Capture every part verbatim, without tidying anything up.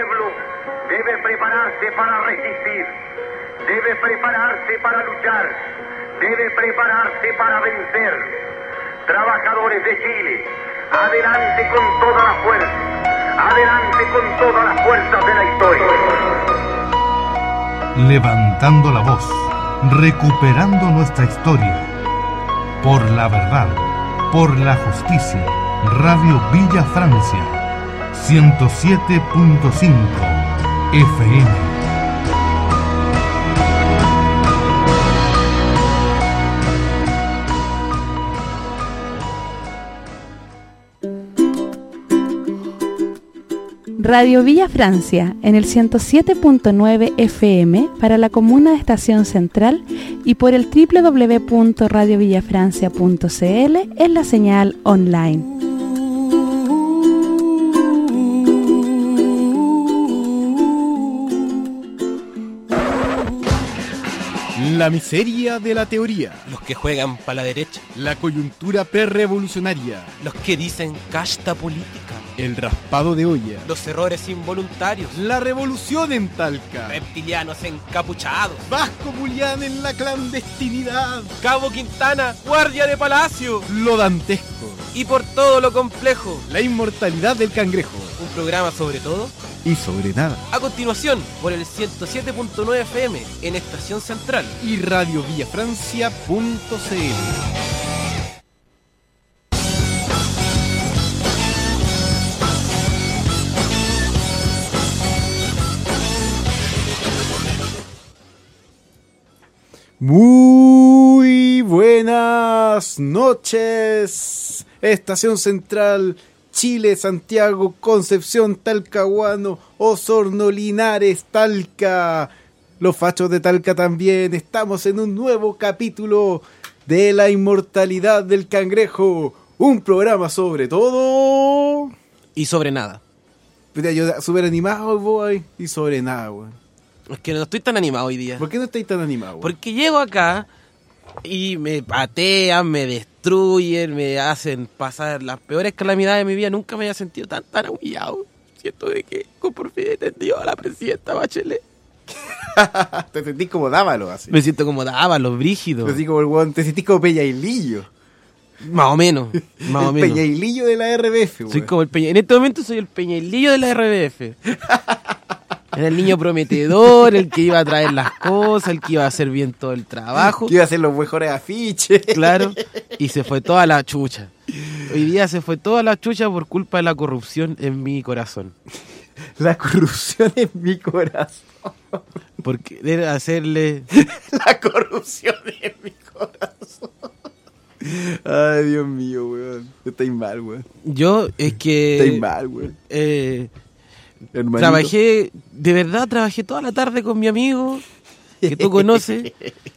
pueblo debe prepararse para resistir, debe prepararse para luchar, debe prepararse para vencer. Trabajadores de Chile, adelante con toda la fuerza, adelante con todas las fuerzas de la historia. Levantando la voz, recuperando nuestra historia. Por la verdad, por la justicia. Radio Villa Francia, ciento siete punto cinco F M. Radio Villa Francia en el ciento siete punto nueve F M para la comuna de Estación Central y por el doble u doble u doble u punto radio villa francia punto c l en la señal online. La miseria de la teoría. Los que juegan para la derecha. La coyuntura prerevolucionaria. Los que dicen casta política. El raspado de olla. Los errores involuntarios. La revolución en Talca. Reptilianos encapuchados. Vasco Julián en la clandestinidad. Cabo Quintana, guardia de palacio. Lo dantesco. Y por todo lo complejo. La inmortalidad del cangrejo. Un programa sobre todo y sobre nada. A continuación, por el ciento siete punto nueve F M en Estación Central y radio villa francia punto c l. Muy buenas noches, Estación Central, Chile, Santiago, Concepción, Talcahuano, Osorno, Linares, Talca. Los fachos de Talca también. Estamos en un nuevo capítulo de La Inmortalidad del Cangrejo. Un programa sobre todo y sobre nada. Yo súper animado voy y sobre nada, güey. Es que no estoy tan animado hoy día. ¿Por qué no estoy tan animado, güey? Porque llego acá y me patean, me destruyen, me hacen pasar las peores calamidades de mi vida. Nunca me había sentido tan, tan humillado. Siento de que por fin he tendido a la presidenta Bachelet. Te sentís como Dávalo, así. Me siento como Dávalo, brígido. Te sentís como el guan, te sentís como Peñailillo. Más o menos, más el o menos. Peñailillo de la R B F, güey. Soy como el Peña... En este momento soy el Peñailillo de la R B F. Era el niño prometedor, el que iba a traer las cosas, el que iba a hacer bien todo el trabajo. Que iba a hacer los mejores afiches. Claro, y se fue toda la chucha. Hoy día se fue toda la chucha por culpa de la corrupción en mi corazón. La corrupción en mi corazón. Porque era hacerle... La corrupción en mi corazón. Ay, Dios mío, weón. Estáis mal, weón. Yo, es que... Estáis mal, weón. Eh... Hermanito. Trabajé, de verdad, trabajé toda la tarde con mi amigo, que tú conoces,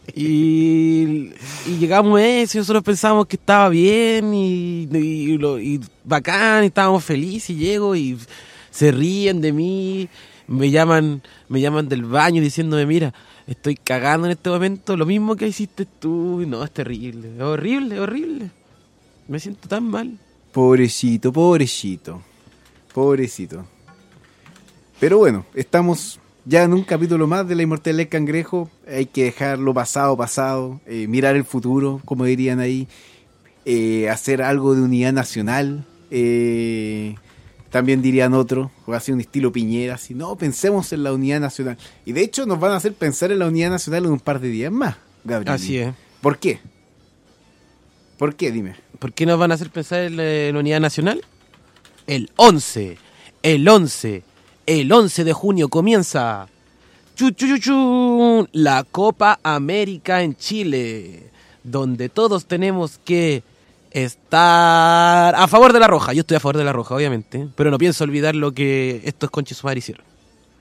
y, y llegamos a eso, y nosotros pensábamos que estaba bien, y, y, lo, y bacán, y estábamos felices, y llego, y se ríen de mí, me llaman, me llaman del baño diciéndome, mira, estoy cagando en este momento, lo mismo que hiciste tú, y no, es terrible, es horrible, es horrible, me siento tan mal. Pobrecito, pobrecito, pobrecito. Pero bueno, estamos ya en un capítulo más de La Inmortalidad del Cangrejo. Hay que dejarlo pasado, pasado, eh, mirar el futuro, como dirían ahí, eh, hacer algo de unidad nacional, eh, también dirían otro, o así un estilo Piñera, así, no, pensemos en la unidad nacional. Y de hecho nos van a hacer pensar en la unidad nacional en un par de días más, Gabriel. Así es. ¿Por qué? ¿Por qué? Dime. ¿Por qué nos van a hacer pensar en la, en la unidad nacional? El once, el once... El once de junio comienza chu, chu, chu, chu, la Copa América en Chile, donde todos tenemos que estar a favor de la Roja. Yo estoy a favor de la Roja, obviamente, pero no pienso olvidar lo que estos conches su madre hicieron.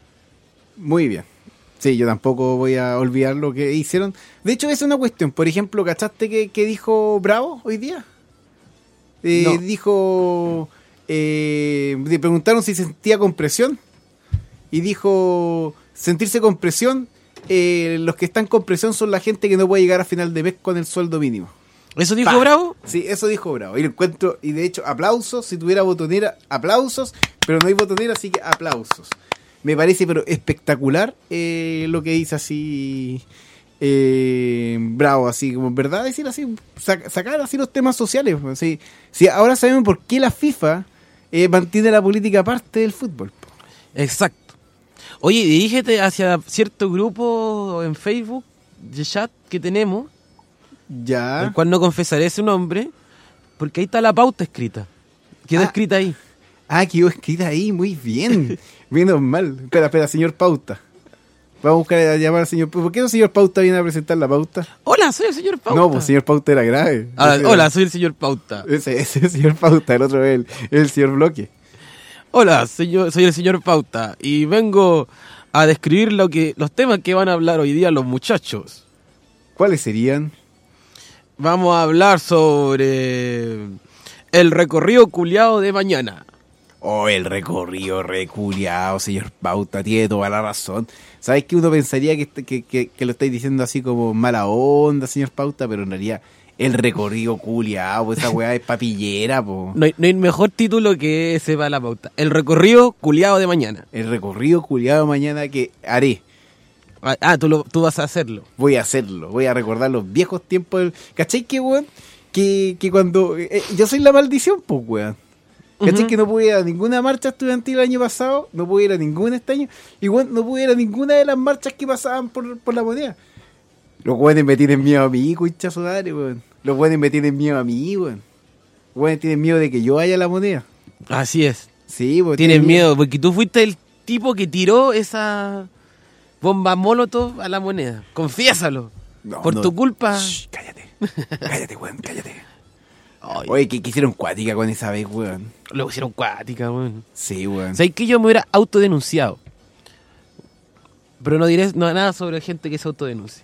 Muy bien. Sí, yo tampoco voy a olvidar lo que hicieron. De hecho, es una cuestión. Por ejemplo, ¿cachaste que, que dijo Bravo hoy día? Eh, no. Dijo... Eh, le preguntaron si se sentía con presión. Y dijo, sentirse con presión, eh, los que están con presión son la gente que no puede llegar a final de mes con el sueldo mínimo. ¿Eso dijo ¡Pah! Bravo? Sí, eso dijo Bravo. Y lo encuentro, y de hecho, aplausos, si tuviera botonera, aplausos, pero no hay botonera, así que aplausos. me parece pero espectacular eh, lo que dice así eh, Bravo, así como en verdad decir así, sac- sacar así los temas sociales. Así, sí, ahora sabemos por qué la FIFA eh, mantiene la política aparte del fútbol. Exacto. Oye, dirígete hacia cierto grupo en Facebook de chat que tenemos, Ya. el cual no confesaré su nombre, porque ahí está la pauta escrita. Quedó Ah. escrita ahí. Ah, quedó escrita ahí, muy bien. Menos mal. Espera, espera, señor Pauta. Vamos a buscar a llamar al señor Pauta. ¿Por qué no señor Pauta viene a presentar la pauta? Hola, soy el señor Pauta. No, pues señor Pauta era grave. Ah, Ese- hola, soy el señor Pauta. Ese, ese es el señor Pauta, el otro es el, el señor Bloque. Hola, señor, soy el señor Pauta y vengo a describir lo que los temas que van a hablar hoy día los muchachos. ¿Cuáles serían? Vamos a hablar sobre el recorrido culiado de mañana. Oh, el recorrido reculiado, señor Pauta, tiene toda la razón. ¿Sabes que uno pensaría que, que, que, que lo estáis diciendo así como mala onda, señor Pauta? Pero en realidad, el recorrido culiado, pues esa weá es papillera, po. No hay, no hay mejor título que ese para la pauta. El recorrido culiado de mañana. El recorrido culiado mañana que haré. Ah, ah, tú, lo, tú vas a hacerlo. Voy a hacerlo, voy a recordar los viejos tiempos del... ¿Cachai que, weón? Que, que cuando... eh, yo soy la maldición, pues, weón. ¿Cachai? Ujú. Que no pude ir a ninguna marcha estudiantil el año pasado, no pude ir a ninguna este año, y weón, no pude ir a ninguna de las marchas que pasaban por, por la moneda. Los weones me tienen miedo a mí, cuchazo madre, weón. Los weones me tienen miedo a mí, weón. Los weones tienen miedo de que yo vaya a la moneda. Así es. Sí, weón. Tienes miedo porque tú fuiste el tipo que tiró esa bomba molotov a la moneda. Confiésalo. No, Por no. tu culpa. Shh, cállate. Cállate, weón, cállate. Ay, Oye, ¿qué, qué hicieron cuática con esa vez, weón? lo pusieron cuática, weón. Sí, weón. ¿Sabes que yo me hubiera autodenunciado? Pero no diré no, nada sobre gente que se autodenuncie.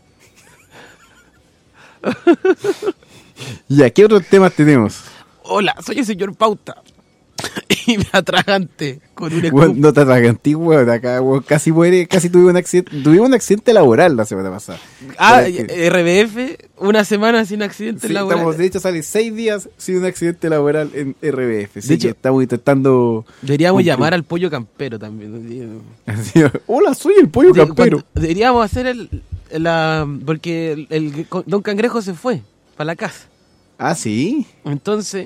Ya, ¿qué otros temas tenemos? Hola, soy el señor Pauta. Y me atragante con un Weón, escupo. no te atragantí, weón. Acá, weón, casi muere, casi tuve un accidente. Tuvimos un accidente laboral la semana pasada. Ah, Pero es que- R B F, una semana sin accidente sí, laboral. estamos, de hecho, sale seis días sin un accidente laboral en R B F. Así De que hecho, estamos intentando. Deberíamos cumplir. llamar al pollo campero también. Así, hola, soy el pollo De- campero. cuando- deberíamos hacer el, la porque el, el- Don Cangrejo se fue para la casa. Ah, sí. Entonces,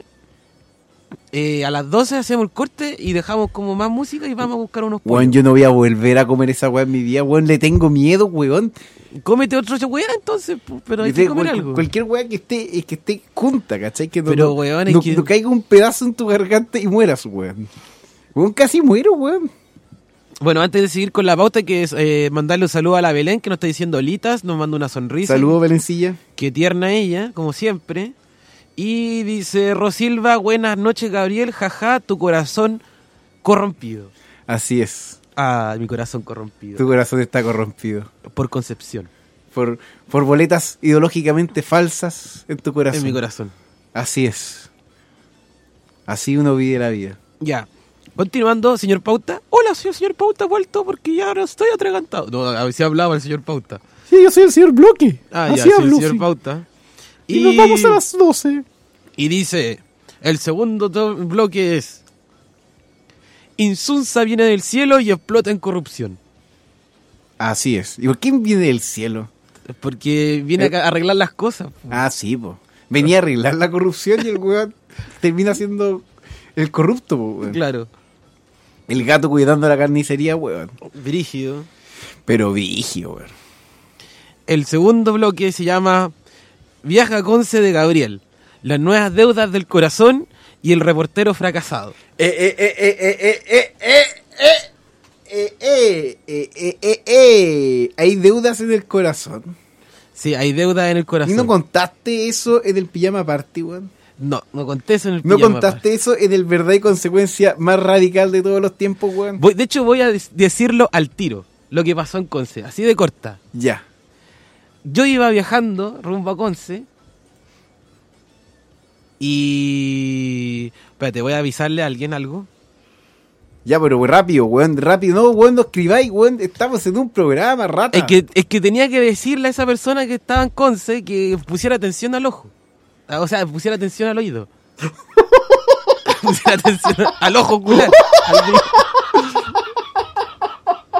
eh, a las doce hacemos el corte y dejamos como más música y vamos a buscar unos pollos. Weón, yo no voy a volver a comer esa weá en mi vida, weón. Le tengo miedo, weón. Cómete otro weá entonces, pu, pero hay Yo te- que comer cual- algo. Cualquier weá que esté, es que esté junta, ¿cachai? Que no, Pero, no- weón, es no, que- no caiga un pedazo en tu garganta y mueras, weón. Weón, casi muero, weón. Bueno, antes de seguir con la pauta, hay que eh, mandarle un saludo a la Belén, que nos está diciendo Litas, nos manda una sonrisa. Saludos, Belencilla. Qué tierna ella, como siempre. Y dice Rosilva, buenas noches Gabriel, jaja, tu corazón corrompido. Así es. Ah, mi corazón corrompido. Tu corazón está corrompido. Por Concepción, Por, por boletas ideológicamente falsas en tu corazón. en mi corazón. Así es. Así uno vive la vida. Ya. Continuando, señor Pauta. Hola, soy el señor Pauta, vuelto porque ya ahora estoy atragantado. No, a ver si hablaba el señor Pauta. Sí, yo soy el señor Bloque. Ah, Así ya, sí, el hablo, señor sí. Pauta. Y, nos vamos a las doce. Y dice, el segundo to- bloque es, Insunza viene del cielo y explota en corrupción. Así es. ¿Y por quién viene del cielo? Porque viene Eh. a arreglar las cosas. po. Ah, sí, po. Venía a arreglar la corrupción y el weón termina siendo el corrupto, po, weón. Claro, El gato cuidando la carnicería, weón. brígido. Pero vigio, weón. El segundo bloque se llama Viaja Conce de Gabriel, las nuevas deudas del corazón y el reportero fracasado. Eh, eh, eh, eh, eh, eh, eh, eh, eh, eh, eh, eh, eh, eh. Hay deudas en el corazón. Sí, hay deudas en el ¿Y corazón. no contaste eso en el pijama party, weón? No, no conté eso en el ¿No pijama contaste eso en el verdad y consecuencia más radical de todos los tiempos, weón? Voy- de hecho, voy a des- decirlo al tiro, lo que pasó en Conce, así de corta. Ya. Yo iba viajando rumbo a Conce y... Espérate, voy a avisarle a alguien algo. Ya, pero weón, rápido, weón, rápido. No, weón, no escribáis, weón. Estamos en un programa, rata. Es que, es que tenía que decirle a esa persona que estaba en Conce que pusiera atención al ojo. O sea, pusiera atención al oído. pusiera atención al ojo ocular. Al-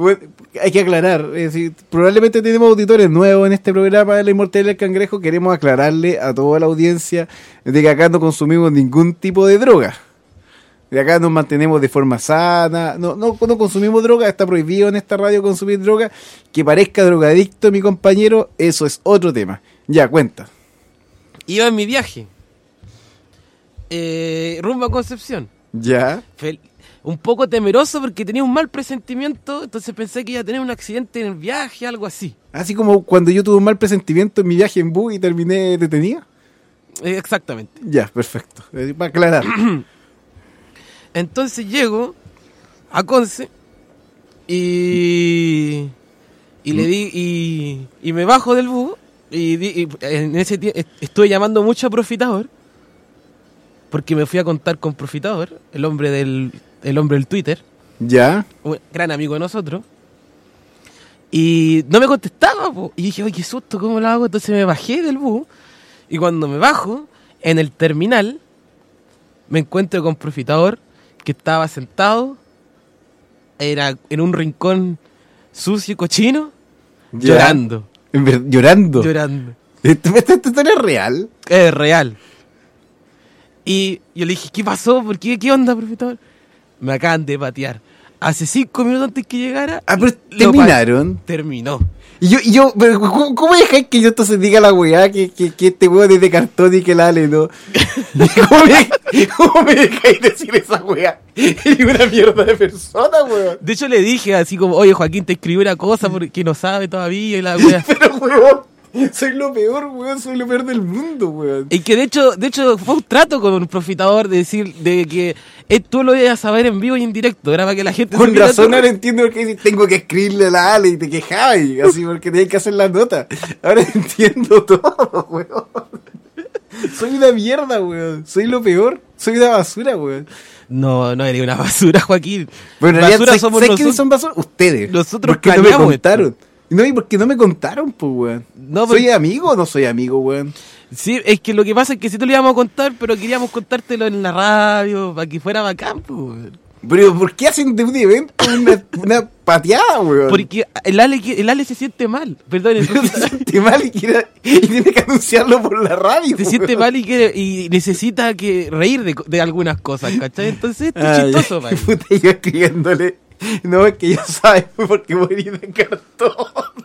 Bueno, hay que aclarar, es decir, probablemente tenemos auditores nuevos en este programa de La Inmortalidad del Cangrejo. Queremos aclararle a toda la audiencia de que acá no consumimos ningún tipo de droga. De acá nos mantenemos de forma sana, no, no, no consumimos droga, está prohibido en esta radio consumir droga. Que parezca drogadicto mi compañero, eso es otro tema. Ya, cuenta. Iba en mi viaje, eh, rumbo a Concepción. Ya. Fel- un poco temeroso porque tenía un mal presentimiento, entonces pensé que iba a tener un accidente en el viaje, algo así. Así como cuando yo tuve un mal presentimiento en mi viaje en bus y terminé detenido. Eh, exactamente. Ya, perfecto. Eh, para aclarar. Entonces llego a Conce y, y le di y, y me bajo del bus y, di, y en ese tiempo estuve llamando mucho a Profitador porque me fui a contar con Profitador, el hombre del el hombre del Twitter, Ya. un gran amigo de nosotros, y no me contestaba, po. Y dije, oye, qué susto, ¿cómo lo hago? Entonces me bajé del bus y cuando me bajo en el terminal me encuentro con Profitador, que estaba sentado, era en un rincón sucio y cochino, Ya. llorando, En ver- llorando. llorando. ¿Esta, esta, esta historia es real? Es real. Y yo le dije, ¿qué pasó? ¿Por qué? ¿Qué onda, Profitador? Me acaban de patear. Hace cinco minutos antes que llegara, Ah, pero lo terminaron. pa- Terminó. Y yo, y yo, pero ¿cómo, cómo dejáis que yo entonces diga la weá que, que, que este weón es de cartón y que el Ale no? ¿Cómo me, cómo me dejáis decir esa weá? Es una mierda de persona, weón. De hecho, le dije así como, oye, Joaquín, te escribió una cosa porque no sabe todavía y la wea. Pero weón, soy lo peor, weón, soy lo peor del mundo, weón. Y que de hecho, de hecho fue un trato con un Profitador de decir de que eh, tú lo ibas a saber en vivo y en directo, era para que la gente Con supiera razón todo. ahora entiendo por qué dices, tengo que escribirle a la Ale y te quejabas, y así porque tenías que hacer la nota. Ahora entiendo todo, weón. Soy una mierda, weón. Soy lo peor. Soy una basura, weón. No, no eres una basura, Joaquín. Bueno, en basura realidad, ¿sabes somos ¿sabes nosotros. quiénes son basura? Ustedes. Nosotros porque no me planeamos contaron. No, y porque no me contaron, pues, weón. No, ¿Soy porque- amigo o no soy amigo, weón? Sí, es que lo que pasa es que si te lo íbamos a contar, pero queríamos contártelo en la radio, para que fuera bacán, pues, weón. Pero, ¿por qué hacen de un evento una, una pateada, weón? Porque el Ale, que- el Ale se siente mal, perdón, el Pero se Profitador siente mal y, quiere, y tiene que anunciarlo por la radio. se siente weón. mal y quiere y necesita que reír de, de algunas cosas, ¿cachai? Entonces esto es Ay, chistoso, man. puta, yo escribiéndole. No, es que ya sabes porque voy a ir de cartón.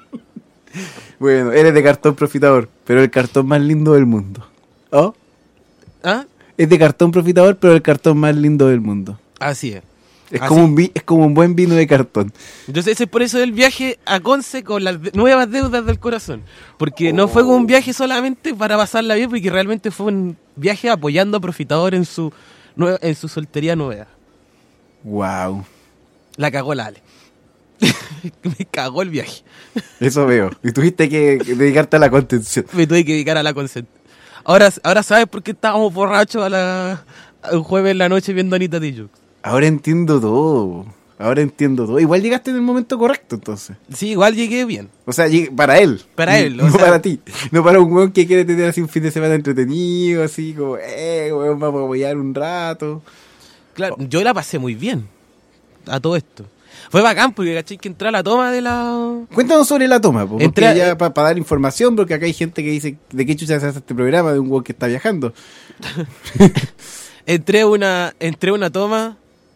Bueno, eres de cartón Profitador, pero el cartón más lindo del mundo. ¿Oh? ¿Ah? Es de cartón Profitador, pero el cartón más lindo del mundo. Así es. Es Así. como un vi- es como un buen vino de cartón. Entonces ese es por eso el viaje a Conce con las de- nuevas deudas del corazón. Porque no fue un viaje solamente para pasarla bien, porque realmente fue un viaje apoyando a Profitador en su nue- en su soltería nueva. Wow. La cagó la Ale. Me cagó el viaje. Eso veo. Y tuviste que dedicarte a la contención. Me tuve que dedicar a la consent. Ahora, ahora sabes por qué estábamos borrachos a la, a un jueves en la noche viendo Anita Tijoux. Ahora entiendo todo. Ahora entiendo todo. Igual llegaste en el momento correcto, entonces. Sí, igual llegué bien. O sea, lleg- para él. Para él, No o sea- para ti. No para un weón que quiere tener así un fin de semana entretenido, así como, eh, weón, vamos a apoyar un rato. Claro, yo la pasé muy bien a todo esto. Fue bacán porque caché que entré a la toma de la... Cuéntanos sobre la toma, po, porque Entra- ya para dar información, porque acá hay gente que dice de qué chucha se hace este programa de un weón que está viajando. Entré a una, entré a una toma...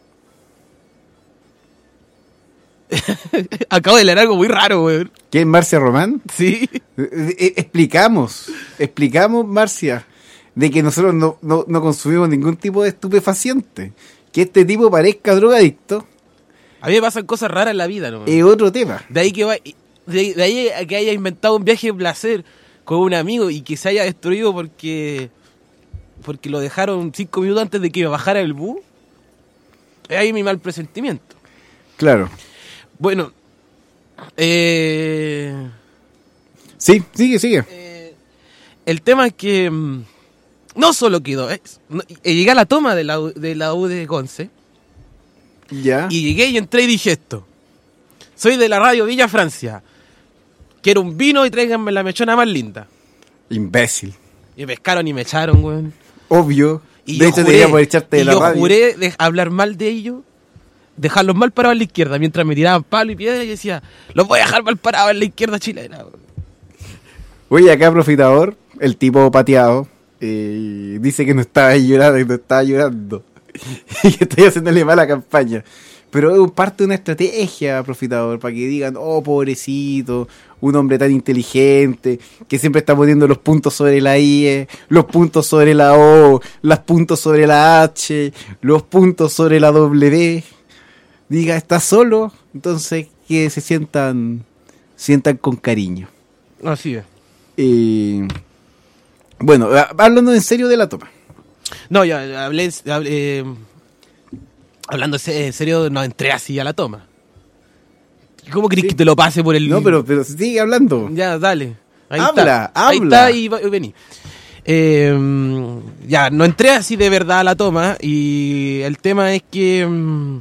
Acabo de leer algo muy raro, weón. ¿Qué es Marcia Román? Sí. Eh, eh, explicamos, explicamos, Marcia, de que nosotros no, no, no consumimos ningún tipo de estupefaciente. Que este tipo parezca drogadicto A mí me pasan cosas raras en la vida, ¿no? es otro tema. De ahí que va, de, de ahí a que haya inventado un viaje de placer con un amigo y que se haya destruido porque porque lo dejaron cinco minutos antes de que me bajara el bus. Es ahí mi mal presentimiento. Claro. Bueno, eh, Sí, sigue, sigue. eh, el tema es que mm, no solo quedó, eh, no- eh, llegué a la toma de la, U- de la U de Conce Ya. y llegué y entré y dije esto. Soy de la radio Villa Francia. Quiero un vino y tráiganme la mechona más linda. Imbécil. Y me pescaron y me echaron, weón. Obvio. Y de yo hecho, juré, debería poder echarte de y la yo radio. juré de hablar mal de ellos dejarlos mal parados en la izquierda, mientras me tiraban palo y piedra y decía, los voy a dejar mal parados en la izquierda chilena. Oye, acá Profitador, el tipo pateado, eh, dice que no estaba llorando, que no estaba llorando. Y que estoy haciéndole mala campaña. Pero es parte de una estrategia, Profitador, para que digan, oh, pobrecito, un hombre tan inteligente, que siempre está poniendo los puntos sobre la I, los puntos sobre la O, los puntos sobre la H, los puntos sobre la W. Diga, está solo, entonces que se sientan, sientan con cariño. Así es. Eh, bueno, hablando en serio de la toma. No, ya hablé, hablé eh, hablando en serio, no entré así a la toma. ¿Cómo querés Sí. que te lo pase por el...? No, pero, pero sigue hablando. Ya, dale. Ahí Habla, está. Ahí habla. está y, va- y vení. Eh, ya, no entré así de verdad a la toma y el tema es que mm,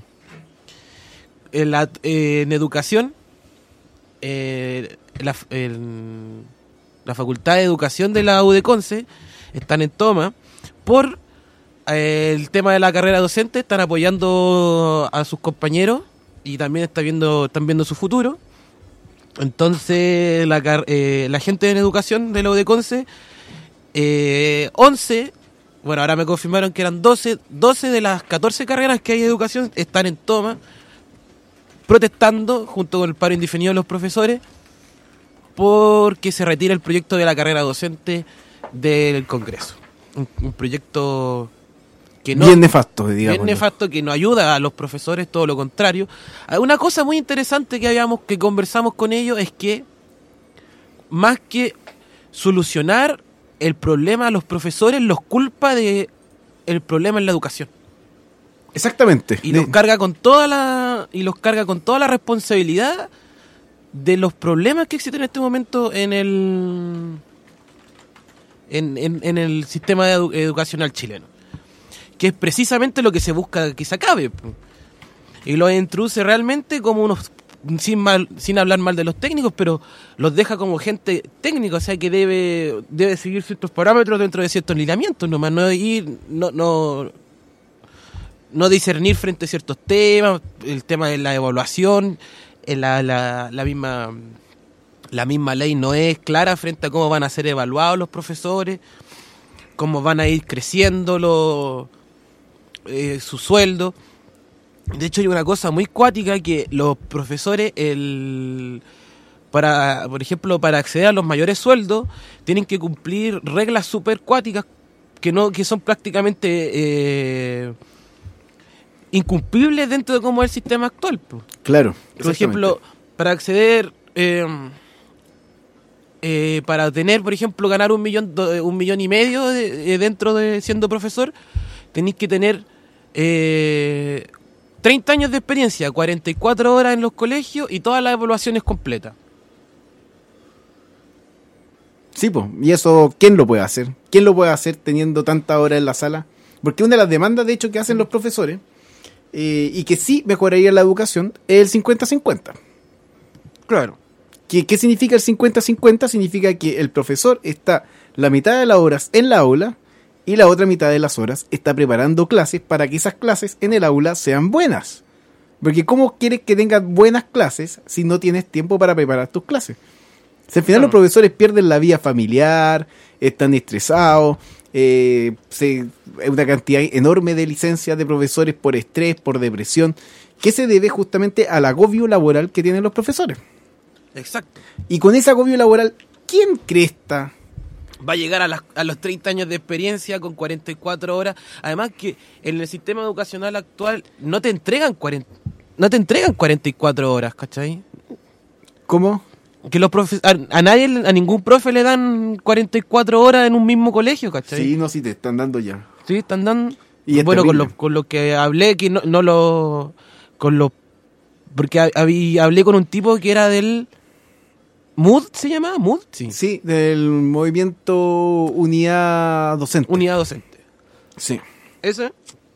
en, la, eh, en educación, eh, la, en la Facultad de Educación de la U de Conce están en toma por eh, el tema de la carrera docente, están apoyando a sus compañeros y también está viendo, están viendo su futuro. Entonces, la, car- eh, la gente en educación de la U de Conce, eh, once, bueno, ahora me confirmaron que eran doce, doce de las catorce carreras que hay de educación están en toma, protestando junto con el paro indefinido de los profesores porque se retira el proyecto de la carrera docente del Congreso. Un, un proyecto que no... Bien nefasto, digamos. Bien nefasto, que no ayuda a los profesores, todo lo contrario. Ah, una cosa muy interesante que habíamos, que conversamos con ellos es que más que solucionar el problema a los profesores, los culpa de el problema en la educación. Exactamente. Y los carga con toda la y los carga con toda la responsabilidad de los problemas que existen en este momento en el en, en, en el sistema edu- educacional chileno, que es precisamente lo que se busca que se acabe, po. Y lo introduce realmente como unos, sin mal, sin hablar mal de los técnicos, pero los deja como gente técnica, o sea que debe debe seguir ciertos parámetros dentro de ciertos lineamientos, nomás no ir no no no discernir frente a ciertos temas, el tema de la evaluación, eh, la, la, la misma la misma ley no es clara frente a cómo van a ser evaluados los profesores, cómo van a ir creciendo los eh, su sueldo. De hecho hay una cosa muy cuática que los profesores, el para por ejemplo, para acceder a los mayores sueldos, tienen que cumplir reglas súper cuáticas que no que son prácticamente eh, incumplibles dentro de cómo es el sistema actual, po. Claro. Por ejemplo, para acceder, eh, eh, para tener, por ejemplo, ganar un millón, do- un millón y medio de- eh, dentro de siendo profesor, tenéis que tener eh, treinta años de experiencia, cuarenta y cuatro horas en los colegios y todas las evaluaciones completas. Sí, pues. ¿Y eso quién lo puede hacer? ¿Quién lo puede hacer teniendo tanta hora en la sala? Porque una de las demandas, de hecho, que hacen los profesores, eh, y que sí mejoraría la educación, es el cincuenta cincuenta. Claro. ¿Qué, ¿Qué significa el cincuenta cincuenta? Significa que el profesor está la mitad de las horas en la aula y la otra mitad de las horas está preparando clases para que esas clases en el aula sean buenas. Porque ¿cómo quieres que tengas buenas clases si no tienes tiempo para preparar tus clases? Si al final Claro. los profesores pierden la vida familiar, están estresados, eh, se, hay una cantidad enorme de licencias de profesores por estrés, por depresión, que se debe justamente al agobio laboral que tienen los profesores. Exacto. Y con ese agobio laboral, ¿quién cresta? Va a llegar a, las- a los treinta años de experiencia con cuarenta y cuatro horas. Además que en el sistema educacional actual no te entregan cuarenta, no te entregan cuarenta y cuatro horas, ¿cachai? ¿Cómo? Que los profes, a, a nadie, a ningún profe le dan cuarenta y cuatro horas en un mismo colegio, ¿cachai? Sí, no, sí, te están dando ya. Sí, están dando. Y es bueno, con terrible. lo, con lo que hablé, que no, no lo. Con lo. Porque hab- hab- hablé con un tipo que era del. ¿M U D se llamaba? ¿M U D? Sí. Sí, del movimiento Unidad Docente. Unidad docente. Sí. Ese.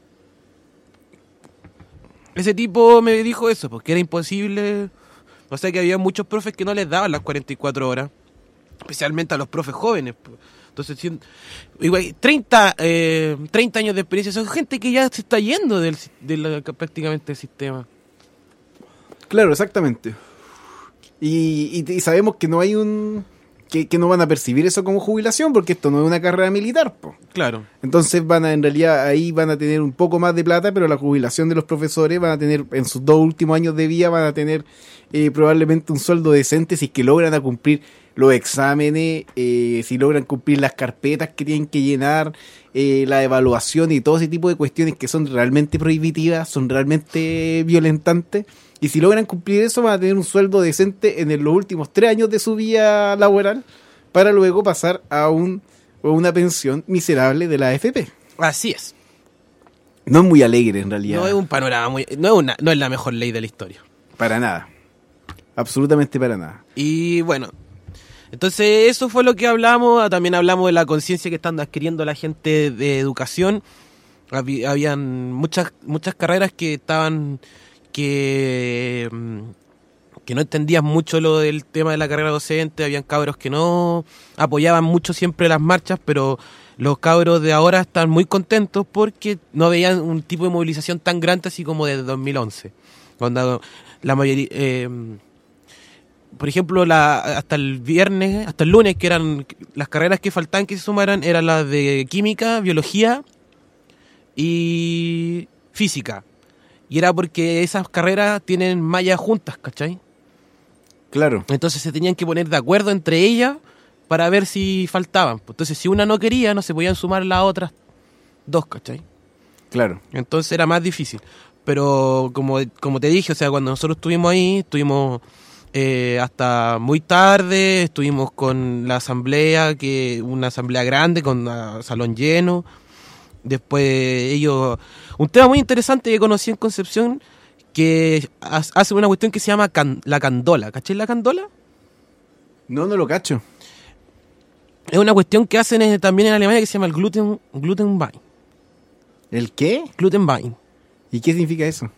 Ese tipo me dijo eso, porque era imposible. O sea que había muchos profes que no les daban las cuarenta y cuatro horas. Especialmente a los profes jóvenes. po. Entonces, si, igual, treinta, eh, treinta años de experiencia, son gente que ya se está yendo del, del, prácticamente del sistema. Claro, exactamente. Y, y, y sabemos que no hay un... Que, que no van a percibir eso como jubilación, porque esto no es una carrera militar, po. Claro. Entonces van a, en realidad, ahí van a tener un poco más de plata, pero la jubilación de los profesores van a tener, en sus dos últimos años de vida, van a tener eh, probablemente un sueldo decente si es que logran a cumplir los exámenes, eh, si logran cumplir las carpetas que tienen que llenar, eh, la evaluación y todo ese tipo de cuestiones que son realmente prohibitivas, son realmente violentantes. Y si logran cumplir eso, van a tener un sueldo decente en los últimos tres años de su vida laboral, para luego pasar a un a una pensión miserable de la A F P. Así es. No es muy alegre, en realidad. No es un panorama muy... No es, una, no es la mejor ley de la historia. Para nada. Absolutamente para nada. Y bueno, entonces eso fue lo que hablamos. También hablamos de la conciencia que están adquiriendo la gente de educación. Hab- Habían muchas, muchas carreras que estaban... que que no entendían mucho lo del tema de la carrera docente, habían cabros que no apoyaban mucho siempre las marchas, pero los cabros de ahora están muy contentos porque no veían un tipo de movilización tan grande así como desde dos mil once, cuando la mayoría, eh, por ejemplo, la, hasta el viernes, hasta el lunes, que eran las carreras que faltaban que se sumaran, eran las de química, biología y física. Y era porque esas carreras tienen mallas juntas, ¿cachai? Claro. Entonces se tenían que poner de acuerdo entre ellas para ver si faltaban. Entonces si una no quería, no se podían sumar las otras dos, ¿cachai? Claro. Entonces era más difícil. Pero como, como te dije, o sea, cuando nosotros estuvimos ahí, estuvimos eh, hasta muy tarde, estuvimos con la asamblea, que una asamblea grande, con uh, salón lleno. Después ellos... Un tema muy interesante que conocí en Concepción, que hace una cuestión que se llama can, la candola. ¿Cachai la candola? No, no lo cacho. Es una cuestión que hacen en, también en Alemania, que se llama el gluten, Glutenwein. ¿El qué? Glutenwein. ¿Y qué significa eso?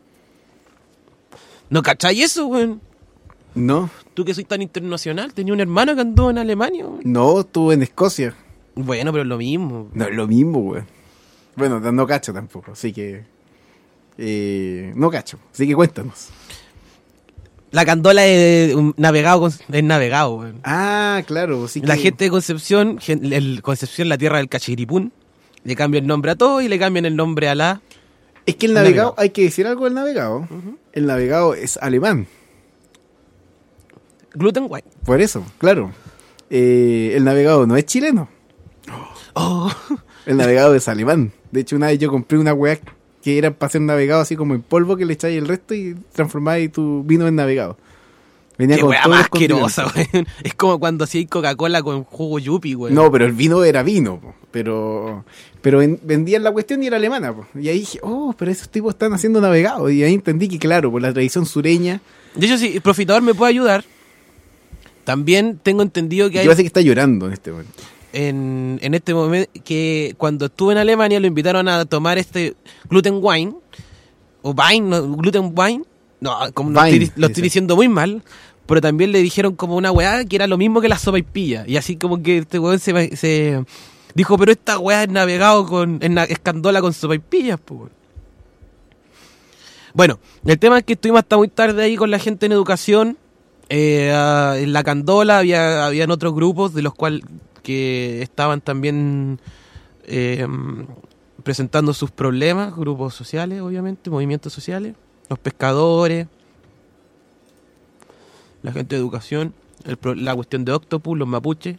¿No cachai eso, güey? No. Tú que soy tan internacional, tenía un hermano que andó en Alemania, güey. No, estuve en Escocia. Bueno, pero es lo mismo. No es lo mismo, güey. Bueno, no cacho tampoco, así que... Eh, no cacho, así que cuéntanos. La candola es un navegado, es navegado, güey. Ah, claro. Sí que... La gente de Concepción, gen- el Concepción, la tierra del cachiripún, le cambian el nombre a todo y le cambian el nombre a la... Es que el navegado, navegado. Hay que decir algo del navegado. Uh-huh. El navegado es alemán. Glutenwein. Por eso, claro. Eh, el navegado no es chileno. Oh. El navegado es alemán. De hecho, una vez yo compré una weá que era para hacer navegado así como en polvo, que le echáis el resto y transformáis tu vino en navegado. Venía Qué con weá todos más los asquerosa, güey. Es como cuando hacíais Coca-Cola con jugo yupi, güey. No, pero el vino era vino, po. pero pero en, vendían la cuestión y era alemana, po. Y ahí dije, oh, pero esos tipos están haciendo navegado. Y ahí entendí que, claro, por la tradición sureña. De hecho, si el profitador me puede ayudar, también tengo entendido que hay... Yo parece que está llorando en este momento. En, en este momento, que cuando estuve en Alemania lo invitaron a tomar este Glutenwein, o Wein, no, Glutenwein, no, como Wein, lo, estoy, lo estoy diciendo muy mal, pero también le dijeron como una weá que era lo mismo que la sopaipilla, y así como que este weón se, se dijo, pero esta weá es navegado con, es, na, es candola con sopaipillas, pues. Bueno, el tema es que estuvimos hasta muy tarde ahí con la gente en educación, eh, en la candola había habían otros grupos de los cuales que estaban también eh, presentando sus problemas, grupos sociales, obviamente, movimientos sociales, los pescadores, la gente de educación, el, la cuestión de Octopus, los mapuches,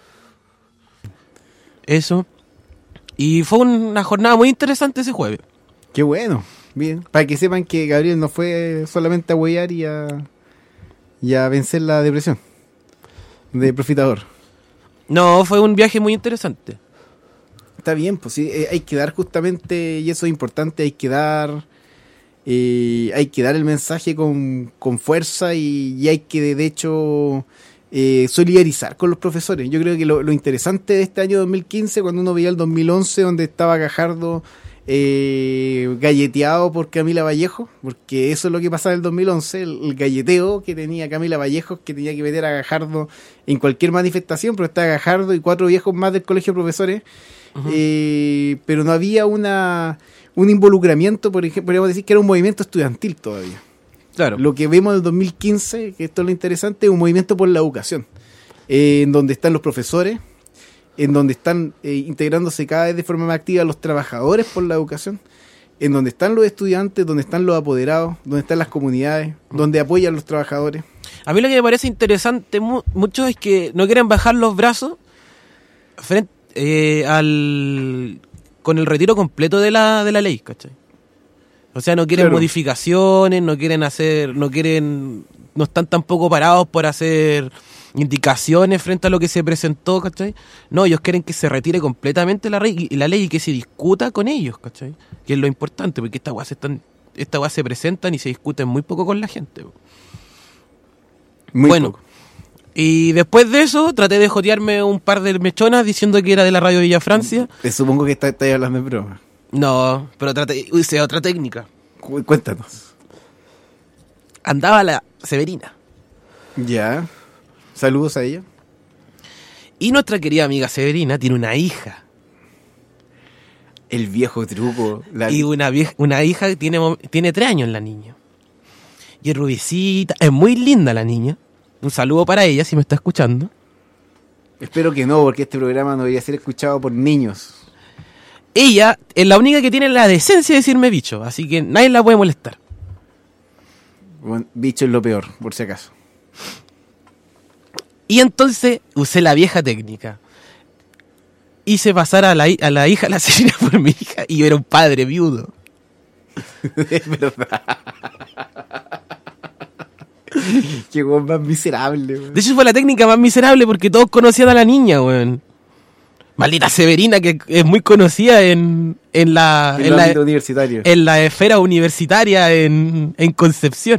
eso. Y fue una jornada muy interesante ese jueves. Qué bueno, bien. Para que sepan que Gabriel no fue solamente a huear y a, y a vencer la depresión de profitador. No, fue un viaje muy interesante. Está bien, pues sí, eh, hay que dar justamente, y eso es importante, hay que dar eh, hay que dar el mensaje con, con fuerza y, y hay que de hecho eh, solidarizar con los profesores. Yo creo que lo, lo interesante de este año dos mil quince, cuando uno veía el dos mil once donde estaba Gajardo eh, galleteado por Camila Vallejo, porque eso es lo que pasaba en el dos mil once, el, el galleteo que tenía Camila Vallejo, que tenía que meter a Gajardo en cualquier manifestación, pero está Gajardo y cuatro viejos más del colegio de profesores, uh-huh. eh, pero no había una un involucramiento, por ejemplo, podríamos decir que era un movimiento estudiantil todavía. Claro. Lo que vemos en el dos mil quince, que esto es lo interesante, es un movimiento por la educación, eh, en donde están los profesores, en donde están eh, integrándose cada vez de forma más activa los trabajadores por la educación, en donde están los estudiantes, donde están los apoderados, donde están las comunidades, donde apoyan los trabajadores. A mí lo que me parece interesante mu- mucho es que no quieren bajar los brazos frente, eh, al con el retiro completo de la de la ley, ¿cachai? O sea, no quieren claro. modificaciones, no quieren hacer, no quieren, no están tampoco parados por hacer indicaciones frente a lo que se presentó, ¿cachai? No, ellos quieren que se retire completamente la ley y la ley y que se discuta con ellos, ¿cachai? Que es lo importante, porque estas weas están, estas weas se presentan y se discuten muy poco con la gente. Muy bueno, poco. Y después de eso traté de jotearme un par de mechonas diciendo que era de la radio Villa Francia. Te supongo que estás está hablando de broma. No, pero traté, usé otra técnica. Cu- cuéntanos. Andaba la Severina. Ya. Saludos a ella. Y nuestra querida amiga Severina tiene una hija. El viejo truco. La... Y una vieja, una hija que tiene, tiene tres años la niña. Y es rubicita, es muy linda la niña. Un saludo para ella si me está escuchando. Espero que no, porque este programa no debería ser escuchado por niños. Ella es la única que tiene la decencia de decirme bicho, así que nadie la puede molestar. Bueno, bicho es lo peor, por si acaso. Y entonces usé la vieja técnica. Hice pasar a la, a la hija, la Severina, por mi hija, y yo era un padre viudo. Es verdad. Qué weón más miserable, weón. De hecho fue la técnica más miserable porque todos conocían a la niña, weón. Maldita Severina, que es muy conocida en, en la... En, en el la ámbito universitario. En la esfera universitaria en, en Concepción.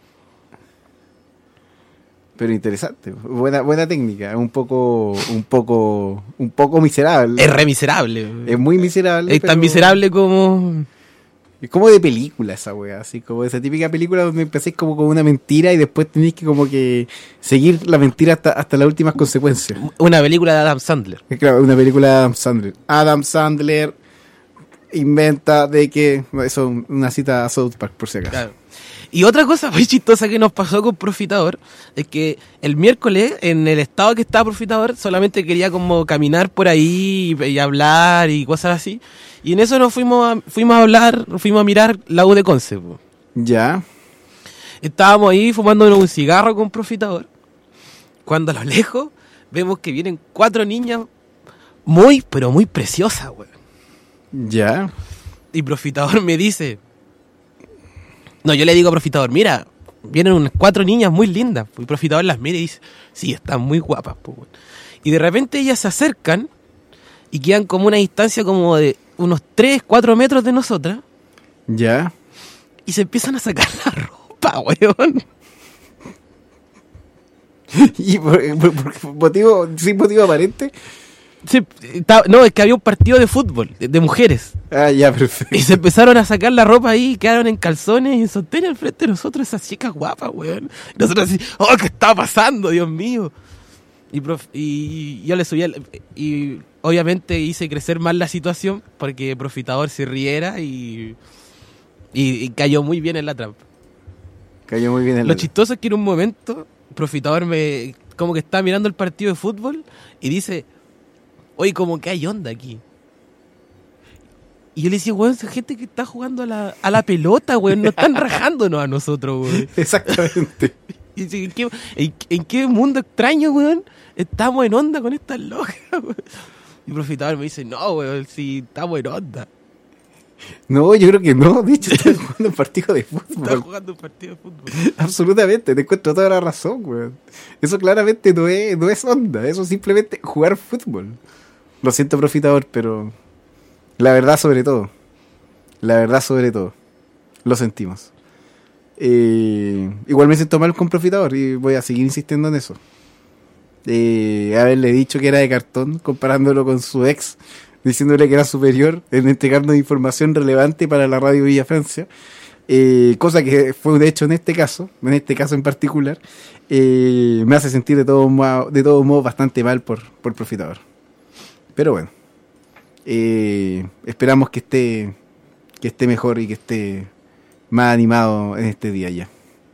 Pero interesante, buena buena técnica, un poco un poco un poco miserable. Es re miserable. Es muy miserable. Es tan miserable como... Es como de película esa wea, así como esa típica película donde empecéis como con una mentira y después tenéis que como que seguir la mentira hasta, hasta las últimas consecuencias. Una película de Adam Sandler. Claro, una película de Adam Sandler. Adam Sandler inventa de que... Eso es una cita a South Park, por si acaso. Claro. Y otra cosa muy chistosa que nos pasó con Profitador es que el miércoles, en el estado que estaba Profitador, solamente quería como caminar por ahí y, y hablar y cosas así. Y en eso nos fuimos a, fuimos a hablar, fuimos a mirar la U de Conce. Po. Ya. Estábamos ahí fumándonos un cigarro con Profitador, cuando a lo lejos vemos que vienen cuatro niñas muy, pero muy preciosas, güey. Ya. Y Profitador me dice... No, yo le digo a Profitador, mira, vienen unas cuatro niñas muy lindas. Y Profitador las mira y dice, sí, están muy guapas. Po. Y de repente ellas se acercan y quedan como una distancia como de unos tres, cuatro metros de nosotras. Ya. Y se empiezan a sacar la ropa, weón. ¿Y por, por, por motivo, sin motivo aparente? Sí, está, no, es que había un partido de fútbol, de, de mujeres. Ah, ya, perfecto. Y se empezaron a sacar la ropa ahí, quedaron en calzones y en sostén al frente de nosotros, esas chicas guapas, weón. Y nosotros así, oh, ¿qué está pasando, Dios mío? Y, prof, y yo le subí, al, y obviamente hice crecer más la situación porque Profitador se riera y, y, y cayó muy bien en la trampa. Cayó muy bien en la Lo trampa. Chistoso es que en un momento, Profitador me como que está mirando el partido de fútbol y dice... Oye, como que hay onda aquí. Y yo le decía, weón, esa gente que está jugando a la, a la pelota, weón, no están rajándonos a nosotros, weón. Exactamente. Y dice, ¿en qué, en, ¿en qué mundo extraño, weón, estamos en onda con estas locas, weón? Y Profitador me dice, no, weón, sí, estamos en onda. No, yo creo que no. De hecho, están jugando un partido de fútbol. Están jugando un partido de fútbol. Absolutamente, te encuentro toda la razón, weón. Eso claramente no es, no es onda. Eso es simplemente jugar fútbol. Lo siento, Profitador, pero la verdad sobre todo. La verdad sobre todo. Lo sentimos. Eh, igual me siento mal con Profitador y voy a seguir insistiendo en eso. Eh, haberle dicho que era de cartón, comparándolo con su ex, diciéndole que era superior en entregarnos información relevante para la radio Villa Francia. Eh, cosa que fue de hecho en este caso, en este caso en particular, eh, me hace sentir de todos modos de todo modo bastante mal por, por Profitador. Pero bueno, eh, esperamos que esté, que esté mejor y que esté más animado en este día ya.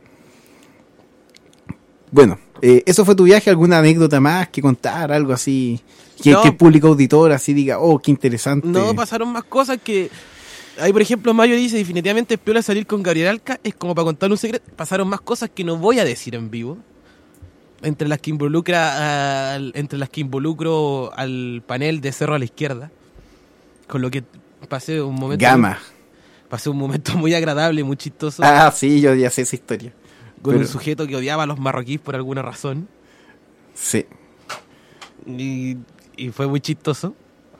Bueno, eh, ¿eso fue tu viaje? ¿Alguna anécdota más que contar? Algo así, que, no. que el público auditor así diga, oh, qué interesante. No, pasaron más cosas que... Ahí, por ejemplo, Mayo dice, definitivamente es piola salir con Gabriel Alca, es como para contarle un secreto. Pasaron más cosas que no voy a decir en vivo. Entre las que involucra al, entre las que involucro al panel de Cerro a la Izquierda. Con lo que pasé un momento... Gama. Muy, pasé un momento muy agradable, muy chistoso. Ah, sí, yo ya sé esa historia. Con Pero... un sujeto que odiaba a los marroquíes por alguna razón. Sí. Y, y fue muy chistoso.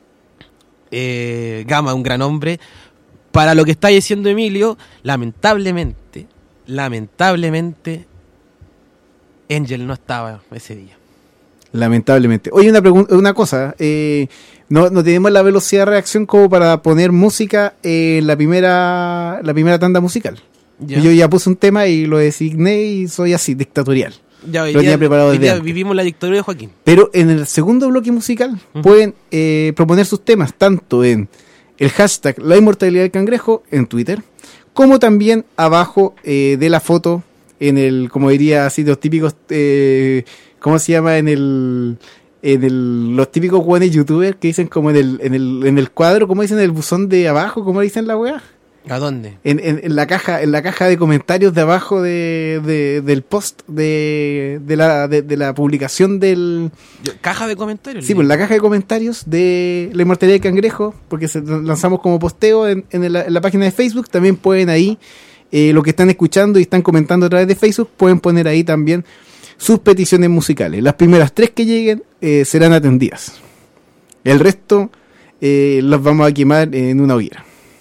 Eh, Gama, un gran hombre. Para lo que está diciendo Emilio, lamentablemente, lamentablemente, Angel no estaba ese día. Lamentablemente. Oye, una pregunta, una cosa, eh, no, no tenemos la velocidad de reacción como para poner música en la primera, la primera tanda musical. ¿Ya? Yo ya puse un tema y lo designé y soy así, dictatorial. Ya, hoy Lo día, tenía preparado hoy desde día antes. vivimos la dictadura de Joaquín. Pero en el segundo bloque musical Ujú. pueden eh, proponer sus temas tanto en el hashtag La Inmortalidad del Cangrejo en Twitter, como también abajo eh, de la foto en el, como diría así, los típicos, eh, ¿cómo se llama? En el, en el, los típicos guanes youtubers que dicen como en el, en el, en el cuadro, ¿cómo dicen? En el buzón de abajo, ¿cómo dicen la weá? ¿A dónde? En, en, en la caja, en la caja de comentarios de abajo de, de, del post de, de la, de, de la publicación del, Yo- caja de comentarios. sí, le pues digo. la caja de comentarios de La Inmortalidad del Cangrejo, porque se lanzamos como posteo en, en, la, en la página de Facebook. También pueden ahí, eh, lo que están escuchando y están comentando a través de Facebook, pueden poner ahí también sus peticiones musicales. Las primeras tres que lleguen eh, serán atendidas. El resto eh, los vamos a quemar en una hoguera,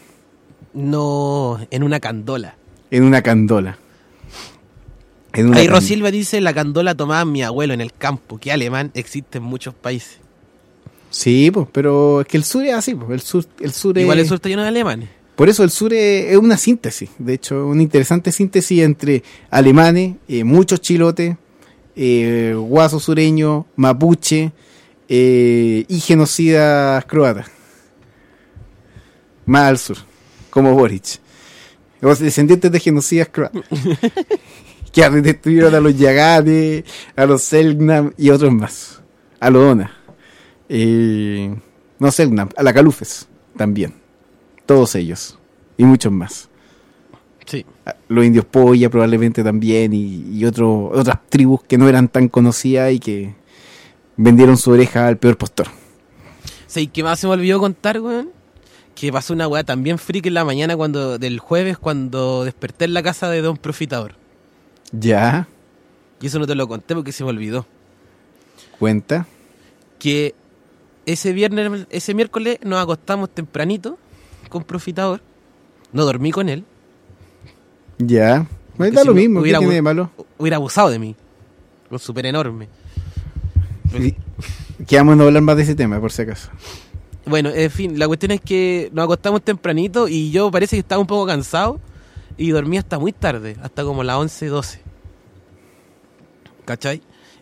No, en una candola. en una candola. En una Ahí candola. Rosilva dice, la candola tomaba mi abuelo en el campo, que alemán existe en muchos países. Sí, pues, pero es que el sur es así, pues, el sur, el sur Igual es... el sur está lleno de alemanes. Por eso el sur es, es una síntesis, de hecho, una interesante síntesis entre alemanes, eh, muchos chilotes, eh, guaso sureño, mapuche eh, y genocidas croatas. Más al sur, como Boric. Los descendientes de genocidas croatas. Que destruyeron a los Yaganes, a los Selknam y otros más. A los Ona. Eh, no Selknam, a la Calufes también. Todos ellos. Y muchos más. Sí. Los indios polla probablemente también. Y, y otro, otras tribus que no eran tan conocidas y que vendieron su oreja al peor postor. ¿Sabes qué más se me olvidó contar, weón? Que pasó una weá también freak en la mañana cuando del jueves cuando desperté en la casa de Don Profitador. Ya, Y eso no te lo conté porque se me olvidó. cuenta. Que ese viernes, ese miércoles nos acostamos tempranito con Profitador. No dormí con él. Ya. Me Porque da si lo no, mismo, ¿qué hubiera tiene abu- de malo? Hubiera abusado de mí. Con súper enorme. Sí. Quedamos a no hablar más de ese tema, por si acaso. Bueno, en fin, la cuestión es que nos acostamos tempranito y yo parece que estaba un poco cansado y dormí hasta muy tarde, hasta como las once, doce. ¿Cachai?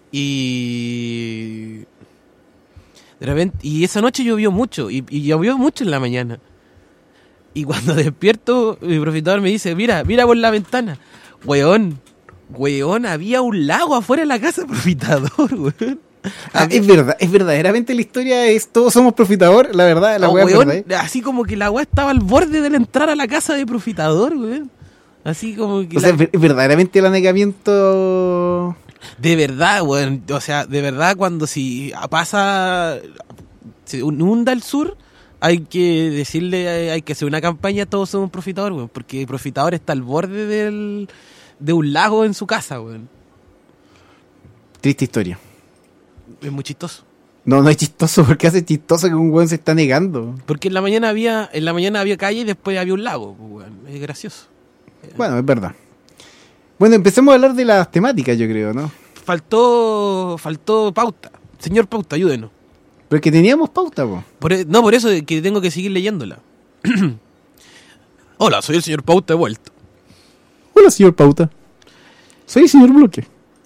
Y... De repente, y esa noche llovió mucho, y, y llovió mucho en la mañana. Y cuando despierto, mi profesor me dice, mira, mira por la ventana. Weón, weón, había un lago afuera de la casa, profitador, weón. Ah, es verdad, es verdaderamente la historia es todos somos profitador, la verdad, la Oh, weá es weón, verdad, ¿eh? así como que la weá estaba al borde de la entrar a la casa de Profitador, weón. Así como que... O la- sea, es ver- es verdaderamente el anegamiento. De verdad, weón. O sea, de verdad cuando si pasa... Se inunda el sur, hay que decirle, hay que hacer una campaña, todos somos Profitador, weón. Porque Profitador está al borde del, de un lago en su casa, weón. Triste historia. Es muy chistoso. No, no es chistoso, porque hace chistoso que un weón se está negando. Porque en la mañana había, en la mañana había calle y después había un lago, weón. Es gracioso. Bueno, es verdad. Bueno, empecemos a hablar de las temáticas, yo creo, ¿no? Faltó, faltó pauta. Señor Pauta, ayúdenos. Pero es que teníamos pauta, po. Por, e- no, por eso que tengo que seguir leyéndola. Hola, soy el señor Pauta de vuelta. Hola, señor Pauta. Soy el señor Bloque.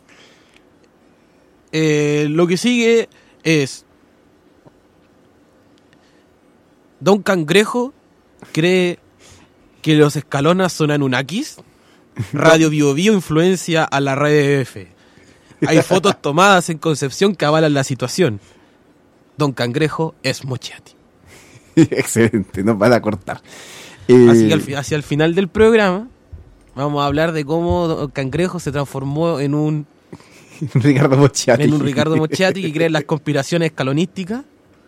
Eh, lo que sigue es... Don Cangrejo cree que los Escalonas son Anunnakis. Radio Bio Bio influencia a la red E F. Hay fotos tomadas en Concepción que avalan la situación. Don Cangrejo es Mochiati. Excelente, nos van a cortar. Eh, Así que al fi- hacia el final del programa vamos a hablar de cómo Don Cangrejo se transformó en un Ricardo Mochiati. en un Ricardo Mochiati que cree en las conspiraciones escalonísticas.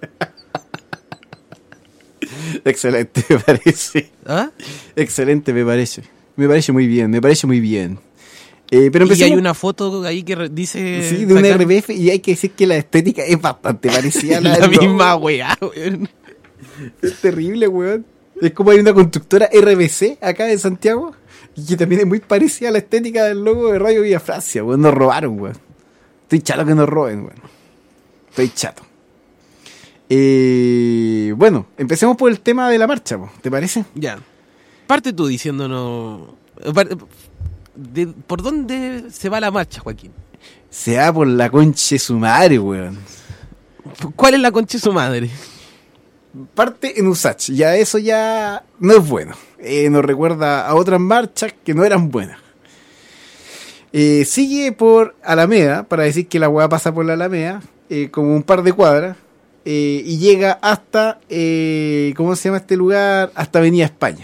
Excelente, me parece. ¿Ah? Excelente, me parece. Me parece muy bien, me parece muy bien. Eh, pero Y empecemos, hay una foto ahí que re- dice... sí, de un sacar- R B F y hay que decir que la estética es bastante parecida a la, la del misma logo. weá, weón. Es terrible, weón. Es como hay una constructora R B C acá en Santiago y que también es muy parecida a la estética del logo de Radio Villa Francia, weón. Nos robaron, weón. Estoy chato que nos roben, weón. Estoy chato. Eh, bueno, empecemos por el tema de la marcha, po, ¿te parece? Ya. Parte tú diciéndonos... par- de- ¿Por dónde se va la marcha, Joaquín? Se va por la concha de su madre, weón. ¿Cuál es la concha de su madre? Parte en Usach, ya eso ya no es bueno. Eh, nos recuerda a otras marchas que no eran buenas. Eh, sigue por Alameda, para decir que la weá pasa por la Alameda, eh, como un par de cuadras, eh, y llega hasta, eh, ¿cómo se llama este lugar? Hasta Avenida España.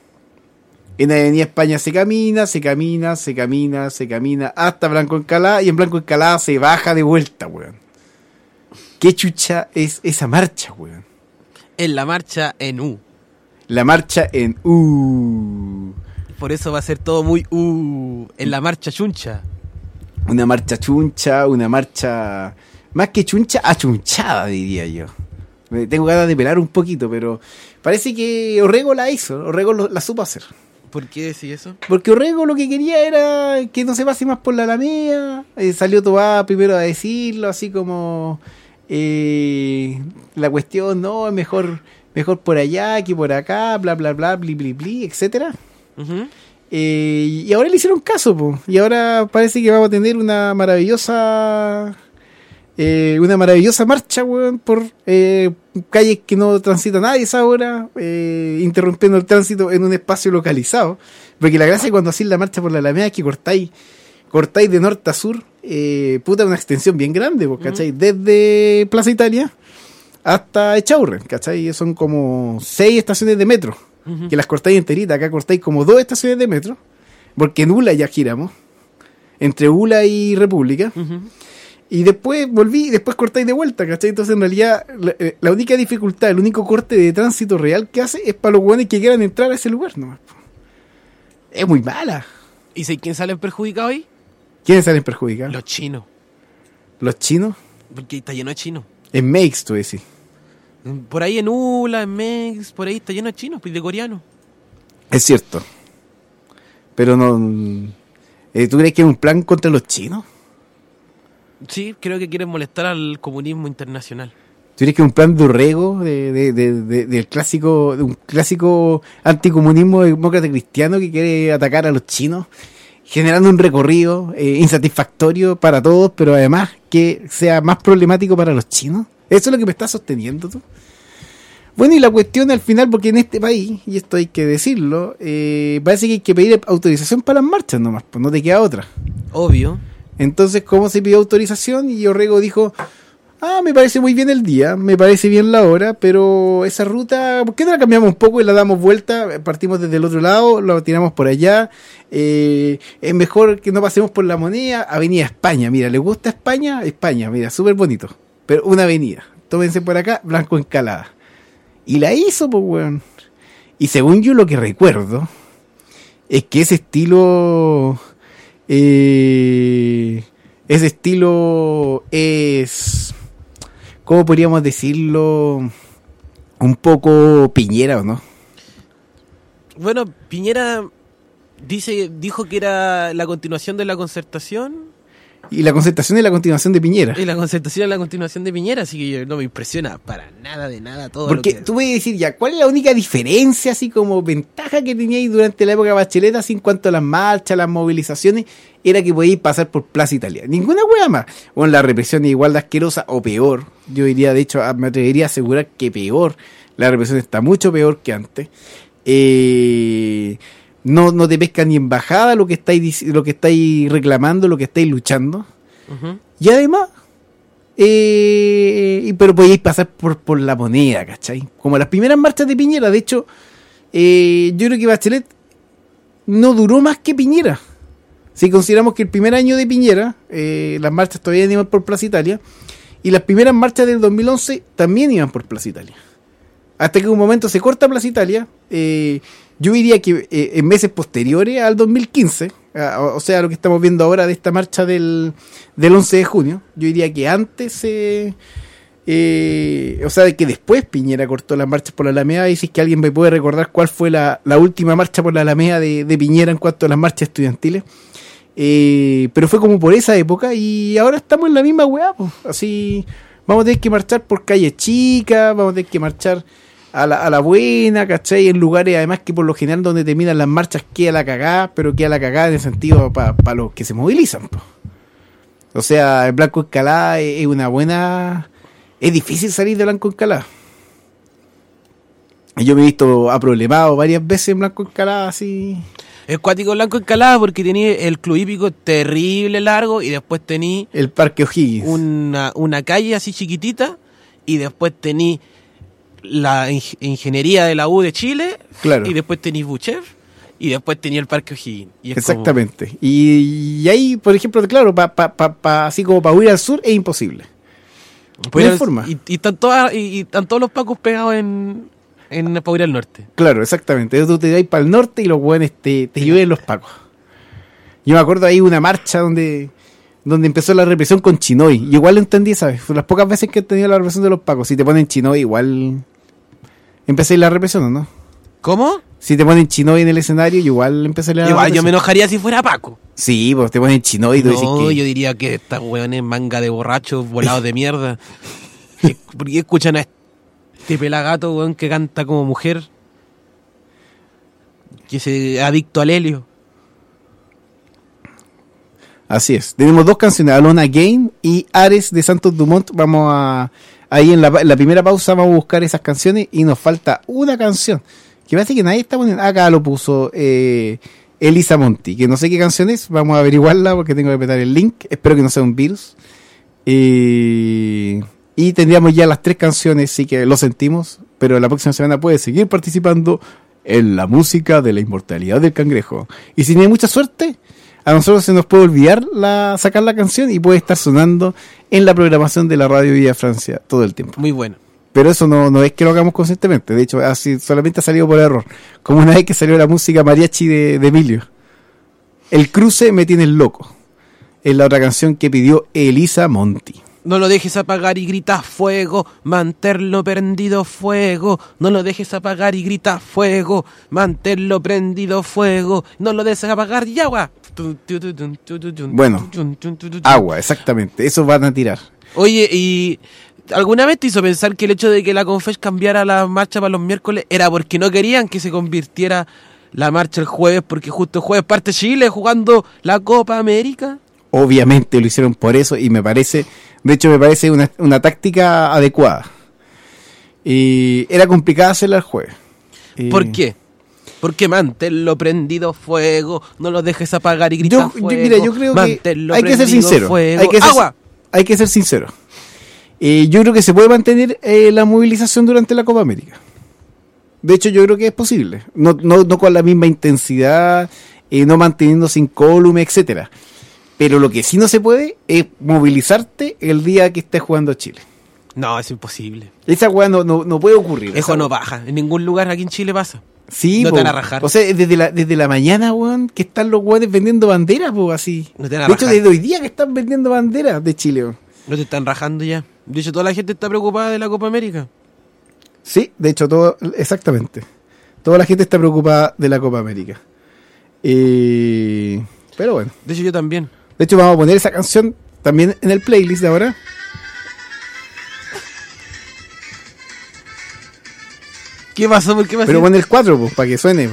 En Avenida España se camina, se camina, se camina, se camina, hasta Blanco Encalada, y en Blanco Encalada se baja de vuelta, weón. ¿Qué chucha es esa marcha, weón? En la marcha en U. La marcha en U. Por eso va a ser todo muy U. En la marcha chuncha. Una marcha chuncha, una marcha... Más que chuncha, achunchada, diría yo. Me tengo ganas de pelar un poquito, pero parece que Orrego la hizo. Orrego lo- la supo hacer. ¿Por qué decís eso? Porque Orrego lo que quería era que no se pase más por la Alameda. Eh, salió Tobá primero a decirlo, así como... eh, la cuestión, no, es mejor, mejor por allá que por acá, bla, bla, bla, bli, bli, bli, etcétera. Ujú. Eh, y ahora le hicieron caso, po. Y ahora parece que vamos a tener una maravillosa... eh, una maravillosa marcha, weón, por eh, calles que no transita nadie a esa hora, eh, interrumpiendo el tránsito en un espacio localizado. Porque la gracia cuando hacéis la marcha por la Alameda es que cortáis, cortáis de norte a sur, eh, puta, una extensión bien grande, pues, ¿cachai? Desde Plaza Italia hasta Echaurren, ¿cachai? Son como seis estaciones de metro, Ujú. que las cortáis enteritas. Acá cortáis como dos estaciones de metro, porque en Ula ya giramos, entre Ula y República. Ujú. Y después volví y después cortáis de vuelta, ¿cachai? Entonces, en realidad, la, eh, la única dificultad, el único corte de tránsito real que hace es para los hueones que quieran entrar a ese lugar nomás, po. Es muy mala. ¿Y sé quién sale perjudicado ahí? ¿Quiénes salen perjudicados? Los chinos. Los chinos. Porque está lleno de chinos. En Makes, tú decís. Por ahí en Ula, en Mex, por ahí está lleno de chinos, pues, de coreanos. Es cierto. Pero no... eh, ¿tú crees que es un plan contra los chinos? Sí, creo que quieren molestar al comunismo internacional. ¿Tú crees que es un plan de Orrego, de, de, de, de- del clásico, de un clásico anticomunismo demócrata cristiano que quiere atacar a los chinos, generando un recorrido eh, insatisfactorio para todos, pero además que sea más problemático para los chinos? ¿Eso es lo que me estás sosteniendo tú? Bueno, y la cuestión al final, porque en este país, y esto hay que decirlo, eh, parece que hay que pedir autorización para las marchas nomás, pues no te queda otra. Obvio. Entonces, ¿cómo se pidió autorización? Y Orrego dijo, ah, me parece muy bien el día, me parece bien la hora, pero esa ruta, ¿por qué no la cambiamos un poco y la damos vuelta? Partimos desde el otro lado, la tiramos por allá. Eh, es mejor que no pasemos por la Moneda, Avenida España. Mira, ¿les gusta España? España, mira, súper bonito. Pero una avenida. Tómense por acá, Blanco Encalada. Y la hizo, pues, weón. Y según yo lo que recuerdo, es que ese estilo... Eh, ese estilo es, ¿cómo podríamos decirlo? Un poco Piñera, ¿o no? Bueno, Piñera dice, dijo que era la continuación de la concertación. Y la concertación es la continuación de Piñera. Y la concertación es la continuación de Piñera, así que no me impresiona para nada, de nada, todo Porque lo que... tú puedes decir ya, ¿cuál es la única diferencia, así como ventaja que teníais durante la época Bachelet, así en cuanto a las marchas, las movilizaciones? Era que podíais pasar por Plaza Italia. Ninguna hueá más. Bueno, la represión es igual de asquerosa o peor. Yo diría, de hecho, me atrevería a asegurar que peor. La represión está mucho peor que antes. Eh... No, no te pesca ni embajada lo que estáis lo que estáis reclamando, lo que estáis luchando. Uh-huh. Y además, eh, pero podéis pasar por, por la moneda, ¿cachai? Como las primeras marchas de Piñera. De hecho, eh, yo creo que Bachelet no duró más que Piñera. Si consideramos que el primer año de Piñera, eh, las marchas todavía iban por Plaza Italia, y las primeras marchas del dos mil once también iban por Plaza Italia. Hasta que en un momento se corta Plaza Italia. Eh, yo diría que eh, en meses posteriores al dos mil quince, a, o sea, lo que estamos viendo ahora de esta marcha del, del once de junio, yo diría que antes, eh, eh, o sea, de que después Piñera cortó las marchas por la Alameda. Y si es que alguien me puede recordar cuál fue la, la última marcha por la Alameda de, de Piñera en cuanto a las marchas estudiantiles. Eh, pero fue como por esa época y ahora estamos en la misma weá, pues. Así vamos a tener que marchar por calles chicas, vamos a tener que marchar a la, a la buena, ¿cachai? En lugares además que por lo general donde terminan las marchas queda la cagada, pero queda la cagada en el sentido para pa los que se movilizan, pues. O sea, el Blanco Encalada es, es una buena... Es difícil salir de Blanco Encalada. Yo me he visto aproblemado varias veces en Blanco Encalada, así... Es cuático Blanco Encalada porque tenía el club hípico terrible largo y después tenía... El Parque O'Higgins. Una, una calle así chiquitita y después tenía la ing- ingeniería de la U de Chile. Claro. Y después tenía Buchef y después tenía el Parque O'Higgins. Y es exactamente. Como... Y, y ahí, por ejemplo, claro, pa, pa, pa, pa, así como para huir al sur es imposible. No hay al, forma. Y, y, están todas, y, y están todos los pacos pegados en... En para ir al norte. Claro, exactamente. Tú te vas para el norte y los buenos te, te llueven los pacos. Yo me acuerdo ahí una marcha donde donde empezó la represión con Chinoy. Y igual lo entendí, ¿sabes? Fue las pocas veces que he tenido la represión de los pacos. Si te ponen Chinoy, igual empecé la represión, ¿o no? ¿Cómo? Si te ponen Chinoy en el escenario, igual empecé la Igual represión. yo me enojaría si fuera Paco. Sí, pues te ponen Chinoy y tú no, dices que... yo diría que estas hueones manga de borrachos volados de mierda. ¿Por qué escuchan a este pelagato, weón, que canta como mujer? Que es adicto al helio. Así es. Tenemos dos canciones, Alone Again y Ares de Santos Dumont. Vamos a... Ahí en la, en la primera pausa vamos a buscar esas canciones y nos falta una canción. Que parece que nadie está poniendo... Acá lo puso eh, Elisa Monti, que no sé qué canción es. Vamos a averiguarla porque tengo que apretar el link. Espero que no sea un virus. Eh, y tendríamos ya las tres canciones, sí que lo sentimos. Pero la próxima semana puede seguir participando en la música de la inmortalidad del cangrejo. Y si tiene mucha suerte... A nosotros se nos puede olvidar la, sacar la canción y puede estar sonando en la programación de la Radio Villa Francia todo el tiempo. Muy bueno. Pero eso no, no es que lo hagamos conscientemente. De hecho, así solamente ha salido por error. Como una vez que salió la música mariachi de, de Emilio. El cruce me tiene loco. Es la otra canción que pidió Elisa Monti. No lo dejes apagar y grita fuego, manténlo prendido fuego. No lo dejes apagar y grita fuego, manténlo prendido fuego. No lo dejes apagar y agua. Bueno, agua, exactamente. Eso van a tirar. Oye, ¿y alguna vez te hizo pensar que el hecho de que la Confesh cambiara la marcha para los miércoles era porque no querían que se convirtiera la marcha el jueves, porque justo el jueves parte Chile jugando la Copa América? Obviamente lo hicieron por eso y me parece, de hecho me parece una, una táctica adecuada. Y era complicado hacerla el jueves. ¿Por eh... qué? Porque manténlo prendido fuego, no lo dejes apagar y grita yo, fuego. Yo, mira, yo creo manténlo que hay que ser sincero. Fuego. Hay que ser, ¡Agua! Hay que ser sincero. Eh, yo creo que se puede mantener eh, la movilización durante la Copa América. De hecho, yo creo que es posible. No, no, no con la misma intensidad, eh, no manteniéndose incólume, etcétera. Pero lo que sí no se puede es movilizarte el día que estés jugando a Chile. No, es imposible. Esa weá no, no, no puede ocurrir. Eso no baja. En ningún lugar aquí en Chile pasa. Sí, no po. te van a rajar. O sea, desde la, desde la mañana, weón, que están los weones vendiendo banderas, po, así. No te van a de rajar. hecho, desde hoy día que están vendiendo banderas de Chile, weón. No te están rajando ya. De hecho, toda la gente está preocupada de la Copa América. Sí, de hecho, todo, exactamente. Toda la gente está preocupada de la Copa América. Eh, pero bueno. De hecho, yo también. De hecho, vamos a poner esa canción también en el playlist de ahora. ¿Qué pasó? ¿Por qué pasó? Pero pon el cuatro, pues, para que suene.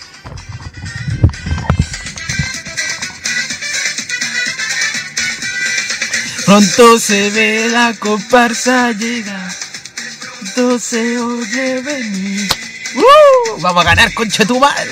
Pronto se ve la comparsa llega, pronto se oye venir. ¡Uh! Vamos a ganar, concha tu madre.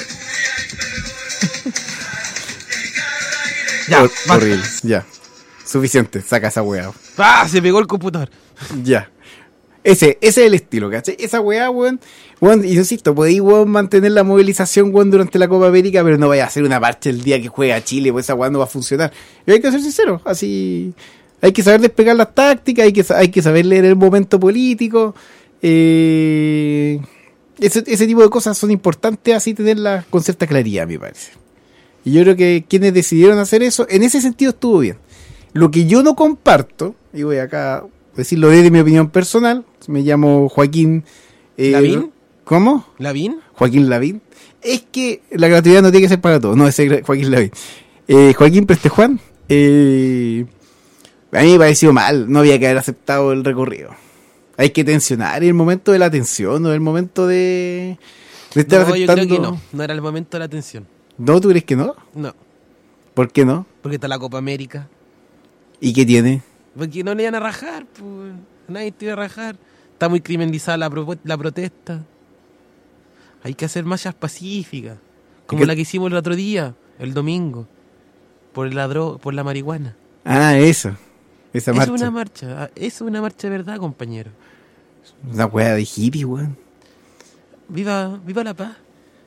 Ya, Hor- basta. horrible, ya. Suficiente, saca esa weá. Ah, se pegó el computador. Ya. Ese, ese es el estilo, ¿cachai? Esa weá, weón. Weón, y insisto, podéis, weón, mantener la movilización, weón, durante la Copa América, pero no vaya a hacer una marcha el día que juega Chile, pues esa weá no va a funcionar. Y hay que ser sincero, así. Hay que saber despegar las tácticas, hay que, sa- hay que saber leer el momento político. Eh, ese, ese tipo de cosas son importantes, así tenerlas con cierta claridad, me parece. Y yo creo que quienes decidieron hacer eso, en ese sentido estuvo bien. Lo que yo no comparto, y voy acá a decirlo desde mi opinión personal, me llamo Joaquín... eh, ¿Lavín? ¿Cómo? ¿Lavín? Joaquín Lavín. Es que la gratuidad no tiene que ser para todos, no, ese es Joaquín Lavín. Eh, Joaquín Prestejuan, eh, a mí me pareció mal, no había que haber aceptado el recorrido. Hay que tensionar el momento de la tensión, no el momento de, de estar No, yo aceptando... creo que no. No era el momento de la atención. ¿No? ¿Tú crees que no? No. ¿Por qué no? Porque está la Copa América. ¿Y qué tiene? Porque no le iban a rajar, pues. Nadie te iba a rajar. Está muy criminalizada la, pro- la protesta. Hay que hacer marchas pacíficas. Como ¿Qué? la que hicimos el otro día, el domingo. Por la dro por la marihuana. Ah, eso. Esa Es marcha. una marcha. ah, Es una marcha de verdad, compañero. Una weá de hippie, weón. Viva, viva la paz.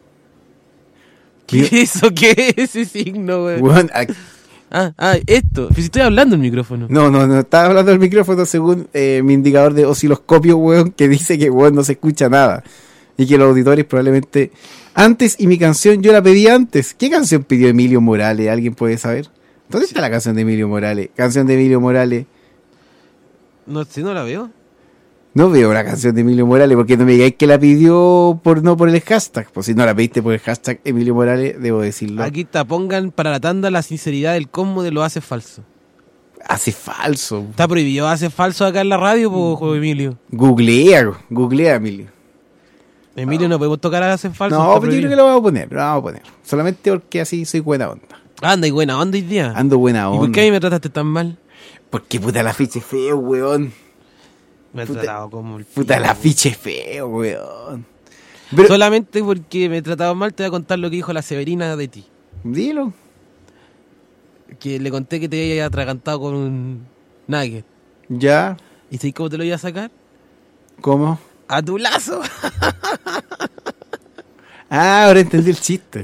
Viva- ¿Qué es eso? ¿Qué es ese signo, güey? Weón, a- Ah, ah, esto. Pues si estoy hablando en el micrófono. No, no, no, estaba hablando del micrófono según eh, mi indicador de osciloscopio, weón, que dice que, weón, no se escucha nada. Y que los auditores probablemente... Antes, y mi canción yo la pedí antes. ¿Qué canción pidió Emilio Morales? ¿Alguien puede saber? ¿Dónde está la canción de Emilio Morales? Canción de Emilio Morales. No sé, no la veo. No veo la canción de Emilio Morales, porque no me digáis que la pidió por no por el hashtag. Pues si no la pediste por el hashtag Emilio Morales, debo decirlo. Aquí te pongan para la tanda la sinceridad del cosmo de lo hace falso. Hace falso. Está prohibido hace falso acá en la radio, po, Emilio. Googlea, googlea, Emilio. Emilio, no podemos tocar a hace falso. No, está pero yo creo prohibido. que lo vamos a poner, lo vamos a poner. Solamente porque así soy buena onda. Anda, y buena onda hoy día. Ando buena ¿Y onda. por qué a mí me trataste tan mal? Porque puta la ficha es feo, weón. Me has Puta- tratado como el Puta pico, la weón. ficha es feo, weón. Pero, Solamente porque me he tratado mal te voy a contar lo que dijo la Severina de ti. dilo. Que le conté que te había atragantado con un nugget. Ya, ¿Y sabes cómo te lo iba a sacar? ¿cómo? ¡A tu lazo! Ah, ahora entendí el chiste.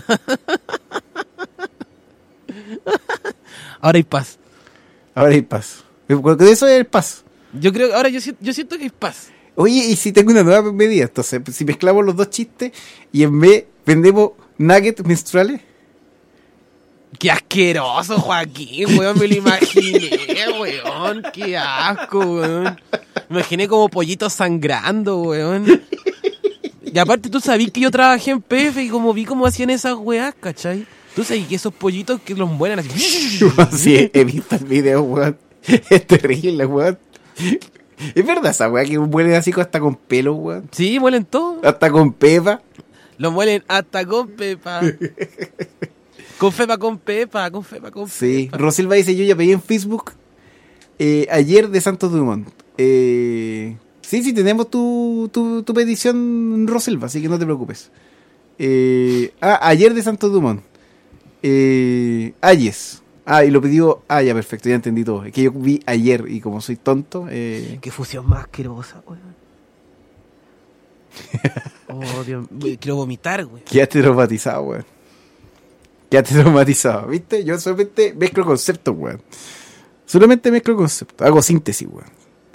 Ahora hay paz. Ahora hay paz. Porque eso es el paz. Yo creo que ahora yo, si- yo siento que hay paz. Oye, y si tengo una nueva medida, entonces, si mezclamos los dos chistes y en vez vendemos nuggets menstruales. ¡Qué asqueroso, Joaquín, weón! Me lo imaginé, weón. ¡Qué asco, weón! Me imaginé como pollitos sangrando, weón. Y aparte tú sabías que yo trabajé en P F y como vi cómo hacían esas weas, ¿cachai? Tú sabías que esos pollitos que los mueren así... Sí, he visto el video, weón. Es terrible, weón. Es verdad esa weá que muelen así hasta con pelo, weón. Sí, muelen todo. Hasta con pepa. Los muelen hasta con pepa. Con fepa, con pepa, con fepa, con Sí, pepa. Rosilva dice, yo ya pedí en Facebook eh, ayer de Santos Dumont. Eh, sí, sí, tenemos tu, tu, tu petición, Rosilva, así que no te preocupes. Eh, ah, ayer de Santos Dumont. Eh, Ayes. Ah, y lo pidió... Ah, ya, perfecto, ya entendí todo. Es que yo vi ayer y como soy tonto... Eh, Qué fusión más asquerosa, weón. Oh, Dios mío, quiero vomitar, weón. quédate traumatizado, weón. Quédate traumatizado, ¿viste? Yo solamente mezclo conceptos, weón. Solamente mezclo conceptos. Hago síntesis, weón.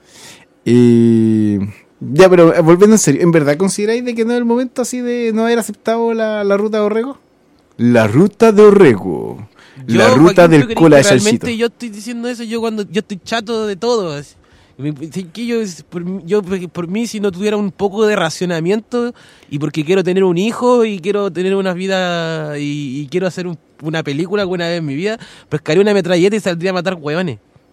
Y... Ya, pero eh, volviendo en serio, ¿en verdad consideráis de que no es el momento así de no haber aceptado la, la ruta de Orrego? La ruta de Orrego. La Yo, ruta Joaquín, del ¿tú crees cola de que salsito. realmente yo estoy diciendo eso yo cuando yo estoy chato de todo. así? Me- sí, que yo, por, mí- yo por mí si no tuviera un poco de racionamiento y porque quiero tener un hijo y quiero tener una vida y, y quiero hacer un- una película alguna vez en mi vida, pescaría una metralleta y saldría a matar hueones.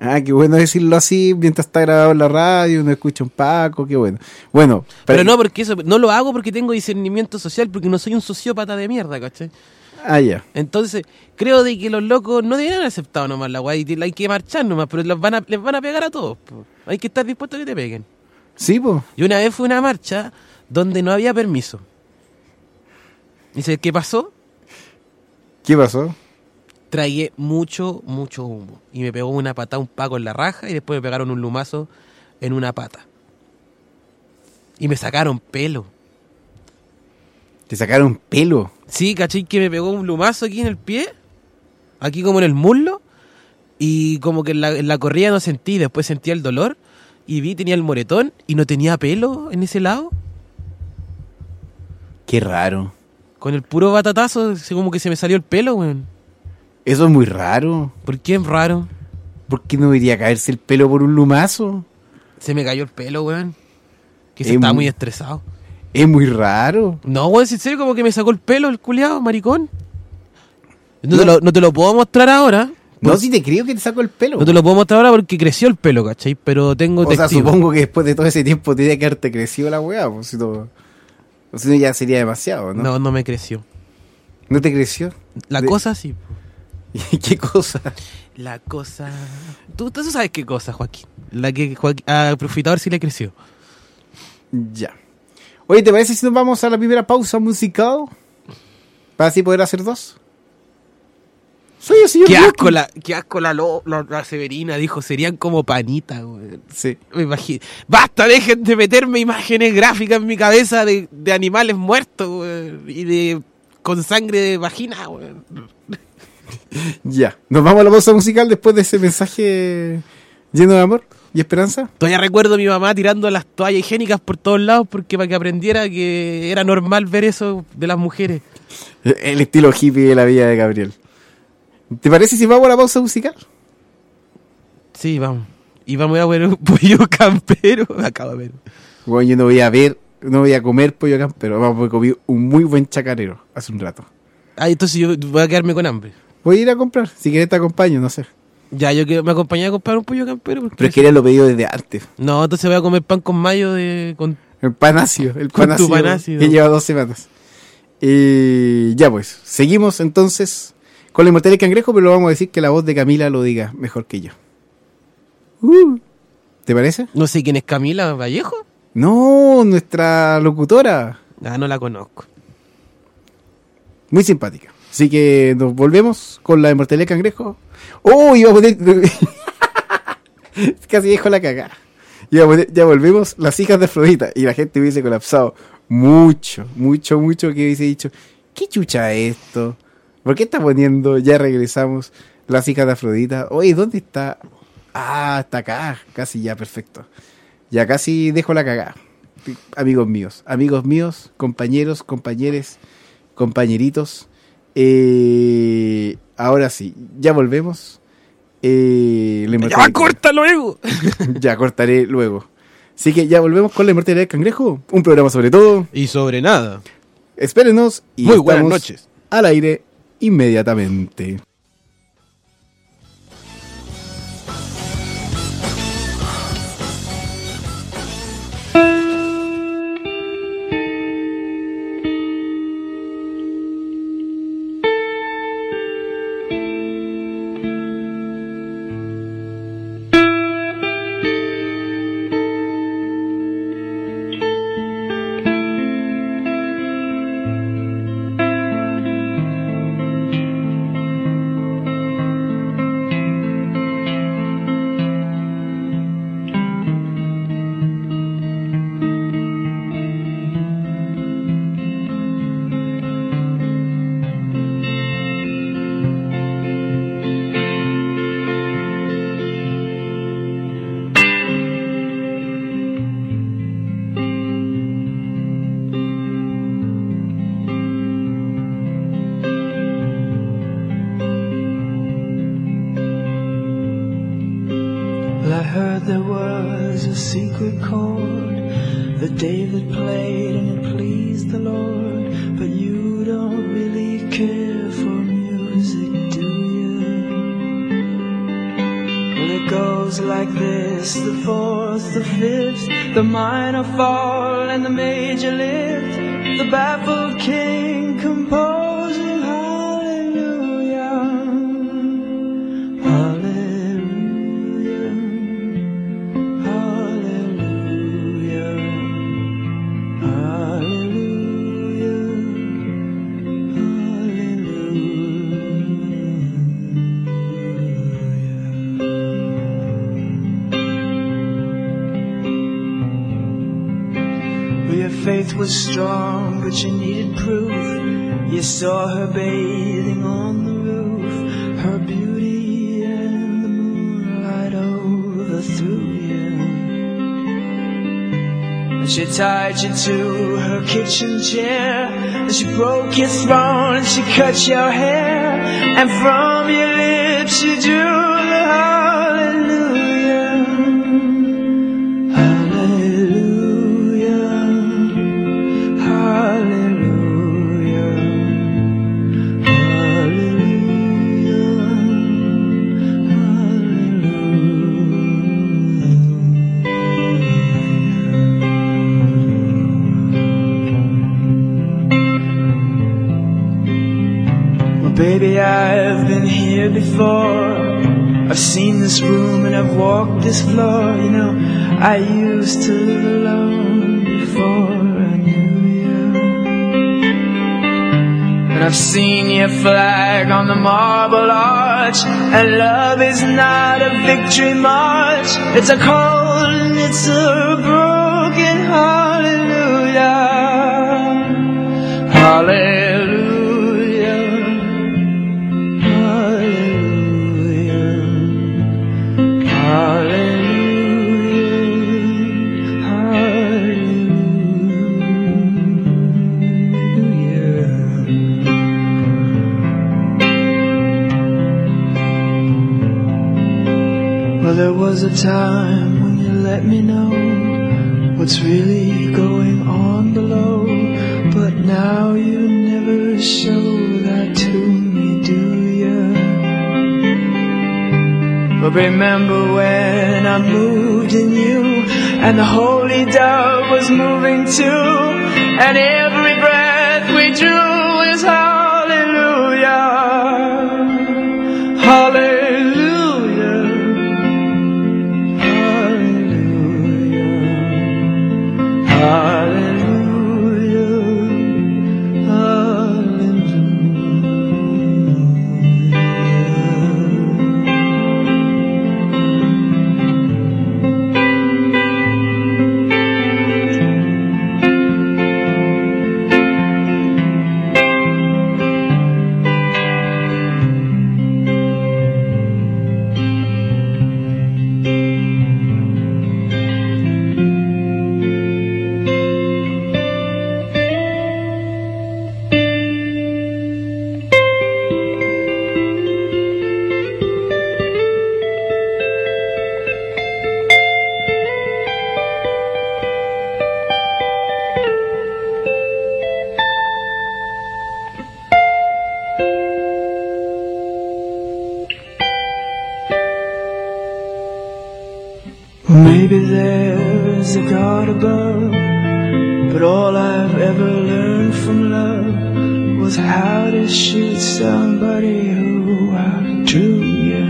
Ah, qué bueno decirlo así mientras está grabado en la radio, uno escucha un Paco, qué bueno. Bueno, pero, pero no, porque eso no lo hago porque tengo discernimiento social, porque no soy un sociópata de mierda, ¿cachai? Ah, ya. Entonces, creo de que los locos no deberían haber aceptado nomás la weá, y hay que marchar nomás, pero los van a, les van a pegar a todos, po. Hay que estar dispuestos a que te peguen. Sí, pues. Y una vez fue una marcha donde no había permiso. Dice, ¿qué pasó? ¿Qué pasó? Tragué mucho, mucho humo. Y me pegó una patada un Paco en la raja y después me pegaron un lumazo en una pata. Y me sacaron pelo. ¿Te sacaron pelo? Sí, ¿cachai? Que me pegó un lumazo aquí en el pie, aquí como en el muslo, y como que en la, en la corrida no sentí, después sentí el dolor, y vi, tenía el moretón, y no tenía pelo en ese lado. Qué raro. Con el puro batatazo, como que se me salió el pelo, weón. Eso es muy raro. ¿Por qué es raro? ¿Por qué no debería caerse el pelo por un lumazo? Se me cayó el pelo, weón. Que se Es estaba muy- muy estresado. Es muy raro. No, weón, en serio, como que me sacó el pelo el culiado, maricón. No, No. Te lo, no te lo puedo mostrar ahora. No, si te creo que te sacó el pelo. No te lo puedo mostrar ahora porque creció el pelo, ¿cachai? Pero tengo O sea, testigo. supongo que después de todo ese tiempo tenía que haberte crecido la weá, pues, si no, o si no ya sería demasiado, ¿no? No, no me creció. ¿No te creció? La De- cosa sí. ¿Qué cosa? La cosa... ¿Tú, tú sabes qué cosa, Joaquín? La que Joaquín, a Profitador sí le creció. Ya. Oye, ¿te parece si nos vamos a la primera pausa musical? Para así poder hacer dos. Soy el señor Qué Rocky. asco la, qué asco la, lo- la, la Severina, dijo, serían como panitas, güey. Sí. Me imagino. Basta, dejen de meterme imágenes gráficas en mi cabeza de, de animales muertos, güey, y de con sangre de vagina, güey. Ya. Nos vamos a la pausa musical después de ese mensaje lleno de amor y esperanza. Todavía recuerdo a mi mamá tirando las toallas higiénicas por todos lados porque para que aprendiera que era normal ver eso de las mujeres. El estilo hippie de la vida de Gabriel. ¿Te parece si vamos a la pausa musical? Sí, vamos. Y vamos a ver un pollo campero. Acabo de ver. Bueno, yo no voy a ver, no voy a comer pollo campero. Vamos a comer un muy buen chacarero hace un rato. Ah, entonces yo voy a quedarme con hambre. Voy a ir a comprar. Si quieres te acompaño, no sé. Ya, yo que me acompañé a comprar un pollo campero. porque- Pero es que era lo pedido desde antes. No, entonces voy a comer pan con mayo de... Con... El pan ácido, el Con pan tu ácido pan ácido. que lleva dos semanas. Y ya pues, seguimos entonces con la inmortal del cangrejo, pero lo vamos a decir que la voz de Camila lo diga mejor que yo. Uh, ¿Te parece? No sé quién es Camila Vallejo. No, nuestra locutora. Ah, no la conozco. Muy simpática. Así que nos volvemos con la inmortal del cangrejo. ¡Oh! Iba a poner... Casi dejo la cagada. Iba a poner... Ya volvemos, las hijas de Afrodita. Y la gente hubiese colapsado mucho, mucho, mucho, que hubiese dicho, ¿qué chucha es esto? ¿Por qué está poniendo? Ya regresamos, las hijas de Afrodita. Oye, ¿dónde está? Ah, está acá. Casi ya, perfecto. Ya casi dejo la cagada. Amigos míos, amigos míos, compañeros, compañeres, compañeritos. Eh, ahora sí, ya volvemos. Eh, la ¡Ya, inmortalidad- corta luego! Ya cortaré luego. Así que ya volvemos con la inmortalidad del cangrejo. Un programa sobre todo. Y sobre nada. Espérenos y Muy buenas estamos noches. al aire inmediatamente. Well, I heard there was a secret chord that David played and it pleased the Lord. But you don't really care for music, do you? Well, it goes like this, the fourth, the fifth, the minor fall and the major lift, the baffled king composing hallelujah, hallelujah, hallelujah, hallelujah, hallelujah. Well, your faith was strong, but you needed proof. You saw her bathing on the roof, her beauty and the moonlight overthrew you. And she tied you to her kitchen chair, and she broke your throne, and she cut your hair, and from your lips she drew the hallelujah, hallelujah, hallelujah, hallelujah, hallelujah. Well, baby, I've been here before. I've seen this room and I've walked this floor. You know, I used to live alone before I knew you. And I've seen your flag on the marble arch, and love is not a victory march. It's a cold and it's a broken hallelujah, hallelujah, hallelujah, hallelujah, hallelujah. Well, there was a time when you let me know what's really going on below, but now you never show that to me, do you? But remember when I moved in you, and the holy dove was moving too, and every breath we drew is hallelujah, hallelujah, hallelujah, hallelujah, hallelujah. Maybe there's a God above, but all I've ever learned from love was how to shoot somebody who outdrew you.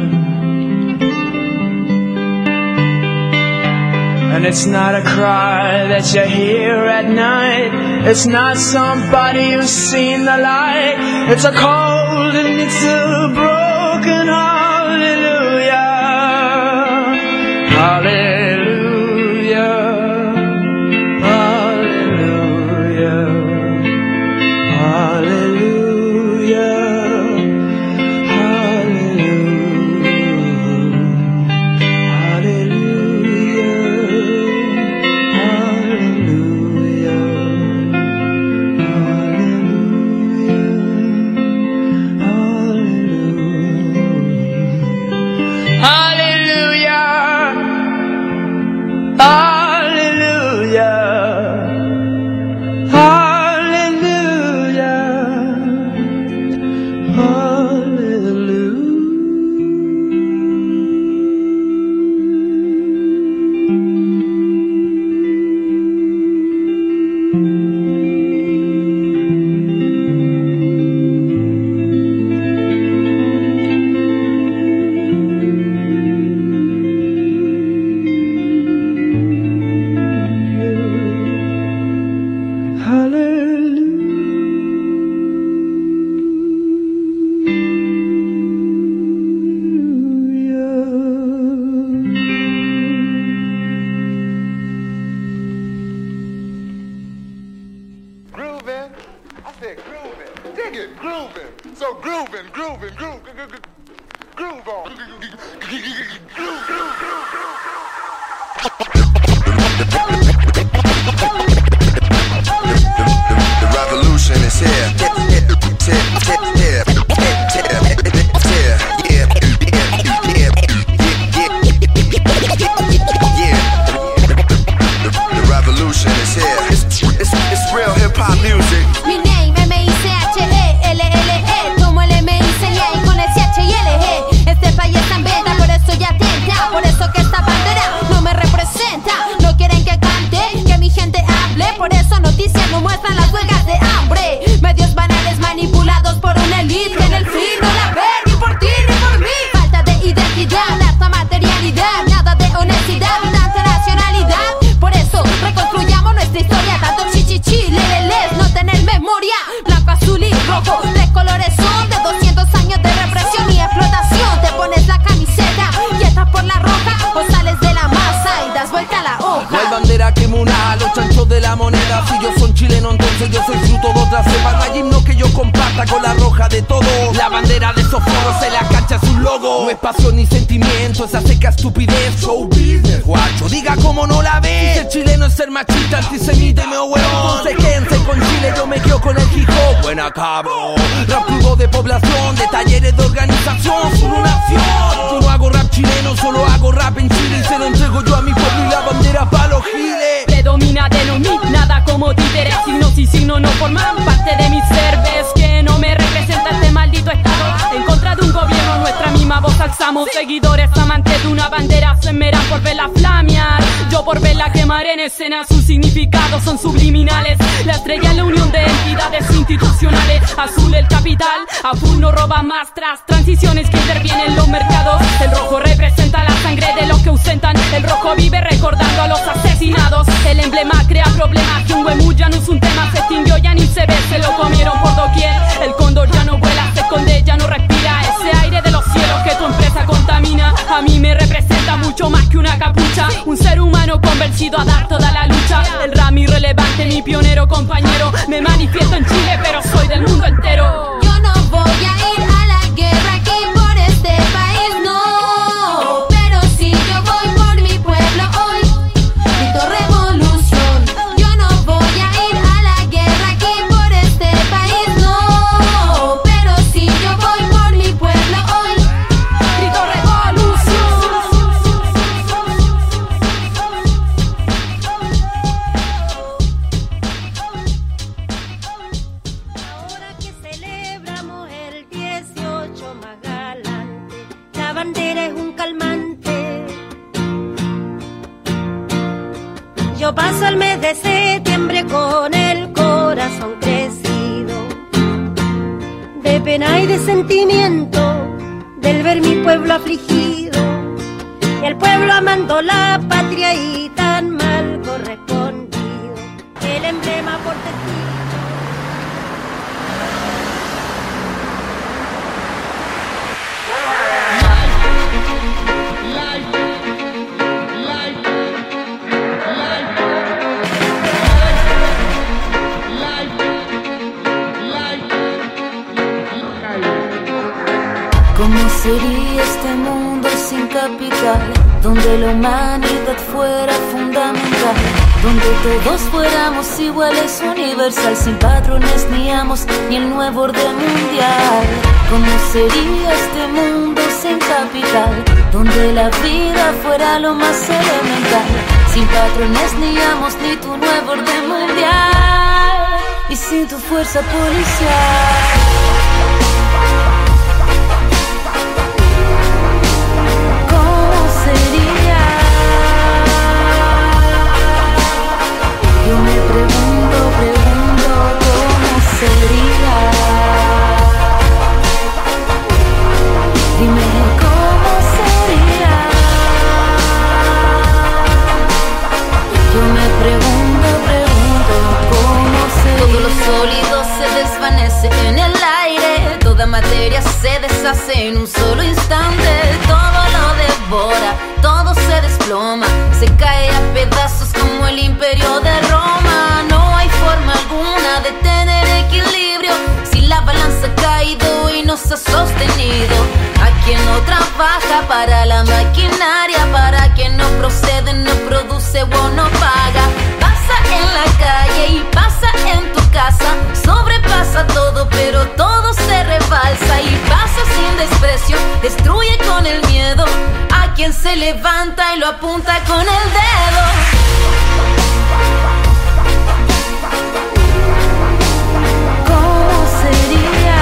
And it's not a cry that you hear at night, it's not somebody who's seen the light, it's a cold and it's a broken hallelujah, hallelujah. Cabrón, rap crudo de población, de talleres de organización, solo una acción. Yo no hago rap chileno, solo hago rap en Chile y se lo entrego yo a mi pueblo y la bandera pa' los giles. Predomina de no mí, nada como títeres, signos y signos no forman parte de mis serbes. Que no me representa este maldito estado, en contra de un gobierno nuestra misma voz alzamos. Seguidores amantes de una bandera se esmeran por verla flamear, yo por verla quemar en escena. Sus significados son subliminales, la estrella es la unión de entidades institucionales. Azul el capital, azul no roba más tras transiciones que intervienen en los mercados. El rojo representa la sangre de los que ausentan, el rojo vive recordando a los asesinados. El emblema crea problemas, que un huemú ya no es un tema, se extinguió, ya ni se ve, se lo comieron por doquier. El cóndor ya no vuela, se esconde, ya no respira ese aire de los cielos que tu empresa contamina. A mí me representa mucho más que una capucha, un ser humano convencido a dar toda la lucha. El rap irrelevante, mi pionero compañero, me manifiesto en Chile pero soy del mundo entero. Yo no voy a ir a la guerra aquí por este país, no. Pero si yo voy por mi pueblo hoy, grito revolución. Yo no voy a ir a la guerra aquí por este país, no. Pero si yo voy por mi pueblo hoy, grito revolución. Ahora que celebramos el dieciocho más galante, la bandera es un calmante. Yo paso el mes de septiembre con el corazón crecido, de pena y de sentimiento, del ver mi pueblo afligido, y el pueblo amando la patria y tan mal correspondido, el emblema por testigo. ¿Cómo sería este mundo sin capital? Donde la humanidad fuera fundamental, donde todos fuéramos iguales, universal, sin patrones ni amos, ni el nuevo orden mundial. ¿Cómo sería este mundo sin capital? Donde la vida fuera lo más elemental, sin patrones ni amos, ni tu nuevo orden mundial, y sin tu fuerza policial. Yo me pregunto, pregunto cómo sería. Dime cómo sería. Yo me pregunto, pregunto cómo sería. hace en un solo instante. Todo lo devora, todo se desploma, se cae a pedazos como el imperio de Roma. No hay forma alguna de tener equilibrio si la balanza ha caído y no se ha sostenido. A quien no trabaja para la maquinaria, para quien no procede, no produce o no paga. Pasa en la calle y pasa en tu casa, sobrepasa todo pero todo se rebalsa y pasa sin desprecio, destruye con el miedo a quien se levanta y lo apunta con el dedo. ¿Cómo sería?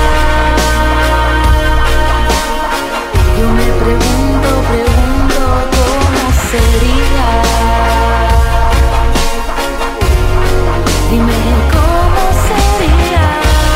Yo me pregunto, pregunto cómo sería. Dime cómo sería.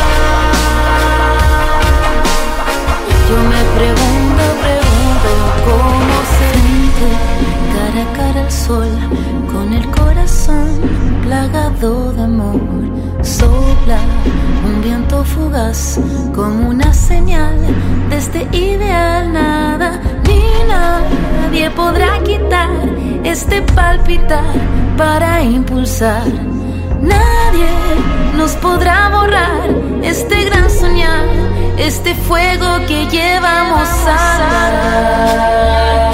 Yo me pregunto, pregunto cómo sería. Cara a cara al sol, con el corazón plagado de amor. Sopla un viento fugaz como una señal de este ideal. Nada ni nadie podrá quitar este palpitar para impulsar. Nadie nos podrá borrar este gran soñar, este fuego que llevamos a dar.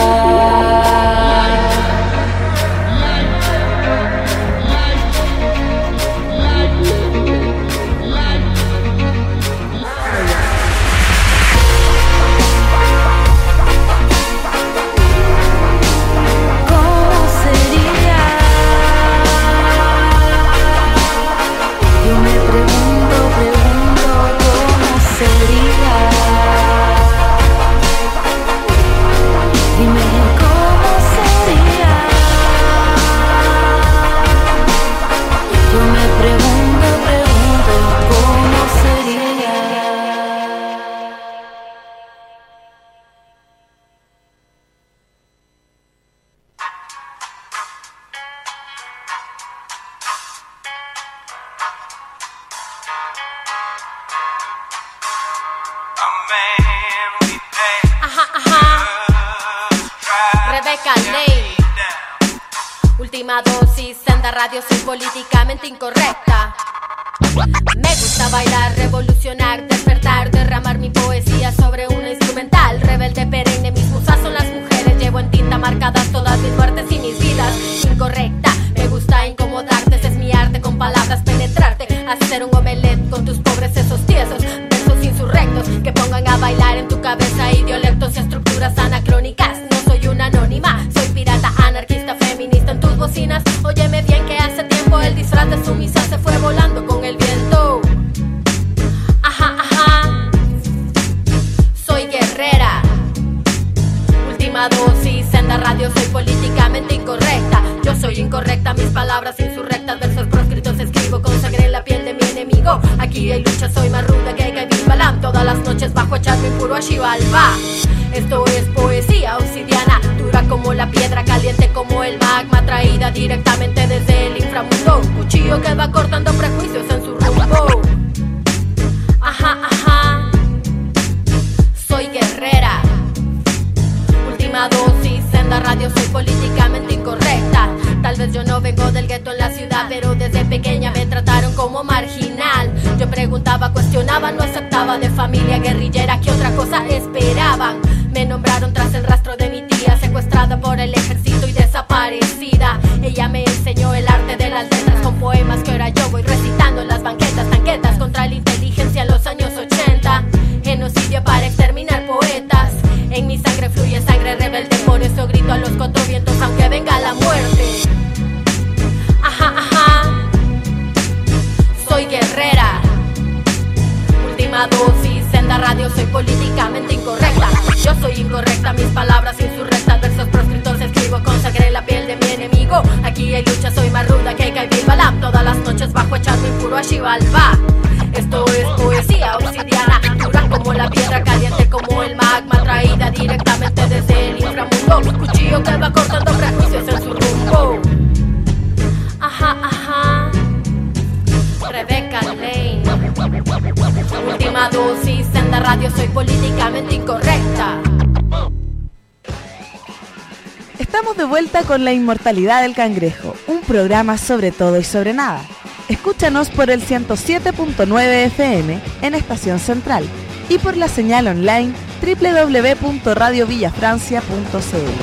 Última dosis, Senda Radio, soy políticamente incorrecta. Me gusta bailar, revolucionar, despertar, derramar mi poesía sobre una instrumental. Rebelde perenne, mis musas son las mujeres. Llevo en tinta marcadas todas mis muertes y mis vidas. Incorrecta, me gusta incomodarte, ese es mi arte, con palabras penetrarte. Hacer un omelette con tus pobres sesos tiesos. Versos insurrectos que pongan a bailar en tu cabeza idiolectos y estructuras anacrónicas. No soy una anónima, soy pirata, anarquista, feminista en tus bocinas. Óyeme bien que hace tiempo el disfraz de sumisa se fue volando con el viento. Ajá, ajá. Soy guerrera. Última dosis, Senda Radio, soy políticamente incorrecta. Yo soy incorrecta, mis palabras insurrectas, versos proscritos escribo con sangre en la piel de mi enemigo. Aquí hay lucha, soy más ruda que Gaby Balam. Todas las noches bajo echarme puro a Xibalba. Esto es poesía obsidiana, dura como la piedra, caliente como el magma, traída directamente desde el inframundo. Un cuchillo que va cortando prejuicios en su rumbo. Ajá, ajá. Soy guerrera. Última dosis, Senda Radio, soy políticamente incorrecta. Tal vez yo no vengo del gueto en la ciudad, pero desde pequeña me trataron como marginal. Yo preguntaba, cuestionaba, no aceptaba, de familia guerrillera, ¿qué otra cosa esperaban? Me nombraron tras el rastro de mi tía, secuestrada por el ejército y desaparecida. Ella me enseñó el arte de las letras con poemas que ahora yo voy recitando en las banquetas, tanquetas contra la inteligencia en los años ochenta. Genocidio para exterminar poetas. En mi sangre fluye sangre rebelde, por eso grito a los cuatro vientos aunque venga la muerte. Ajá, ajá. Soy guerrera. Última dosis, Senda Radio, soy políticamente incorrecta. Yo soy incorrecta, mis palabras insurrectas, versos proscritos escribo con sangre en la piel de mi enemigo. Aquí hay lucha, soy más ruda que Gaby Balam. Todas las noches bajo echarme impuro a Xibalba. Esto es poesía obsidiana, dura como la piedra, caliente como el magma, traída directamente desde el inframundo. Un cuchillo que va cortando prejuicios en su rumbo. Ajá, ajá. Rebecca Lane. Última dosis en Senda Radio, soy políticamente incorrecta. Estamos de vuelta con La Inmortalidad del Cangrejo, un programa sobre todo y sobre nada. Escúchanos por el ciento siete punto nueve F M en Estación Central y por la señal online doble u doble u doble u punto radio villa francia punto c l.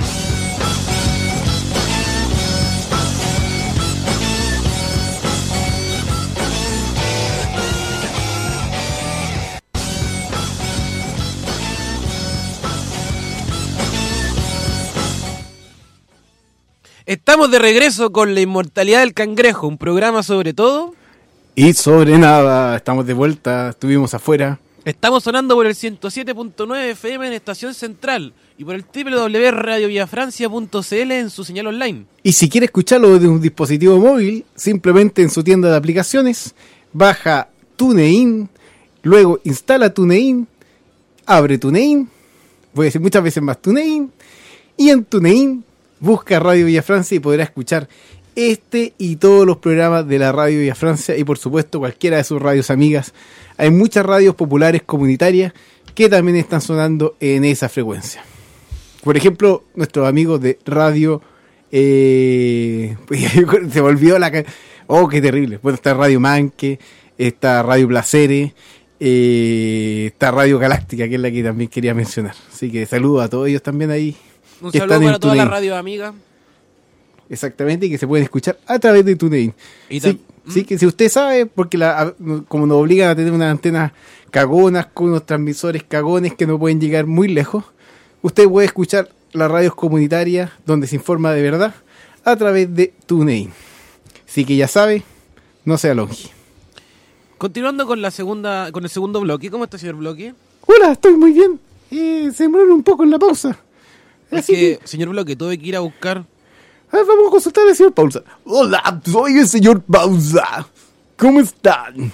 Estamos de regreso con La Inmortalidad del Cangrejo, un programa sobre todo y sobre nada. Estamos de vuelta, estuvimos afuera. Estamos sonando por el ciento siete punto nueve F M en Estación Central y por el doble u doble u doble u punto radio villa francia punto c l en su señal online. Y si quiere escucharlo desde un dispositivo móvil, simplemente en su tienda de aplicaciones, baja TuneIn, luego instala TuneIn, abre TuneIn, voy a decir muchas veces más TuneIn, y en TuneIn busca Radio Villa Francia y podrá escuchar este y todos los programas de la Radio Villa Francia y por supuesto cualquiera de sus radios amigas. Hay muchas radios populares comunitarias que también están sonando en esa frecuencia. Por ejemplo, nuestros amigos de Radio... Eh, se volvió la... Oh, qué terrible. Bueno, está Radio Manque, está Radio Placeres, eh, está Radio Galáctica, que es la que también quería mencionar. Así que saludo a todos ellos también ahí. Un saludo para toda la radio amiga. Exactamente, y que se pueden escuchar a través de TuneIn. Y sí, ¿Mm? sí, que si usted sabe, porque la, como nos obligan a tener unas antenas cagonas con unos transmisores cagones que no pueden llegar muy lejos, usted puede escuchar las radios comunitarias donde se informa de verdad a través de TuneIn. Así que ya sabe, no se alongue. Continuando con la segunda, con el segundo bloque, ¿cómo está, señor Bloque? Hola, estoy muy bien. Eh, se demoraron un poco en la pausa. Es Así que, que, señor Bloque, tuve que ir a buscar. A ver, vamos a consultar al señor Pausa. Hola, soy el señor Pausa. ¿Cómo están?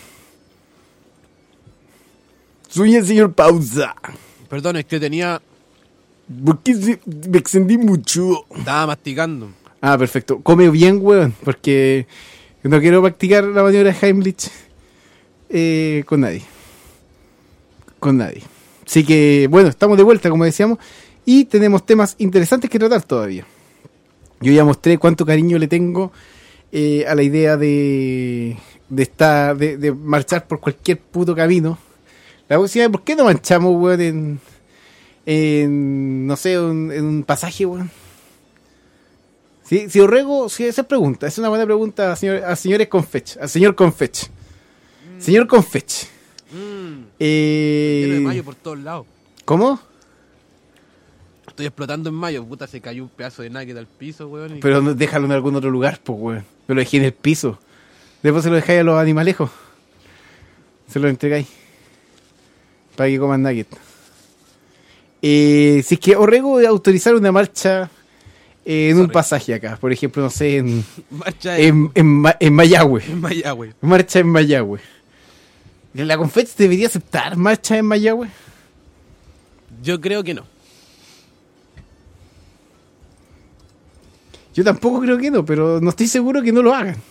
Soy el señor Pausa. Perdón, es que tenía... ¿Por qué se- me extendí mucho? Estaba masticando. Ah, perfecto. Come bien, weón, porque no quiero practicar la maniobra de Heimlich eh, con nadie. Con nadie. Así que, bueno, estamos de vuelta, como decíamos, y tenemos temas interesantes que tratar todavía. Yo ya mostré cuánto cariño le tengo eh, a la idea de, de estar, de, de marchar por cualquier puto camino. La cuestión es, ¿por qué no manchamos, weón, en, en no sé, un, en un pasaje, weón? Sí, si Orrego, sí, esa pregunta, es una buena pregunta a, señor, a señores Confech, al señor Confech. Mm. Señor Confech. Mm. Eh, Lleno de mayo por todos lados. ¿Cómo? Estoy explotando en mayo. Puta, se cayó un pedazo de nugget al piso, weón. y- Pero no- déjalo en algún otro lugar, pues, weón. Yo lo dejé en el piso. Después se lo dejáis a los animalejos. Se lo entregáis. Para que coman nugget. Eh, si es que Orrego de autorizar una marcha eh, en un Sorry. pasaje acá, por ejemplo, no sé, en, Marcha en, en, en, Ma- en Mayagüe. en Mayagüe. Marcha en Mayagüe. ¿La Confech debería aceptar marcha en Mayagüe? Yo creo que no. Yo tampoco creo que no, pero no estoy seguro que no lo hagan.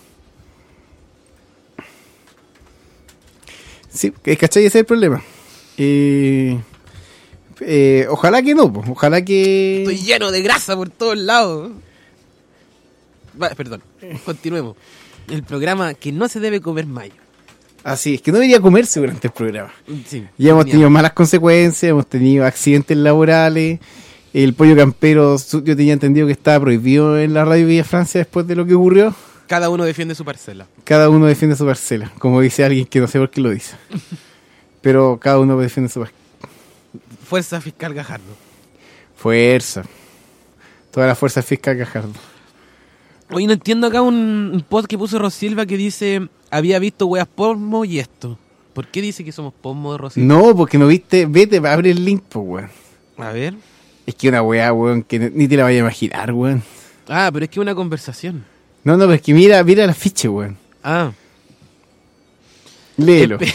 Sí, ¿cachai? Ese es el problema. Eh, eh, ojalá que no, pues, ojalá que... Estoy lleno de grasa por todos lados. Va, perdón, continuemos. El programa que no se debe comer mayo. Así es, que no debería comerse durante el programa. Sí, Ya hemos genial. tenido malas consecuencias, hemos tenido accidentes laborales. El pollo campero, su- yo tenía entendido que estaba prohibido en la radio Villa Francia después de lo que ocurrió. Cada uno defiende su parcela. Cada uno defiende su parcela, como dice alguien que no sé por qué lo dice. Pero cada uno defiende su parcela. Fuerza Fiscal Gajardo. Fuerza. Toda la fuerza fiscal Gajardo. Hoy no entiendo acá un, un post que puso Rosilva que dice: había visto weas porno y esto. ¿Por qué dice que somos pomos de Rosilva? No, porque no viste, vete, abre el link, pues, weón. A ver. Es que una weá, weón, que ni te la vaya a imaginar, weón. Ah, pero es que una conversación. No, no, pero es que mira, mira la ficha, weón. Ah. Léelo. Espe-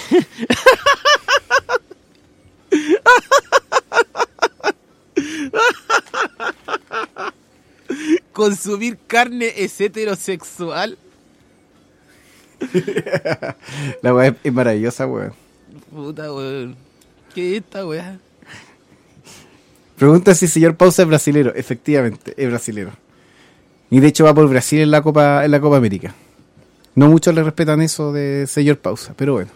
Consumir carne es heterosexual. La weá es, es maravillosa, weón. Puta, weón. ¿Qué es esta weá? Pregunta si el señor Pausa es brasilero. Efectivamente, es brasilero. Y de hecho va por Brasil en la Copa, en la Copa América. No muchos le respetan eso de señor Pausa, pero bueno.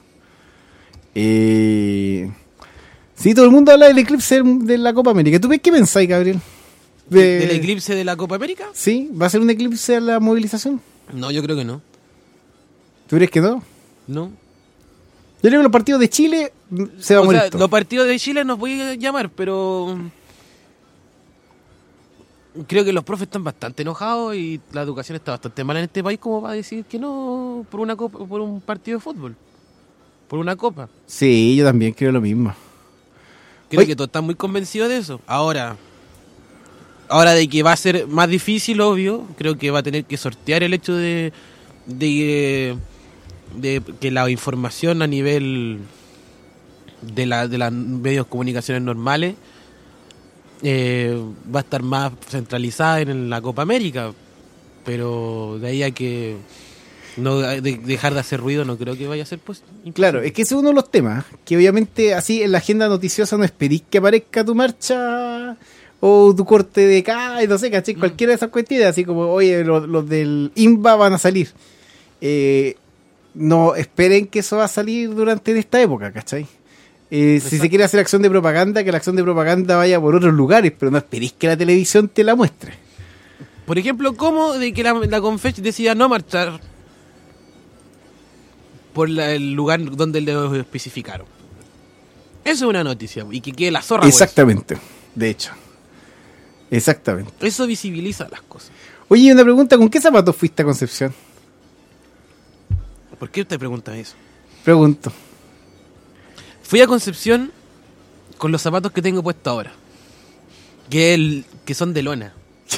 Eh... Sí, todo el mundo habla del eclipse de la Copa América. ¿Tú qué pensáis, Gabriel? De... ¿Del eclipse de la Copa América? Sí, ¿va a ser un eclipse a la movilización? No, yo creo que no. ¿Tú crees que no? No. Yo creo que los partidos de Chile se va a O morir sea, todo. los partidos de Chile nos voy a llamar, pero creo que los profes están bastante enojados y la educación está bastante mala en este país como para decir que no por una copa, por un partido de fútbol, por una copa. Sí, yo también creo lo mismo. Creo Oye. que todos están muy convencidos de eso. Ahora, ahora de que va a ser más difícil, obvio, creo que va a tener que sortear el hecho de, de, de que la información a nivel de la de los medios de comunicaciones normales eh, va a estar más centralizada en la Copa América, pero de ahí a que no de dejar de hacer ruido no creo que vaya a ser pues imposible. Claro, es que ese es uno de los temas que obviamente así en la agenda noticiosa no esperís que aparezca tu marcha o tu corte de acá y no sé, ¿cachai? Mm. Cualquiera de esas cuestiones, así como oye, los, los del I N B A van a salir, eh, no esperen que eso va a salir durante esta época, ¿cachai? Eh, si se quiere hacer acción de propaganda, que la acción de propaganda vaya por otros lugares, pero no esperéis que la televisión te la muestre. Por ejemplo, ¿cómo de que la, la Confech decida no marchar por la, el lugar donde lo especificaron? Eso es una noticia, y que quede la zorra. Exactamente, de hecho. Exactamente. Eso visibiliza las cosas. Oye, una pregunta, ¿con qué zapatos fuiste a Concepción? ¿Por qué usted pregunta eso? Pregunto. Fui a Concepción con los zapatos que tengo puesto ahora. Que, el, que son de lona.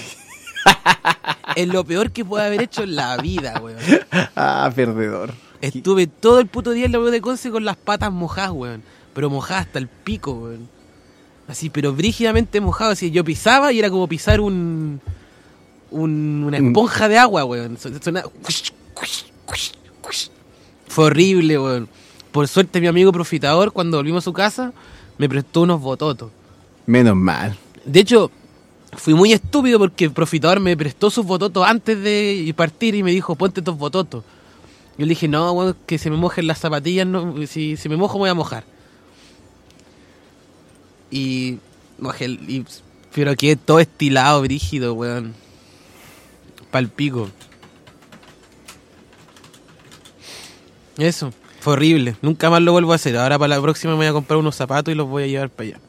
Es lo peor que puede haber hecho en la vida, weón. Ah, perdedor. Estuve todo el puto día en la U de Conce con las patas mojadas, weón. Pero mojadas hasta el pico, weón. Así, pero brígidamente mojado. Así, yo pisaba y era como pisar un... un una esponja de agua, weón. Sonaba... Fue horrible, weón. Por suerte mi amigo Profitador, cuando volvimos a su casa, me prestó unos bototos. Menos mal. De hecho, fui muy estúpido porque el Profitador me prestó sus bototos antes de partir y me dijo, ponte estos bototos. Yo le dije, no, weón, que se me mojen las zapatillas, no, si, si me mojo me voy a mojar. Y... mojé, y pero quedé todo estilado, brígido, weón. Palpico. Eso. Fue horrible, nunca más lo vuelvo a hacer. Ahora para la próxima me voy a comprar unos zapatos y los voy a llevar para allá.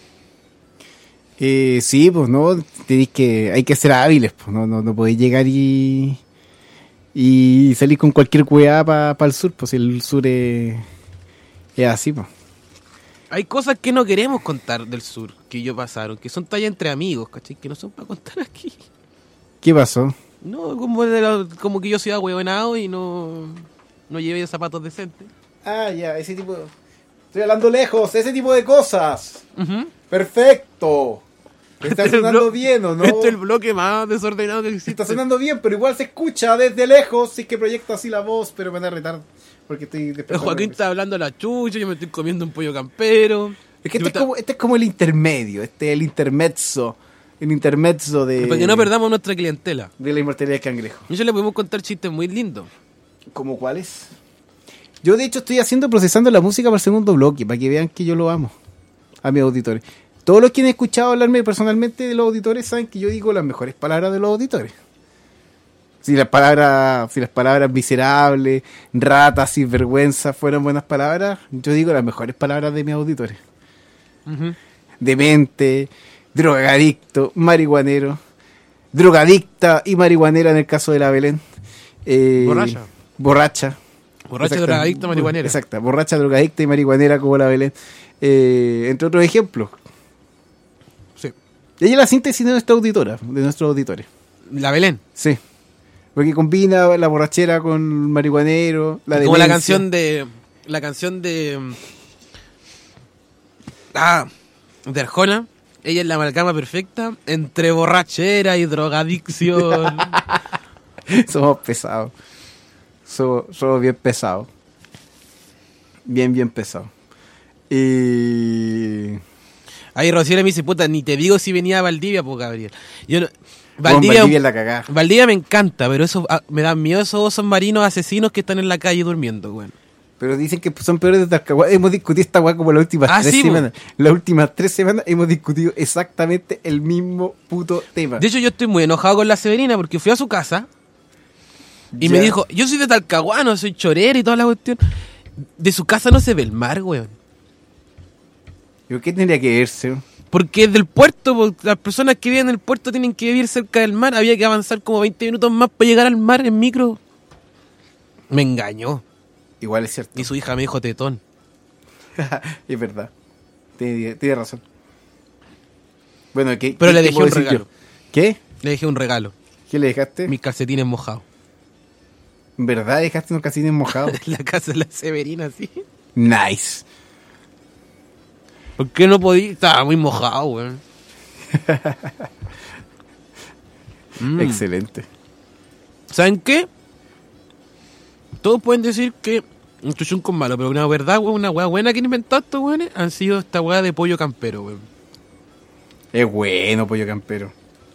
Eh, sí, pues no, tenéis que, hay que ser hábiles, pues no, no, no podéis llegar y y salir con cualquier weá para pa el sur, pues el sur es, es así, pues. Hay cosas que no queremos contar del sur, que yo pasaron, que son tallas entre amigos, ¿cachai? Que no son para contar aquí. ¿Qué pasó? No, como, de la, como que yo soy ahueonado y no... no llevé zapatos decentes. Ah, ya, ese tipo... Estoy hablando lejos, ese tipo de cosas. Uh-huh. Perfecto. Está Este sonando blo- bien, ¿o no? Este es el bloque más desordenado que existe. Está sonando bien, pero igual se escucha desde lejos. Sí que proyecto así la voz, pero me da retardo. Porque estoy El despertando. Joaquín está hablando a la chucha, yo me estoy comiendo un pollo campero. Es que este Yo es, está- como, este es como el intermedio, este es el intermezzo. El intermezzo de... Para que no perdamos nuestra clientela. de la inmortalidad del cangrejo. Nosotros le podemos contar chistes muy lindos. ¿Cómo cuáles? Yo de hecho estoy haciendo, procesando la música para el segundo bloque, para que vean que yo lo amo a mis auditores. Todos los que han escuchado hablarme personalmente de los auditores saben que yo digo las mejores palabras de los auditores. Si las palabras, si las palabras miserables, ratas, sinvergüenza fueran buenas palabras, yo digo las mejores palabras de mis auditores. Uh-huh. Demente, drogadicto, marihuanero, drogadicta y marihuanera en el caso de la Belén. Eh, Borracha. Borracha. Borracha, Exacta. drogadicta, marihuanera. Exacta, borracha, drogadicta y marihuanera como la Belén. Eh, entre otros ejemplos. Sí. Y ella es la síntesis de nuestra auditora, de nuestros auditores. La Belén. Sí. Porque combina la borrachera con el marihuanero, la Como la demencia. canción de... La canción de... Ah, de Arjona. Ella es la amalgama perfecta entre borrachera y drogadicción. Somos pesados. Somos, somos bien pesados. Bien, bien pesados. Eh... Ahí Rocío me dice, puta, ni te digo si venía a Valdivia, pues Gabriel. Yo no... Valdivia, Valdivia es la cagada. Valdivia me encanta, pero eso ah, me da miedo esos osos marinos asesinos que están en la calle durmiendo, güey. Pero dicen que son peores de Talcahuano. Hemos discutido esta weá como las últimas ah, tres sí, semanas. Las últimas tres semanas hemos discutido exactamente el mismo puto tema. De hecho, yo estoy muy enojado con la Severina porque fui a su casa y ya. me dijo, yo soy de Talcahuano, soy chorera y toda la cuestión. De su casa no se ve el mar, weón. ¿Pero qué tendría que verse? Porque es del puerto, pues, las personas que viven en el puerto tienen que vivir cerca del mar. Había que avanzar como veinte minutos más para llegar al mar en micro. Me engañó. Igual es cierto. Y su hija me dijo tetón. Es verdad. Tiene, tiene razón. Bueno, ¿qué? Pero ¿qué le dejé un regalo. Yo? ¿Qué? Le dejé un regalo. ¿Qué le dejaste? Mis calcetines mojados. ¿En verdad dejaste unos calcetines mojados? En la casa de la Severina, sí. Nice. ¿Por qué no podía? Estaba muy mojado, weón. mm. Excelente. ¿Saben qué? Todos pueden decir que esto es un con malo, pero una verdad, weón, una weá buena que han inventado estos weones han sido esta weá de pollo campero, weón. Es bueno, pollo campero.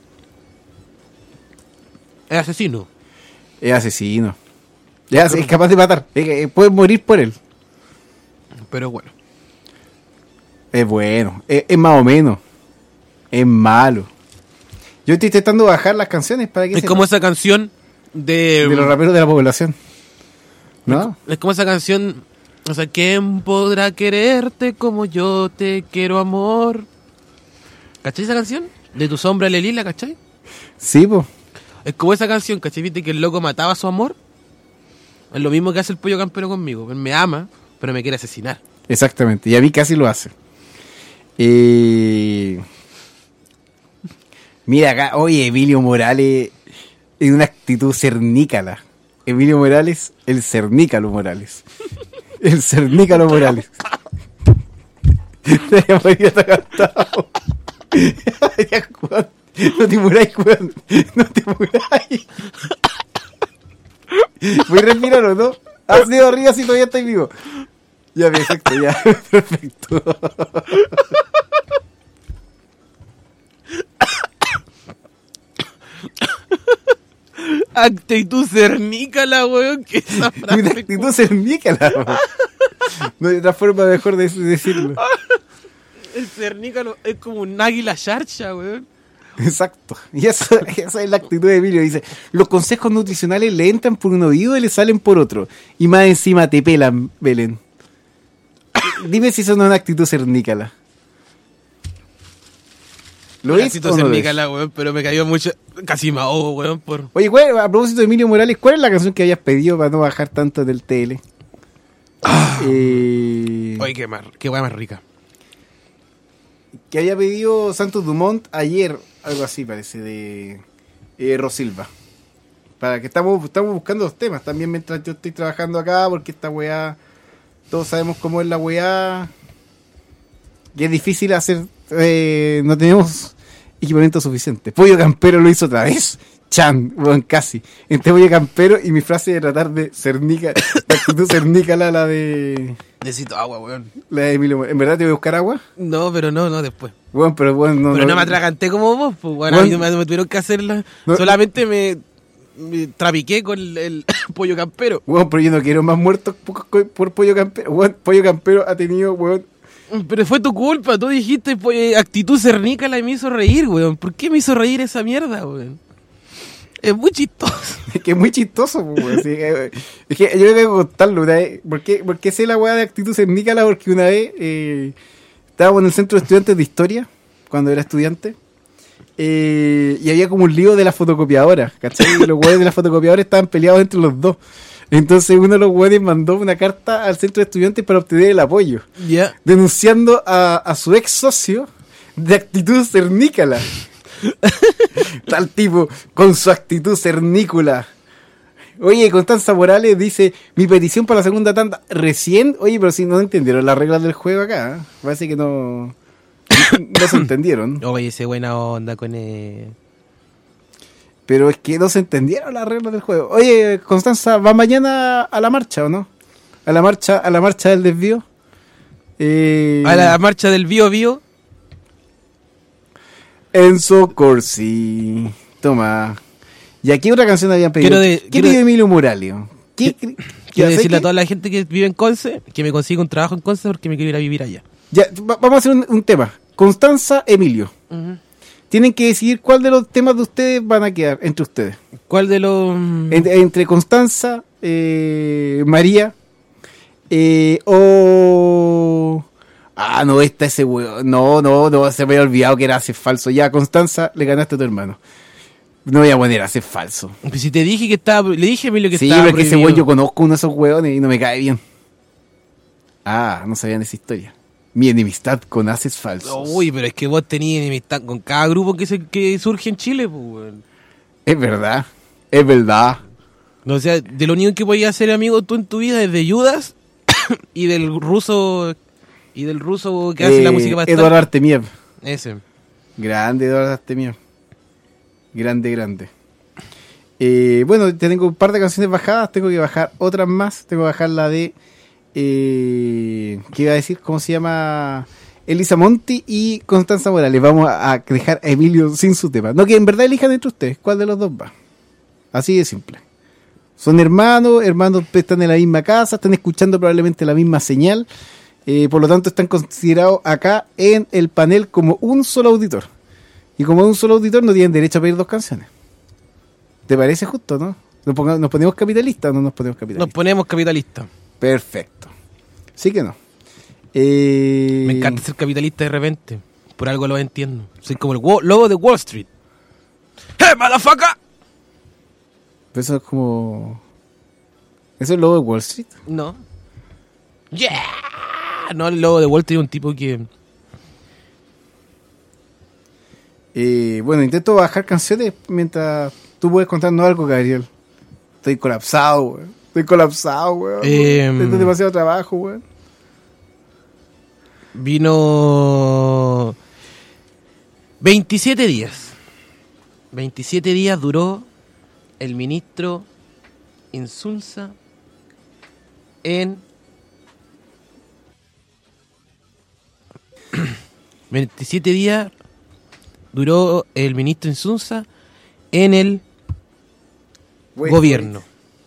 Es asesino. Es asesino. Es, es capaz de matar. Es, puedes morir por él. Pero bueno. Es bueno. Es, es más o menos. Es malo. Yo estoy intentando bajar las canciones para que Es como esa canción de... De los raperos de la población. ¿No? Es como esa canción... O sea, ¿quién podrá quererte como yo te quiero, amor? ¿Cachai esa canción? De tu sombra Lelila, ¿cachai? Sí, pues. Es como esa canción, ¿cachai? Viste que el loco mataba a su amor. Es lo mismo que hace el pollo campero conmigo. Él me ama, pero me quiere asesinar. Exactamente. Y a mí casi lo hace. Eh... Mira acá, oye, Emilio Morales en una actitud cernícala. Emilio Morales, el cernícalo Morales. El cernícalo Morales. No te muráis, weón. No te muráis. Voy a respirar, ¿o no? Has ido arriba si todavía estoy vivo. Ya, perfecto, ya. Perfecto. Actitud cernícala, weón. Que esa frase. Una actitud cernícala, weón. No hay otra forma mejor de decirlo. El cernícalo es como un águila charcha, weón. Exacto. Y eso, esa es la actitud de Emilio. Dice, los consejos nutricionales le entran por un oído y le salen por otro. Y más encima te pelan, Belén. Dime si eso no es una actitud cernícala. ¿Lo Una es actitud o no lo es? cernícala, weón, pero me cayó mucho... Casi me ahogo, weón, por... Oye, ¿cuál, a propósito de Emilio Morales, ¿cuál es la canción que habías pedido para no bajar tanto del T L? Ah. Eh... Oye, qué, mar... qué weá más rica. Que había pedido Santos Dumont ayer, algo así parece, de eh, Rosilva. Para que estamos, estamos buscando los temas también mientras yo estoy trabajando acá, porque esta weá, todos sabemos cómo es la weá, y es difícil hacer, eh, no tenemos equipamiento suficiente. Pollo Campero lo hizo otra vez. Chan, bueno, casi. Entre Pollo Campero y mi frase de tratar de cernica, la actitud cernícala, la de... Necesito agua, weón. La de Emilio. ¿En verdad te voy a buscar agua? No, pero no, no, después. Bueno, pero bueno, no... Pero no, no me atraganté como vos, pues, bueno, Bueno. a mí me, me tuvieron que hacerla. No. Solamente me, me trapiqué con el, el pollo campero. Bueno, pero yo no quiero más muertos por, por Pollo Campero. Bueno, Pollo Campero ha tenido, weón... Pero fue tu culpa, tú dijiste pues, actitud cernícala y me hizo reír, weón. ¿Por qué me hizo reír esa mierda, weón? Es muy chistoso. Es que es muy chistoso, pues, weón. Sí, eh, es que yo tengo que contarlo una vez. ¿Por qué, por qué sé la weá de actitud cernícala? Porque una vez eh, estábamos en el centro de estudiantes de historia, cuando era estudiante, eh, y había como un lío de la fotocopiadora, ¿cachai? Y los weones de la fotocopiadora estaban peleados entre los dos. Entonces uno de los weones mandó una carta al centro de estudiantes para obtener el apoyo, Ya. denunciando a, a su ex socio de actitud cernícala. Tal tipo con su actitud cernícula. Oye, Constanza Morales dice: mi petición para la segunda tanda recién. Oye, pero si no entendieron las reglas del juego acá, ¿eh? Parece que no no se entendieron. Oye, ese buena onda con el... Pero es que no se entendieron las reglas del juego. Oye, Constanza, ¿va mañana a la marcha o no? A la marcha, a la marcha del desvío. Eh, A la marcha del Bío Bío. Enzo Corsi. Toma. ¿Y aquí otra canción habían pedido? Quiero de- ¿Qué quiero pidió de- Emilio Muralio? ¿Qué, qué- Quiero ya sé decirle a que- toda la gente que vive en Conce que me consiga un trabajo en Conce porque me quiero ir a vivir allá. Ya, va- vamos a hacer un, un tema. Constanza, Emilio. Tienen que decidir cuál de los temas de ustedes van a quedar entre ustedes. ¿Cuál de los...? En- entre Constanza, eh, María, eh, o... Ah, no, esta ese weón. No, no, no, se me había olvidado que era hace falso. Ya, Constanza, le ganaste a tu hermano. No voy a poner hace falso. Pues si te dije que estaba... Le dije a Emilio que Sí, estaba porque ese prohibido. weón yo conozco uno de esos weones y no me cae bien. Ah, no sabían esa historia. Mi enemistad con haces falsos. Uy, pero es que vos tenías enemistad con cada grupo que, se, que surge en Chile, pues, weón. Es verdad, es verdad. No, o sea, de lo único que podías ser amigo tú en tu vida es de Judas y del ruso... Y del ruso que hace Eh, la música para Eduardo Artemiev. Ese. Grande, Eduardo Artemiev. Grande, grande. Eh, bueno, tengo un par de canciones bajadas. Tengo que bajar otras más. Tengo que bajar la de... Eh, ¿Qué iba a decir? ¿Cómo se llama? Elisa Monti y Constanza Morales. Vamos a, a dejar a Emilio sin su tema. No, que en verdad elijan entre ustedes. ¿Cuál de los dos va? Así de simple. Son hermanos. Hermanos están en la misma casa. Están escuchando probablemente la misma señal. Eh, por lo tanto, están considerados acá en el panel como un solo auditor. Y como un solo auditor, no tienen derecho a pedir dos canciones. ¿Te parece justo, no? ¿Nos, ponga- nos ponemos capitalistas o no nos ponemos capitalistas? Nos ponemos capitalistas. Perfecto. Sí que no. Eh... Me encanta ser capitalista de repente. Por algo lo entiendo. Soy como el wo- lobo de Wall Street. ¡Hey, motherfucker! Pero eso es como... ¿Eso es lobo de Wall Street? No. ¡Yeah! No, el lobo de Wall Street es un tipo que... Eh, bueno, intento bajar canciones mientras tú puedes contarnos algo, Gabriel. Estoy colapsado, weón. Estoy colapsado, weón. Eh, Tengo demasiado trabajo, weón. Vino... veintisiete días. veintisiete días duró el ministro Insulza en... veintisiete días duró el ministro Insulza en el Wait, gobierno.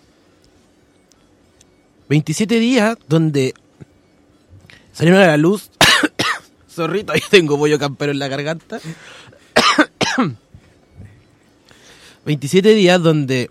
veintisiete días donde salieron a la luz. Zorrito, ahí tengo pollo campero en la garganta. veintisiete días donde...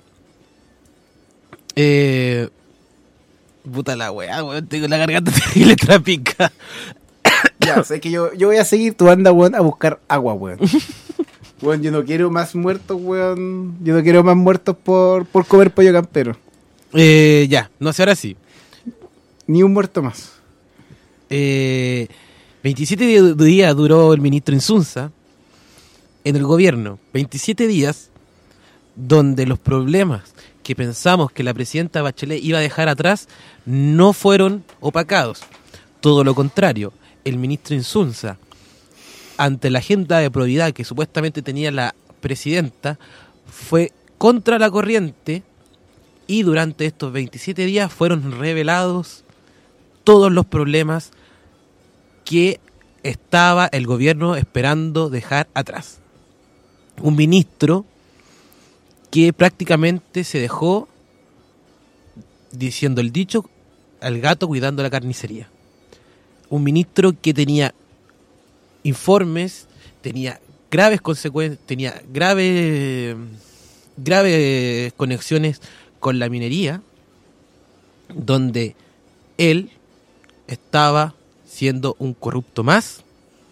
Eh, puta la weá, weón, tengo la garganta terrible trapica. Ya, sé que yo, yo voy a seguir tu banda, weón, a buscar agua, weón. Weón, yo no quiero más muertos, weón. Yo no quiero más muertos por, por comer pollo campero. Eh, ya, no sé, ahora sí. Ni un muerto más. Eh, veintisiete di- días duró el ministro Insunza en el gobierno. veintisiete días donde los problemas que pensamos que la presidenta Bachelet iba a dejar atrás no fueron opacados. Todo lo contrario, el ministro Insunza, ante la agenda de probidad que supuestamente tenía la presidenta, fue contra la corriente y durante estos veintisiete días fueron revelados todos los problemas que estaba el gobierno esperando dejar atrás. Un ministro que prácticamente se dejó, diciendo el dicho, al gato cuidando la carnicería. Un ministro que tenía informes, tenía graves consecuencias, tenía graves, graves conexiones con la minería, donde él estaba siendo un corrupto más,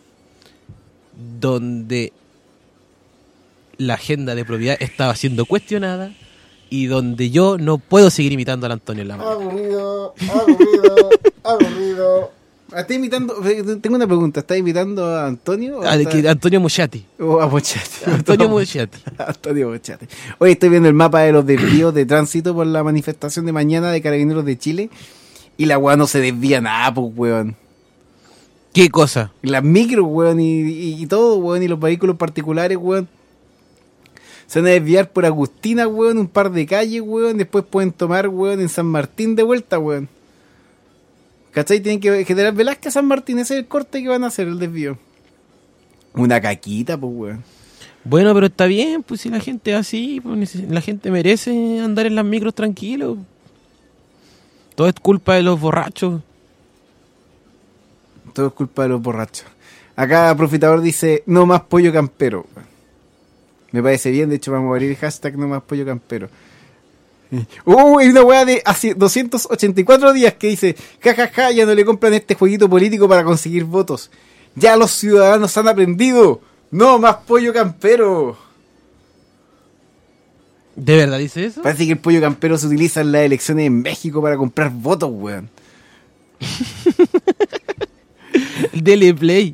donde la agenda de probidad estaba siendo cuestionada y donde yo no puedo seguir imitando al Antonio Lamar. Aburrido, aburrido, aburrido. ¿Estás imitando? Tengo una pregunta. ¿Estás imitando a Antonio? O Ah, de estás- que Antonio Muschietti. o a Mochate. Antonio Muschietti. Antonio Mochate. Hoy estoy viendo el mapa de los desvíos de tránsito por la manifestación de mañana de Carabineros de Chile. Y la weá no se desvía nada, pues, weón. ¿Qué cosa? Las micros, weón, y, y, y todo, weón, y los vehículos particulares, weón. Se van a desviar por Agustina, weón, un par de calles, weón. Después pueden tomar, weón, en San Martín de vuelta, weón. ¿Cachai? Tienen que generar Velázquez San Martín, ese es el corte que van a hacer, el desvío. Una caquita, pues, weón. Bueno, pero está bien, pues si la gente es así, pues, la gente merece andar en las micros tranquilo. Todo es culpa de los borrachos. Todo es culpa de los borrachos. Acá Profitador dice, no más pollo campero. Me parece bien, de hecho vamos a abrir el hashtag no más pollo campero. Uh, hay una weá de hace doscientos ochenta y cuatro días que dice, jajaja, ja, ja, ya no le compran este jueguito político para conseguir votos. Ya los ciudadanos han aprendido. No más pollo campero. ¿De verdad dice eso? Parece que el pollo campero se utiliza en las elecciones en México para comprar votos, weón. Dele play.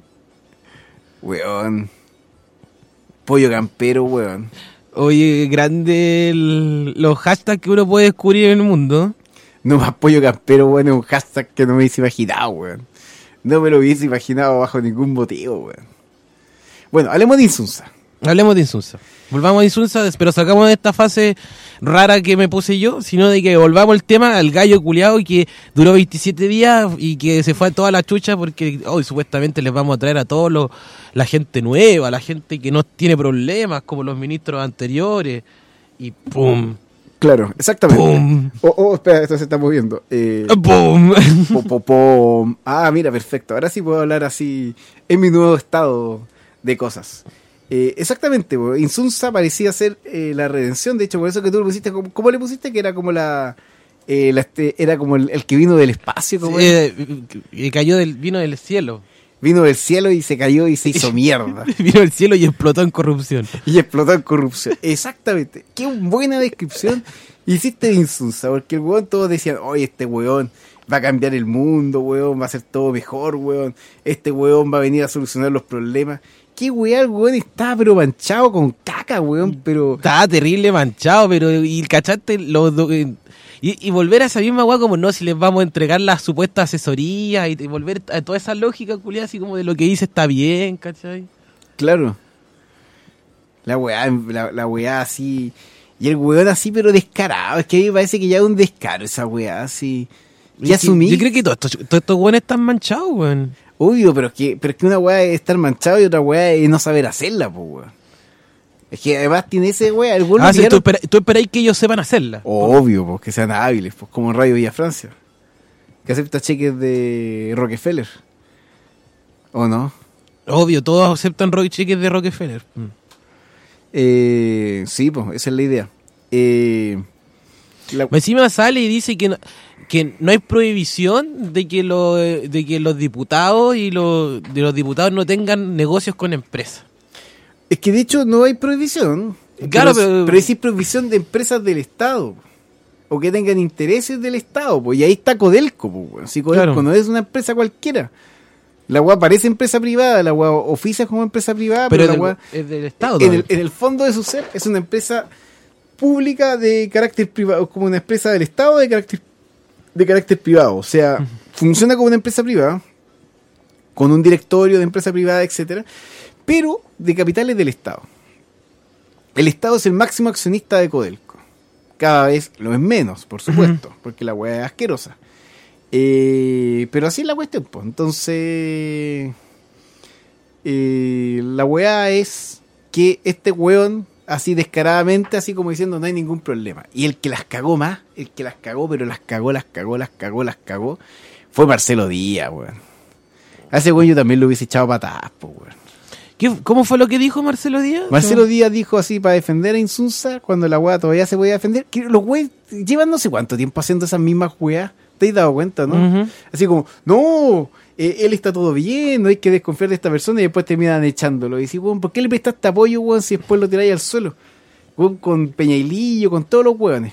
Weón. Pollo campero, weón. Oye, grande el, los hashtags que uno puede descubrir en el mundo. No más pollo campero, weón, es un hashtag que no me hubiese imaginado, weón. No me lo hubiese imaginado bajo ningún motivo, weón. Bueno, hablemos de Insunza. Hablemos de Insunza. Volvamos a Insunza, pero sacamos de esta fase rara que me puse yo, sino de que volvamos al tema al gallo culiao que duró veintisiete días y que se fue a toda la chucha porque hoy supuestamente les vamos a traer a todos los la gente nueva, la gente que no tiene problemas como los ministros anteriores y ¡pum! Claro, exactamente. ¡Pum! Oh, oh, espera, esto se está moviendo. Eh, ¡Pum! Po, po, pom. Ah, mira, perfecto. Ahora sí puedo hablar así en mi nuevo estado de cosas. Eh, exactamente, bo. Insunza parecía ser eh, la redención. De hecho, por eso que tú lo pusiste, ¿cómo, cómo le pusiste? Que era como la... Eh, la este, era como el, el que vino del espacio. Como sí, eh, y cayó del, vino del cielo. Vino del cielo y se cayó y se hizo mierda. Vino del cielo y explotó en corrupción. Y explotó en corrupción. Exactamente. Qué buena descripción hiciste de Insunza. Porque el weón todos decían, oye, este weón va a cambiar el mundo, weón, va a hacer todo mejor, weón. Este weón va a venir a solucionar los problemas. Qué weón, el weón estaba pero manchado con caca, weón, pero... Estaba terrible manchado, pero... Y cachaste los... Y, y volver a esa misma weá como no, si les vamos a entregar la supuesta asesoría y, y volver a toda esa lógica culiada así como de lo que dice está bien, ¿cachai? Claro. La weá, la, la weá así... Y el weón así pero descarado. Es que a mí me parece que ya es un descaro esa weá así... Ya asumí. Yo creo que todos estos, todos estos weones están manchados, weón. Obvio, pero es que, pero es que una weá es estar manchado y otra weá es no saber hacerla, pues weón. Es que además tiene ese weá. El ah, sí, tú, espera, tú esperáis que ellos sepan hacerla. Obvio, pues que sean hábiles, pues como en Radio Villa Francia. Que acepta cheques de Rockefeller. ¿O no? Obvio, todos aceptan cheques de Rockefeller. Mm. Eh, sí, pues, esa es la idea. Eh, la... Encima sale y dice que no, que no hay prohibición de que, lo, de que los diputados y los, de los diputados no tengan negocios con empresas. Es que de hecho no hay prohibición. Claro, pero, pero... pero sí prohibición de empresas del Estado. O que tengan intereses del Estado. Pues, y ahí está Codelco. Pues, si Codelco claro. no es una empresa cualquiera. La U A parece empresa privada, la U A oficia como empresa privada, pero, pero la U A es del Estado. En el, en el fondo de su ser es una empresa pública de carácter privado, como una empresa del Estado de carácter de carácter privado. O sea, uh-huh. funciona como una empresa privada, con un directorio de empresa privada, etcétera, pero de capitales del Estado. El Estado es el máximo accionista de Codelco. Cada vez lo es menos, por supuesto, uh-huh. porque la U A es asquerosa. Eh, pero así es la cuestión, pues. Entonces, eh, la weá es que este weón, así descaradamente, así como diciendo, no hay ningún problema. Y el que las cagó más, el que las cagó, pero las cagó, las cagó, las cagó, las cagó, fue Marcelo Díaz, weón. A ese weón yo también lo hubiese echado patadas, pues, weón. ¿Qué, ¿Cómo fue lo que dijo Marcelo Díaz? Marcelo Díaz dijo así para defender a Insunza, cuando la weá todavía se podía defender, que los weones llevan no sé cuánto tiempo haciendo esas mismas weas. ¿Te has dado cuenta, no? Uh-huh. Así como, no, eh, él está todo bien, no hay que desconfiar de esta persona, y después terminan echándolo. Y dices, weón, ¿por qué le prestaste apoyo, weón, si después lo tiráis al suelo? Weón, con Peñailillo, con todos los weones.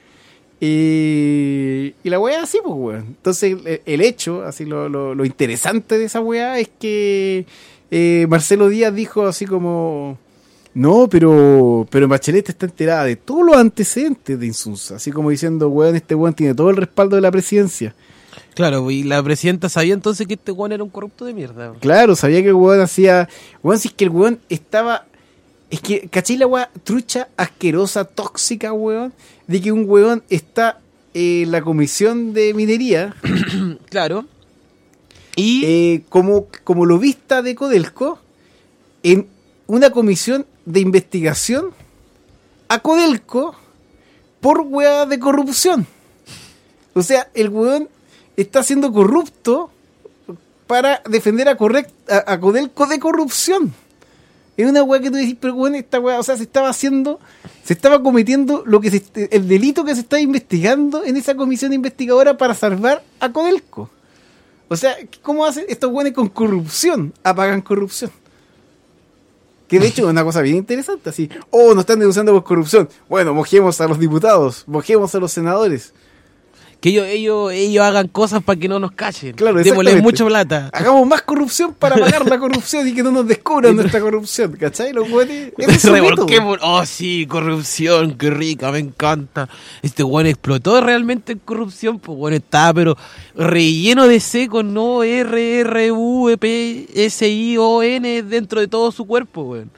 Eh, y la weá así, pues, weón. Entonces, el, el hecho, así lo, lo, lo interesante de esa weá es que eh, Marcelo Díaz dijo así como... No, pero pero Bachelet está enterada de todos los antecedentes de Insunza, así como diciendo, weón, este weón tiene todo el respaldo de la presidencia. Claro, y la presidenta sabía entonces que este weón era un corrupto de mierda. Claro, sabía que el weón hacía... Weón, si es que el weón estaba... Es que, ¿cachai la weón trucha, asquerosa, tóxica, weón? De que un weón está eh, la Comisión de Minería. Claro. Y eh, como, como lobista de Codelco en una comisión de investigación a Codelco por hueá de corrupción. O sea, el hueón está siendo corrupto para defender a, correct, a, a Codelco de corrupción. Es una hueá que tú decís, pero bueno, esta hueá, o sea, se estaba haciendo, se estaba cometiendo lo que se, el delito que se está investigando en esa comisión investigadora para salvar a Codelco. O sea, ¿cómo hacen estos hueones con corrupción? Apagan corrupción. Que de hecho es una cosa bien interesante, así. Oh, nos están denunciando por corrupción. Bueno, mojemos a los diputados, mojemos a los senadores. Que ellos, ellos, ellos hagan cosas para que no nos cachen. Claro, démosle mucha plata. Hagamos más corrupción para pagar la corrupción y que no nos descubran nuestra corrupción. ¿Cachai? Los hueones. Oh, sí, corrupción, qué rica, me encanta. Este hueón explotó realmente en corrupción. Pues bueno, estaba, pero relleno de C con no R, R, U, P, S, I, O, N dentro de todo su cuerpo, weón.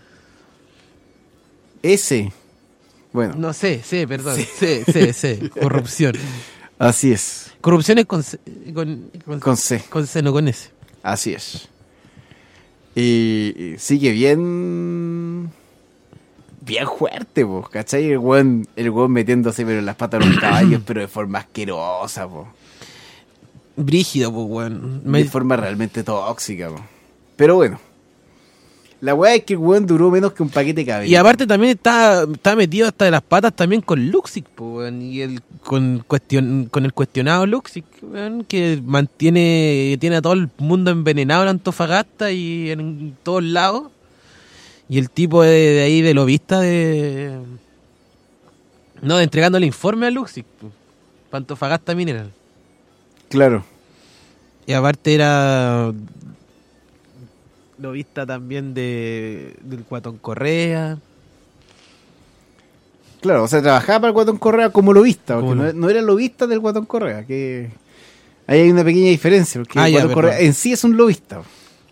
S. Bueno. No sé, C, perdón. Sí. C, C, C. Corrupción. Así es. Corrupción es con C, con, con, con C. Con C, no con S. Así es. Y, y sigue bien... Bien fuerte, po, ¿cachai? El weón, el weón metiéndose pero en las patas de los caballos, pero de forma asquerosa, po. Brígido, po, weón. De forma realmente tóxica, po. Pero bueno. La weá es que el weón duró menos que un paquete de cabello. Y aparte también está, está metido hasta de las patas también con Luxic, po, weón, y el, con, cuestion, con el cuestionado Luxic, weón, que mantiene, tiene a todo el mundo envenenado en Antofagasta y en todos lados. Y el tipo de, de ahí de lobista de... No, de entregando el informe a Luxic, para Antofagasta Mineral. Claro. Y aparte era... lobista también de del Guatón Correa. Claro, o sea, trabajaba para el Guatón Correa como lobista, porque ¿Cómo no, no era lobista del Guatón Correa, que ahí hay una pequeña diferencia, porque ah, el ya, Guatón Correa en sí es un lobista.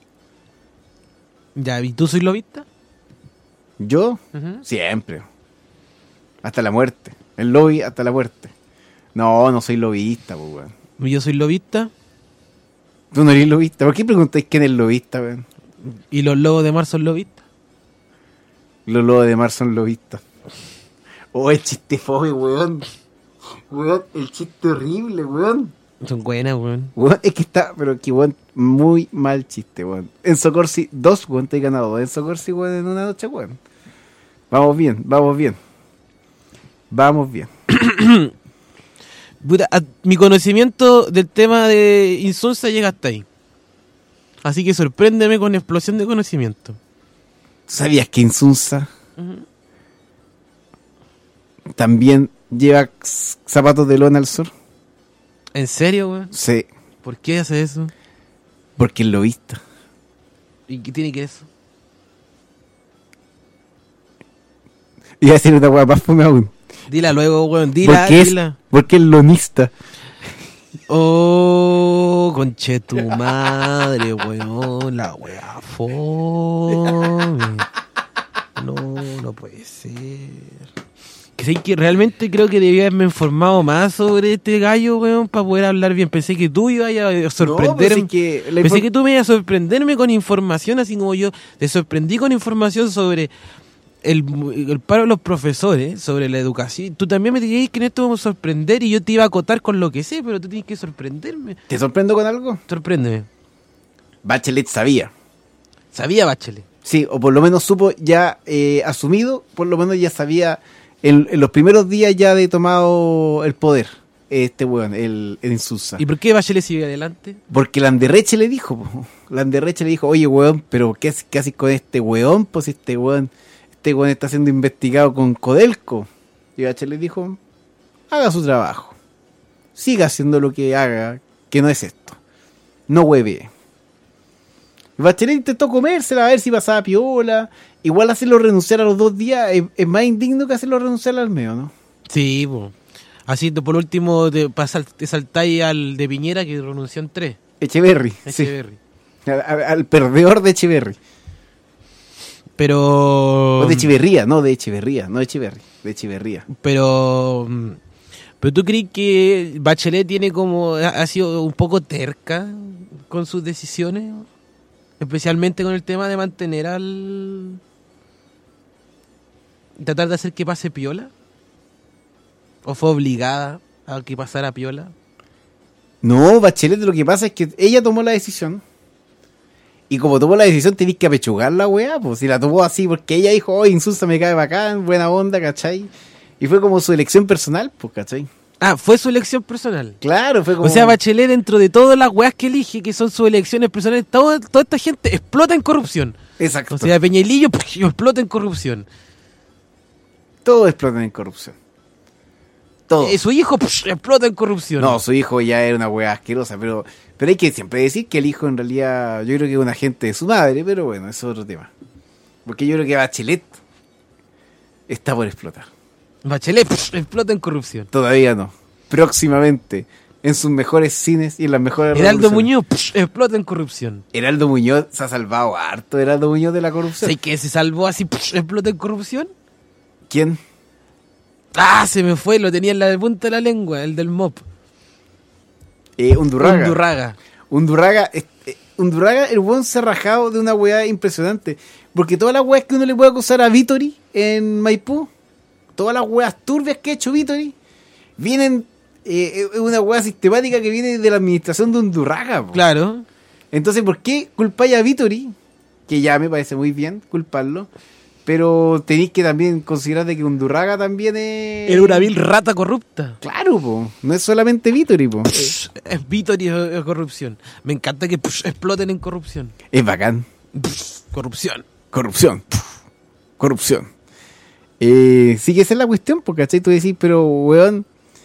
Ya, ¿y tú soy lobista? ¿Yo? Uh-huh. Siempre. Hasta la muerte. El lobby hasta la muerte. No, no soy lobista, pues, weón. ¿Yo soy lobista? ¿Tú no eres lobista? ¿Por qué preguntáis quién es lobista, weón? ¿Y los lobos de mar son lobistas? Los lobos de mar son lobistas. Oh, el chiste fome, weón. Weón, el chiste horrible, weón. Son buenas, weón. Weón, es que está, pero que weón, muy mal chiste, weón. En Socorsi, dos, weón, te he ganado dos en Socorsi, weón, en una noche, weón. Vamos bien, vamos bien. Vamos bien. Puta, a, mi conocimiento del tema de Insunza llega hasta ahí. Así que sorpréndeme con explosión de conocimiento. ¿Sabías que Insunza Uh-huh. también lleva zapatos de lona al sur? ¿En serio, weón? Sí. ¿Por qué hace eso? Porque es lobista. ¿Y qué tiene que eso? Iba a decir una hueá más fome aún. Dila luego, weón, dila, porque dila. Es, porque es lonista. Oh, conche tu madre, weón, la weá fome. No, no puede ser. Que sé que realmente creo que debía haberme informado más sobre este gallo, weón, para poder hablar bien. Pensé que tú ibas a sorprenderme. No, pues es que Pensé inform- que tú me ibas a sorprenderme con información, así como yo te sorprendí con información sobre el, el paro de los profesores, sobre la educación. Tú también me dijiste que en esto vamos a sorprender y yo te iba a acotar con lo que sé, pero tú tienes que sorprenderme. ¿Te sorprendo con algo? Sorpréndeme. Bachelet sabía. ¿Sabía Bachelet? Sí, o por lo menos supo ya eh, asumido, por lo menos ya sabía en, en los primeros días ya de tomado el poder, este weón, el, el Insulza. ¿Y por qué Bachelet sigue adelante? Porque Landerreche le dijo, po. Landerreche le dijo, oye weón, pero ¿qué, qué haces con este weón? Pues este weón, este weón está siendo investigado con Codelco. Y Bachelet dijo, haga su trabajo, siga haciendo lo que haga, que no es esto, no hueve. Bachelet intentó comérsela a ver si pasaba piola. Igual hacerlo renunciar a los dos días es, es más indigno que hacerlo renunciar al Almeo, ¿no? Sí, po. Así por último te, pasal, te saltáis al de Piñera que renunció en tres. Echeverry. Echeverry. Sí. Al, al, al perdedor de Echeverry. Pero... O de Echeverría, no de Echeverría, no de Echeverry, de Echeverría. Pero... ¿Pero tú crees que Bachelet tiene como ha, ha sido un poco terca con sus decisiones? Especialmente con el tema de mantener al... tratar de hacer que pase piola. ¿O fue obligada a que pasara piola? No, Bachelet lo que pasa es que ella tomó la decisión. Y como tomó la decisión, tenés que apechugar la weá, pues si la tomó así, porque ella dijo, oh, Insulza me cae bacán, buena onda, ¿cachai? Y fue como su elección personal, pues, ¿cachai? Ah, fue su elección personal. Claro, fue como... O sea, Bachelet, dentro de todas las weas que elige, que son sus elecciones personales, todo, toda esta gente explota en corrupción. Exacto. O sea, Peñalillo explota en corrupción. Todo explota en corrupción. Todo. Eh, su hijo psh, explota en corrupción. No, su hijo ya era una weá asquerosa, pero pero hay que siempre decir que el hijo en realidad, yo creo que es un agente de su madre, pero bueno, eso es otro tema. Porque yo creo que Bachelet está por explotar. Bachelet psh, explota en corrupción. Todavía no. Próximamente, en sus mejores cines y en las mejores Heraldo Muñoz psh, explota en corrupción. Heraldo Muñoz se ha salvado harto, Heraldo Muñoz de la corrupción. ¿Sabes que se salvó así, psh, explota en corrupción? ¿Quién? Ah, se me fue, lo tenía en la punta de la lengua, el del M O P. Eh, Undurraga. Undurraga. Undurraga, eh, Undurraga, el buen se ha rajado de una weá impresionante. Porque todas las weas que uno le puede acusar a Vittori en Maipú, todas las weas turbias que ha hecho Vittori, vienen, eh, es una weá sistemática que viene de la administración de Undurraga. Po. Claro. Entonces, ¿por qué culpáis a Vittori? Que ya me parece muy bien culparlo. Pero tenéis que también considerar de que Undurraga también es... Era una vil rata corrupta. Claro, po. No es solamente Vittori, po. Psh, es Vittori es corrupción. Me encanta que psh, exploten en corrupción. Es bacán. Psh, corrupción. Corrupción. Pff, corrupción. Eh, sí que esa es la cuestión, porque ¿cachai? Tú decís, pero weón,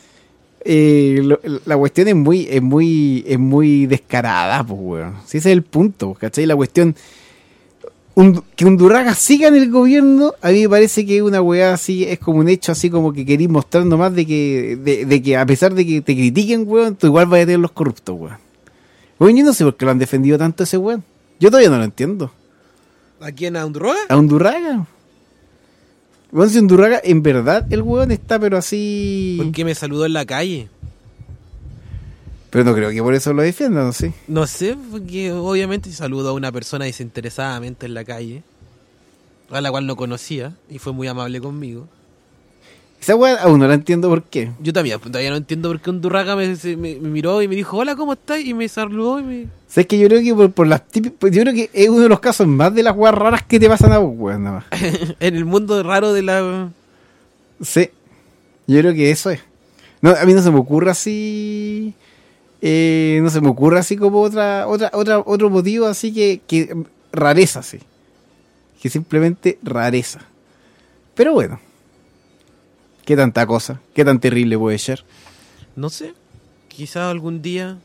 eh, lo, la cuestión es muy, es muy, es muy descarada, pues weón. Sí, ese es el punto, ¿cachai? La cuestión... Un, que Undurraga siga en el gobierno, a mí me parece que una weá así es como un hecho así como que querís mostrar nomás de que, de, de que a pesar de que te critiquen, weón, tú igual vas a tener los corruptos, weón. Weón, yo no sé por qué lo han defendido tanto ese weón. Yo todavía no lo entiendo. ¿A quién? ¿A Undurraga? A Undurraga. Weón, si Undurraga, en verdad, el weón está pero así... Porque me saludó en la calle. Pero no creo que por eso lo defiendan, ¿no? Sí. No sé, porque obviamente saludó a una persona desinteresadamente en la calle, a la cual no conocía, y fue muy amable conmigo. Esa weá aún no la entiendo por qué. Yo también, todavía no entiendo por qué Undurraga me, me, me miró y me dijo, hola, ¿cómo estás? Y me saludó y me... ¿Sabes que yo creo que por, por las típicas... Yo creo que es uno de los casos más de las weas raras que te pasan a vos, weón, nada más. En el mundo raro de la... Sí, yo creo que eso es. No, a mí no se me ocurre así... Eh, no se me ocurre así como otra, otra, otra, otro motivo así que, que rareza, sí. Que simplemente rareza. Pero bueno. ¿Qué tanta cosa? ¿Qué tan terrible puede ser? No sé. Quizá algún día...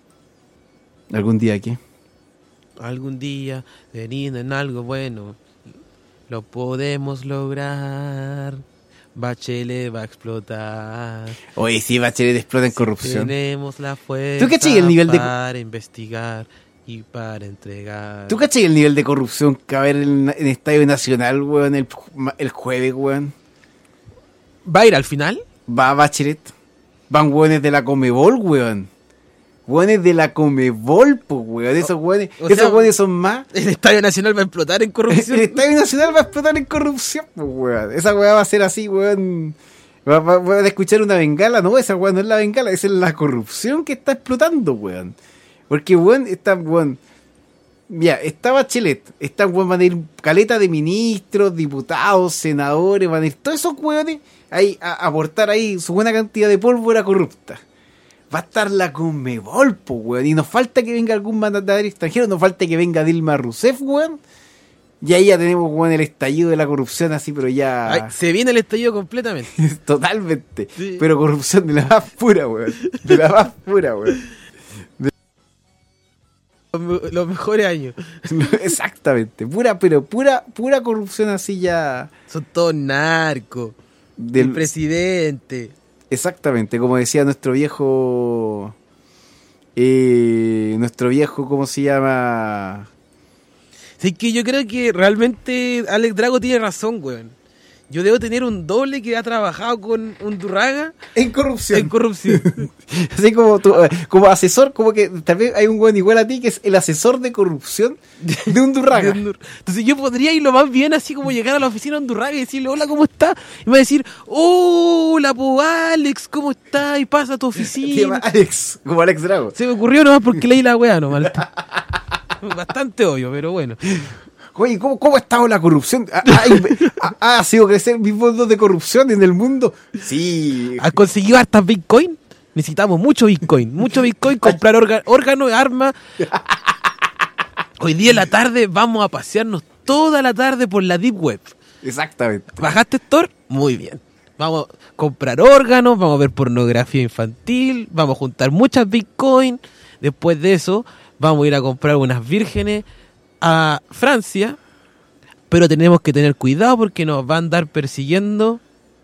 ¿Algún día qué? Algún día, teniendo en algo bueno, lo podemos lograr. Bachelet va a explotar. Oye, sí, Bachelet explota en corrupción. Tenemos la fuerza ¿Tú cachai el nivel de... para investigar y para entregar. ¿Tú cachai el nivel de corrupción que va a haber en el Estadio Nacional, weón, el, el jueves, weón? ¿Va a ir al final? Va Bachelet. Van weones de la Comebol, weón. Weones de la Comebol, pues, weón. Esos weones, o esos sea, weones son más. El Estadio Nacional va a explotar en corrupción. El Estadio Nacional va a explotar en corrupción, pues, weón. Esa weá va a ser así, weón. Va, va, va a escuchar una bengala. No, esa weá no es la bengala, esa es la corrupción que está explotando, weón. Porque, weón, está, weón. Ya, está Bachelet. Está, weón, van a ir caleta de ministros, diputados, senadores, van a ir todos esos weones ahí a aportar ahí su buena cantidad de pólvora corrupta. Va a estar la Conmebol, po, weón. Y nos falta que venga algún mandatario extranjero, nos falta que venga Dilma Rousseff, weón. Y ahí ya tenemos, weón, el estallido de la corrupción así, pero ya... Ay, se viene el estallido completamente. Totalmente. Sí. Pero corrupción de la más pura, weón. De la más pura, weón. De... Los, los mejores años. Exactamente. Pura, pero pura, pura corrupción así ya... Son todos narcos. Del el presidente... Exactamente, como decía nuestro viejo, eh, nuestro viejo, ¿cómo se llama? Sí, que yo creo que realmente Alex Drago tiene razón, weón. Yo debo tener un doble que ha trabajado con Undurraga En corrupción. en corrupción. Así como tu, como asesor, como que también hay un buen igual a ti que es el asesor de corrupción de Undurraga. De Undur- Entonces yo podría ir lo más bien así como llegar a la oficina de Undurraga y decirle, hola, ¿cómo está? Y me va a decir, hola, po Alex, ¿cómo está? Y pasa a tu Se llama oficina. Alex, como Alex Drago. Se me ocurrió nomás porque leí la weá nomás. Bastante obvio, pero bueno. Oye, ¿cómo, cómo ha estado la corrupción? ¿Ha, ha, ha, ha sido crecer mis fondos de corrupción en el mundo? Sí. ¿Has conseguido hartas Bitcoin? Necesitamos mucho Bitcoin. Mucho Bitcoin, comprar orga- órganos, armas. Hoy día en la tarde vamos a pasearnos toda la tarde por la Deep Web. Exactamente. ¿Bajaste Store? Muy bien. Vamos a comprar órganos, vamos a ver pornografía infantil, vamos a juntar muchas Bitcoin. Después de eso, vamos a ir a comprar unas vírgenes a Francia, pero tenemos que tener cuidado porque nos va a andar persiguiendo.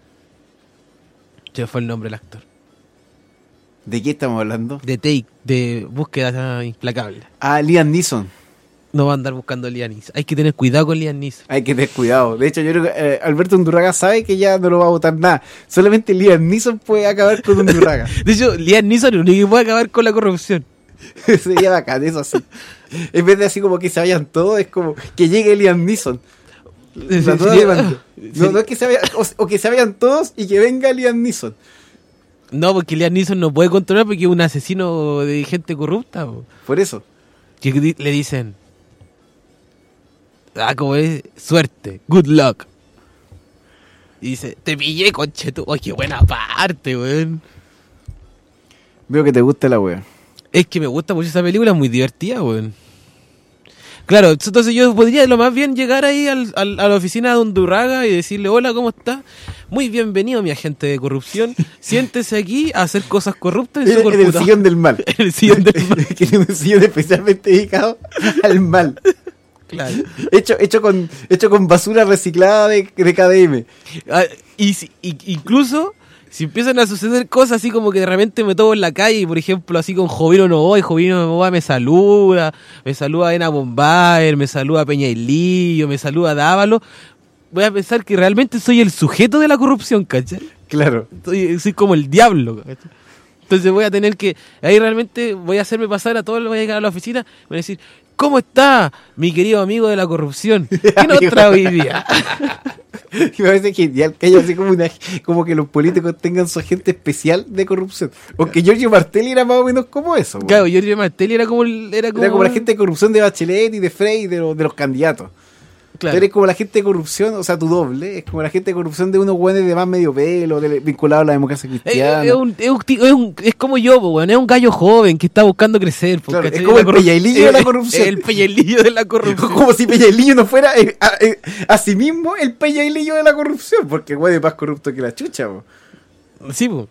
¿Qué fue el nombre del actor? ¿De qué estamos hablando? De Take, de Búsqueda Implacable. Ah, Liam Neeson. No va a andar buscando a Liam Neeson. Hay que tener cuidado con Liam Neeson. Hay que tener cuidado. De hecho, yo creo que eh, Alberto Undurraga sabe que ya no lo va a votar nada. Solamente Liam Neeson puede acabar con Undurraga. De hecho, Liam Neeson es el único que puede acabar con la corrupción. Sería bacán, eso así. En vez de así como que se vayan todos, es como que llegue Liam Neeson. La nueva demanda. No, no es que se vayan, o, o que se vayan todos y que venga Liam Neeson. No, porque Liam Neeson no puede controlar porque es un asesino de gente corrupta. Po. Por eso. Que di- le dicen, ah, como es, suerte, good luck. Y dice, te pillé, conchetu. Ay, qué buena parte, weón. Veo que te gusta la wea. Es que me gusta mucho esa película, es muy divertida, weón. Claro, entonces yo podría lo más bien llegar ahí al, al- a la oficina de Undurraga y decirle, hola, ¿cómo está? Muy bienvenido, mi agente de corrupción. Siéntese aquí a hacer cosas corruptas en En, su en el computadora. sillón del mal. En el sillón del mal. Que es un sillón especialmente dedicado al mal. Claro. Hecho, hecho, con, hecho con basura reciclada de, de K D M. Ah, y, si- y- incluso si empiezan a suceder cosas así como que de repente me tomo en la calle, por ejemplo, así con Jovino Novoa, y Jovino Novoa me saluda, me saluda Ena Bombaer, me saluda Peñailillo, me saluda Dávalo, voy a pensar que realmente soy el sujeto de la corrupción, ¿cachai? Claro. Soy, soy como el diablo, ¿cachai? Entonces voy a tener que, ahí realmente voy a hacerme pasar a todos, voy a llegar a la oficina, voy a decir, ¿cómo está mi querido amigo de la corrupción? ¿Qué nos trae hoy día? Y me parece genial que haya así como una, como que los políticos tengan su agente especial de corrupción. Porque Giorgio Martelli era más o menos como eso. Bueno. Claro, Giorgio Martelli era como, el- era como, Era como la gente de corrupción de Bachelet y de Frey y de, los- de los candidatos. Claro. Tú eres como la gente de corrupción, o sea, tu doble, es como la gente de corrupción de unos güeyes de más medio pelo, de, vinculado a la democracia Es, cristiana. es un- es un ti- es un- es como yo, po, weón, es un gallo joven que está buscando crecer. po, Claro, ¿cachai? es como La el corrup- Peñailillo de la es- corrupción. es el Peñailillo de la corrupción. Como si Peñailillo no fuera eh, a, eh, a sí mismo el Peñailillo de la corrupción, porque el güey es más corrupto que la chucha. Po. Sí, po.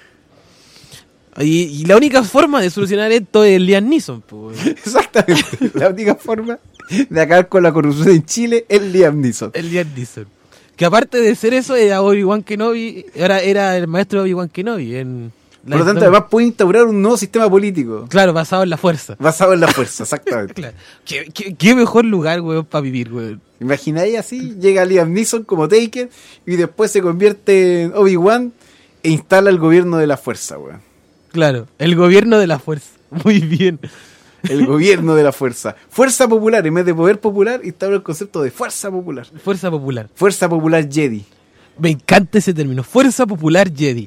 Y, y la única forma de solucionar esto es Liam Neeson, po, weón. Exactamente. La única forma de acabar con la corrupción en Chile es Liam Neeson. El Liam Neeson. Que aparte de ser eso, era Obi-Wan Kenobi, era, era el maestro de Obi-Wan Kenobi. En la Por lo tanto, historia. además puede instaurar un nuevo sistema político. Claro, basado en la fuerza. Basado en la fuerza, exactamente. Claro. ¿Qué, qué, qué mejor lugar, weón, para vivir, weón. Imagináis así, llega Liam Neeson como Taken y después se convierte en Obi-Wan e instala el gobierno de la fuerza, weón. Claro, el gobierno de la fuerza. Muy bien. El gobierno de la fuerza. Fuerza popular, en vez de poder popular, instaura el concepto de fuerza popular. Fuerza popular. Fuerza popular Jedi. Me encanta ese término. Fuerza popular Jedi.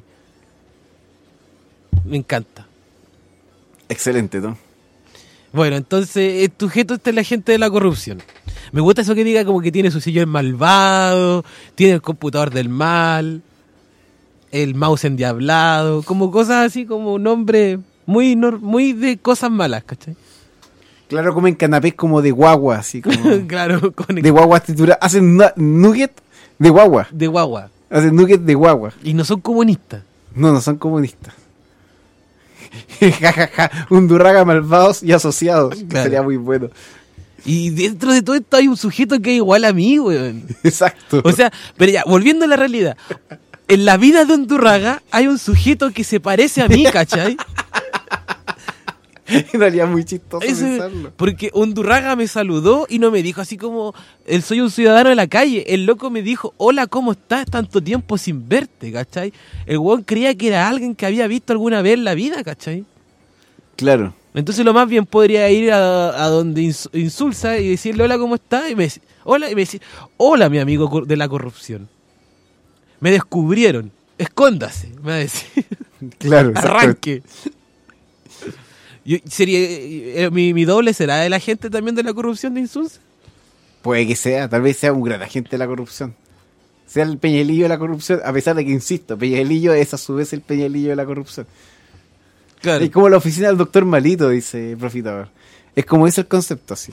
Me encanta. Excelente, ¿no? Bueno, entonces, el sujeto este es la gente de la corrupción. Me gusta eso que diga como que tiene su sillón malvado, tiene el computador del mal, el mouse endiablado, como cosas así, como nombre muy, nor- muy de cosas malas, ¿cachai? Claro, comen canapés como de guagua, así como... Claro, con de guaguas trituradas. Hacen nu- nugget de guagua. de guagua. Hacen nugget de guagua. Y no son comunistas. No, no son comunistas. Ja, ja, ja. Undurraga malvados y asociados. Claro. Sería muy bueno. Y dentro de todo esto hay un sujeto que es igual a mí, weón. Exacto. O sea, pero ya, volviendo a la realidad. En la vida de Undurraga hay un sujeto que se parece a mí, ¿cachai? En realidad es muy chistoso Eso, pensarlo. porque Undurraga me saludó y no me dijo así como, él soy un ciudadano de la calle. El loco me dijo, hola, ¿cómo estás? Tanto tiempo sin verte, ¿cachai? El weón creía que era alguien que había visto alguna vez en la vida, ¿cachai? Claro. Entonces lo más bien podría ir a, a donde ins- insulsa y decirle, hola, ¿cómo estás? Y me dice, hola, y me dice, hola, mi amigo cor- de la corrupción. Me descubrieron, escóndase, me va a decir. Claro, Arranque. Yo, sería, eh, mi, mi doble será el agente también de la corrupción de Insulsa. Puede que sea, tal vez sea un gran agente de la corrupción. Sea el Peñalillo de la corrupción, a pesar de que, insisto, Peñalillo es a su vez el Peñalillo de la corrupción. Claro. Es como la oficina del doctor Malito, dice Profitador. Es como ese el concepto, así.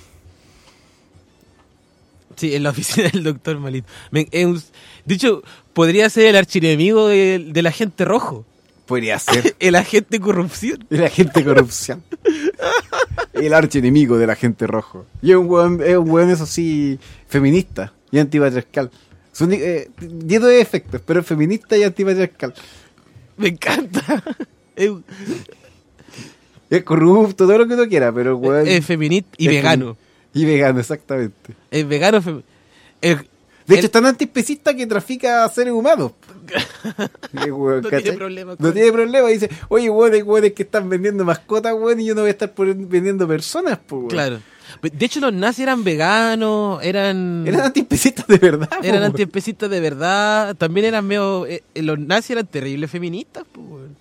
Sí, en la oficina del doctor Malito. Me, es un- de hecho, podría ser el archienemigo del, del agente rojo. Podría ser. El agente corrupción. El agente corrupción. El archienemigo del agente rojo. Y es un weón, es un weón eso sí, feminista y antipatriarcal. Son, eh, lleno de efectos, pero es feminista y antipatriarcal. Me encanta. Es, Es corrupto, todo lo que uno quiera, pero el weón... es feminista y es vegano. femi- Y vegano, exactamente. Es vegano. fem- es- De el- hecho, es tan antiespecista que trafica a seres humanos. Eh, weón, No ¿cachai? tiene problema con No tiene problema. Dice, oye, weón, hay weones que están vendiendo mascotas, weón, y yo no voy a estar por- vendiendo personas, pues, weón. Claro. De hecho, los nazis eran veganos, eran... Eran antiespecistas de verdad, po, Eran weón. antiespecistas de verdad. También eran medio... eh, eh, los nazis eran terribles feministas, pues, weón.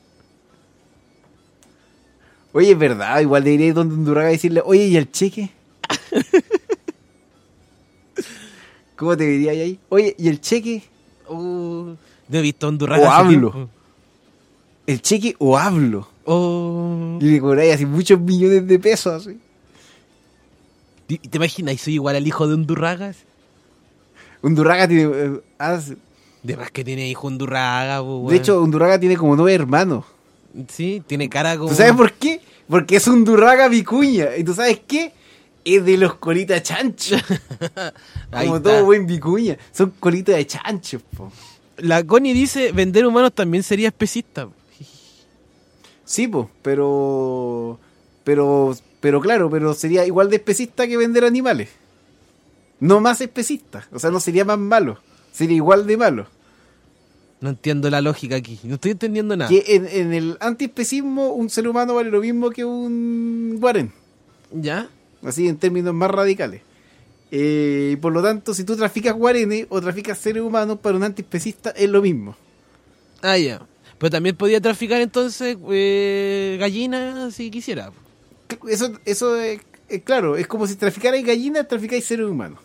Oye, es verdad, igual debería ir donde Undurraga y decirle, oye, ¿y el cheque? ¿Cómo te diría ahí? Oye, ¿y el cheque? Uh, no he visto Undurraga O hace hablo. tiempo. ¿El cheque o hablo? Oh. Y le cobráis así muchos millones de pesos, así. ¿Te, te imaginas? Soy igual al hijo de Undurraga. Undurraga tiene... eh, ah, De más que tiene hijo Undurraga, pues, weón. de hecho, Undurraga tiene como nueve hermanos. Sí, tiene cara como... ¿Tú sabes por qué? Porque es Undurraga Vicuña. ¿Y tú sabes qué? Es de los colitas de chancho. Ahí Como está. todo buen Vicuña. Son colitas de chancho, po. La Connie dice, vender humanos también sería especista. Sí, po, pero... Pero... Pero claro, pero sería igual de especista que vender animales. No más especista. O sea, no sería más malo. Sería igual de malo. No entiendo la lógica aquí. No estoy entendiendo nada. Que en, en el antiespecismo un ser humano vale lo mismo que un guarén. ¿Ya? Así en términos más radicales. Eh, y por lo tanto, si tú traficas guarenes o traficas seres humanos para un antiespecista, es lo mismo. Ah, ya. Pero también podía traficar entonces eh, gallinas si quisiera. Eso, eso es, es claro, es como si traficarais gallinas, traficáis seres humanos.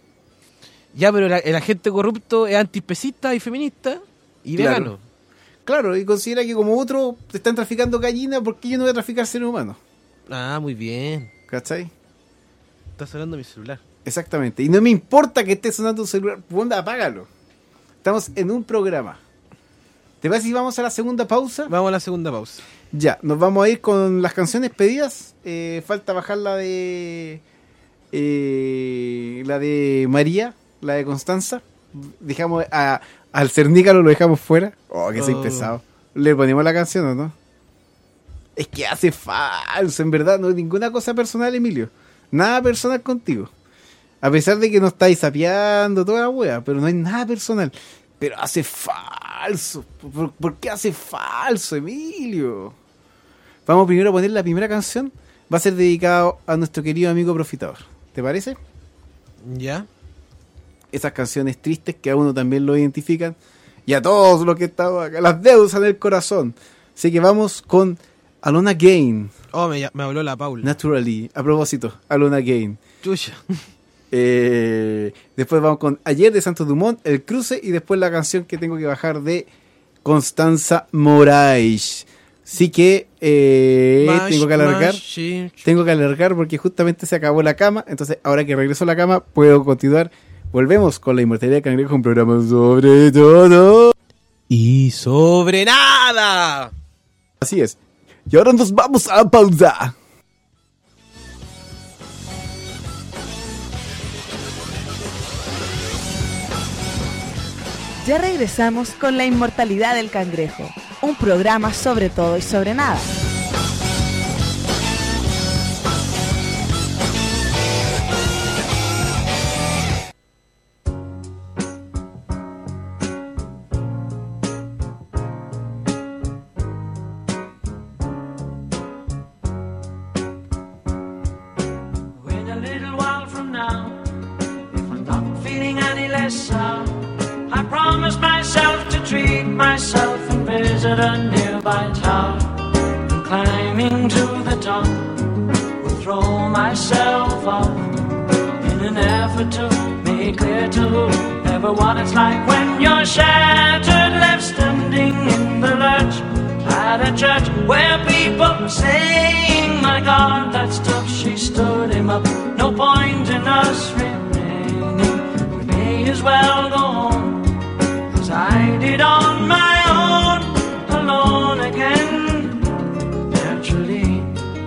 Ya, pero la- el agente corrupto es antiespecista y feminista y Claro. vegano. Claro, y considera que como otros te están traficando gallinas, ¿por qué yo no voy a traficar seres humanos? Ah, muy bien. ¿Cachai? Está sonando mi celular. Exactamente. Y no me importa que esté sonando un celular. Onda, apágalo. Estamos en un programa. ¿Te parece si vamos a la segunda pausa? Vamos a la segunda pausa. Ya, nos vamos a ir con las canciones pedidas. Eh, falta bajar la de... eh, la de María, la de Constanza. Dejamos a, al Cernícalo, lo dejamos fuera. Oh, que soy Oh. pesado. ¿Le ponemos la canción o no? Es que hace falso, en verdad. No es ninguna cosa personal, Emilio. Nada personal contigo. A pesar de que no estáis sapeando toda la wea, pero no hay nada personal. Pero hace falso. ¿Por, por qué hace falso, Emilio? Vamos primero a poner la primera canción. Va a ser dedicado a nuestro querido amigo Profitador. ¿Te parece? ¿Ya? Esas canciones tristes que a uno también lo identifican. Y a todos los que están acá. Las deudas en el corazón. Así que vamos con Alone Again. Oh, me, me habló la Paula. Naturally. A propósito, Alone Again. Chucha. Eh, después vamos con Ayer de Santos Dumont, El Cruce, y después la canción que tengo que bajar de Constanza Moraes. Así que eh, Mash, tengo que alargar. mash, sí. Tengo que alargar porque justamente se acabó la cama. Entonces, ahora que regreso a la cama, puedo continuar. Volvemos con la inmortalidad de Cangrejo, un programa sobre todo. Y sobre nada. Así es. Y ahora nos vamos a pausa. Ya regresamos con la inmortalidad del cangrejo, un programa sobre todo y sobre nada. myself. I promised myself to treat myself and visit a nearby tower. And climbing to the top, will throw myself off in an effort to make clear to whoever what it's like when you're shattered, left standing in the lurch at a church where people were saying, my God, that stuff, she stood him up. No point in us remaining, we may as well go home, as I did on my own, alone again, naturally.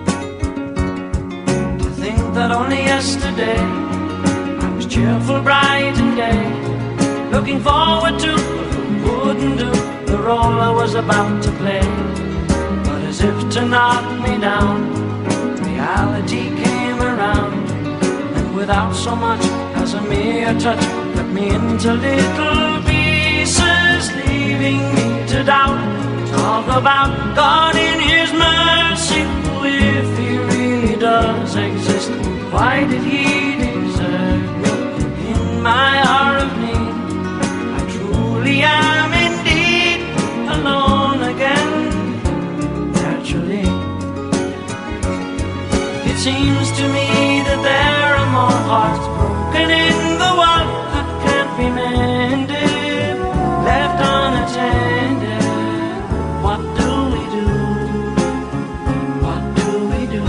To think that only yesterday I was cheerful, bright and gay, looking forward to what wouldn't do the role I was about to play. But as if to knock me down, reality came around, and without so much as a mere touch, cut me into little pieces, leaving me to doubt. Talk about God in His mercy, if He really does exist, why did He deserve me in my hour of need? I truly am indeed alone again, naturally. It seems to me that there are more hearts broken in the world that can't be mended, left unattended. What do we do? What do we do?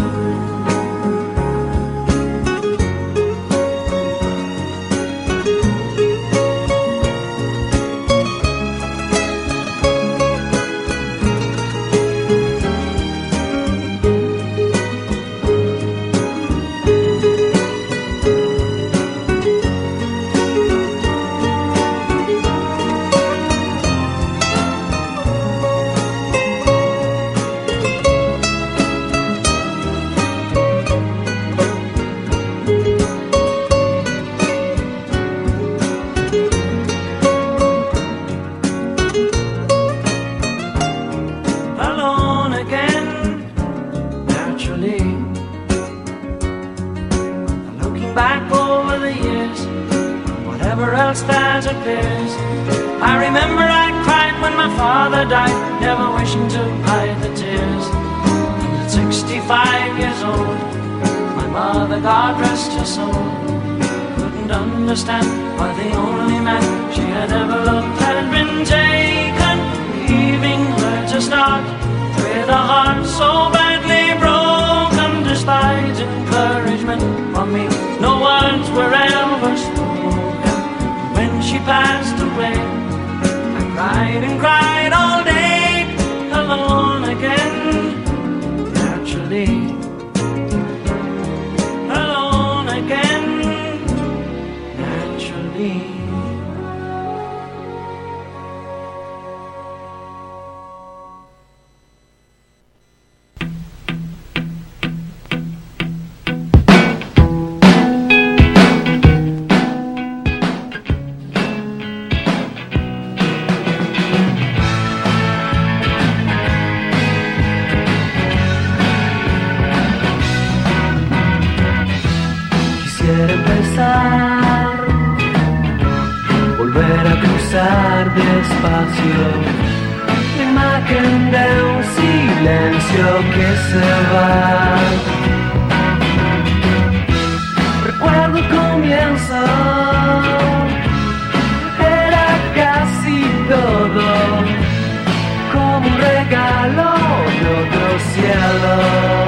I remember I cried when my father died, never wishing to hide the tears. And at sixty-five years old, my mother, God rest her soul, couldn't understand why the only man she had ever loved had been taken, leaving her to start with a heart so badly broken. Despite encouragement from me, no words were ever spoken. When she passed away, I cried and cried all day, alone again, naturally. Alone again, naturally. Volver a cruzar despacio la imagen de un silencio que se va. Recuerdo el comienzo, era casi todo como un regalo de otro cielo.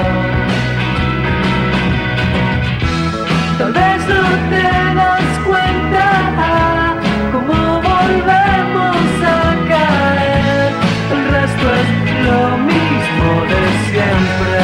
Tal vez no te das cuenta cómo volvemos a caer. El resto es lo mismo de siempre.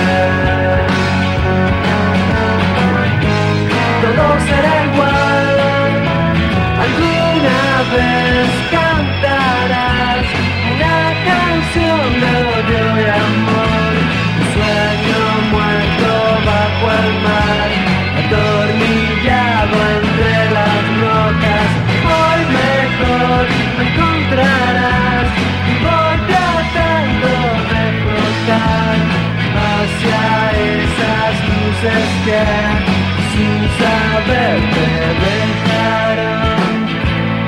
Todo será igual. Alguna vez cantarás una canción de odio y amor. Un sueño muerto bajo el mar, atornillado entre las rocas. Hoy mejor me encontrarás y voy tratando de flotar hacia esas luces que sin saber te dejaron.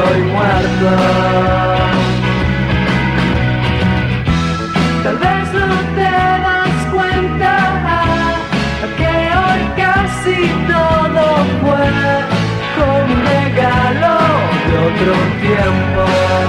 estoy muerto. Tal vez no te das cuenta que hoy casi todo fue como un regalo de otro tiempo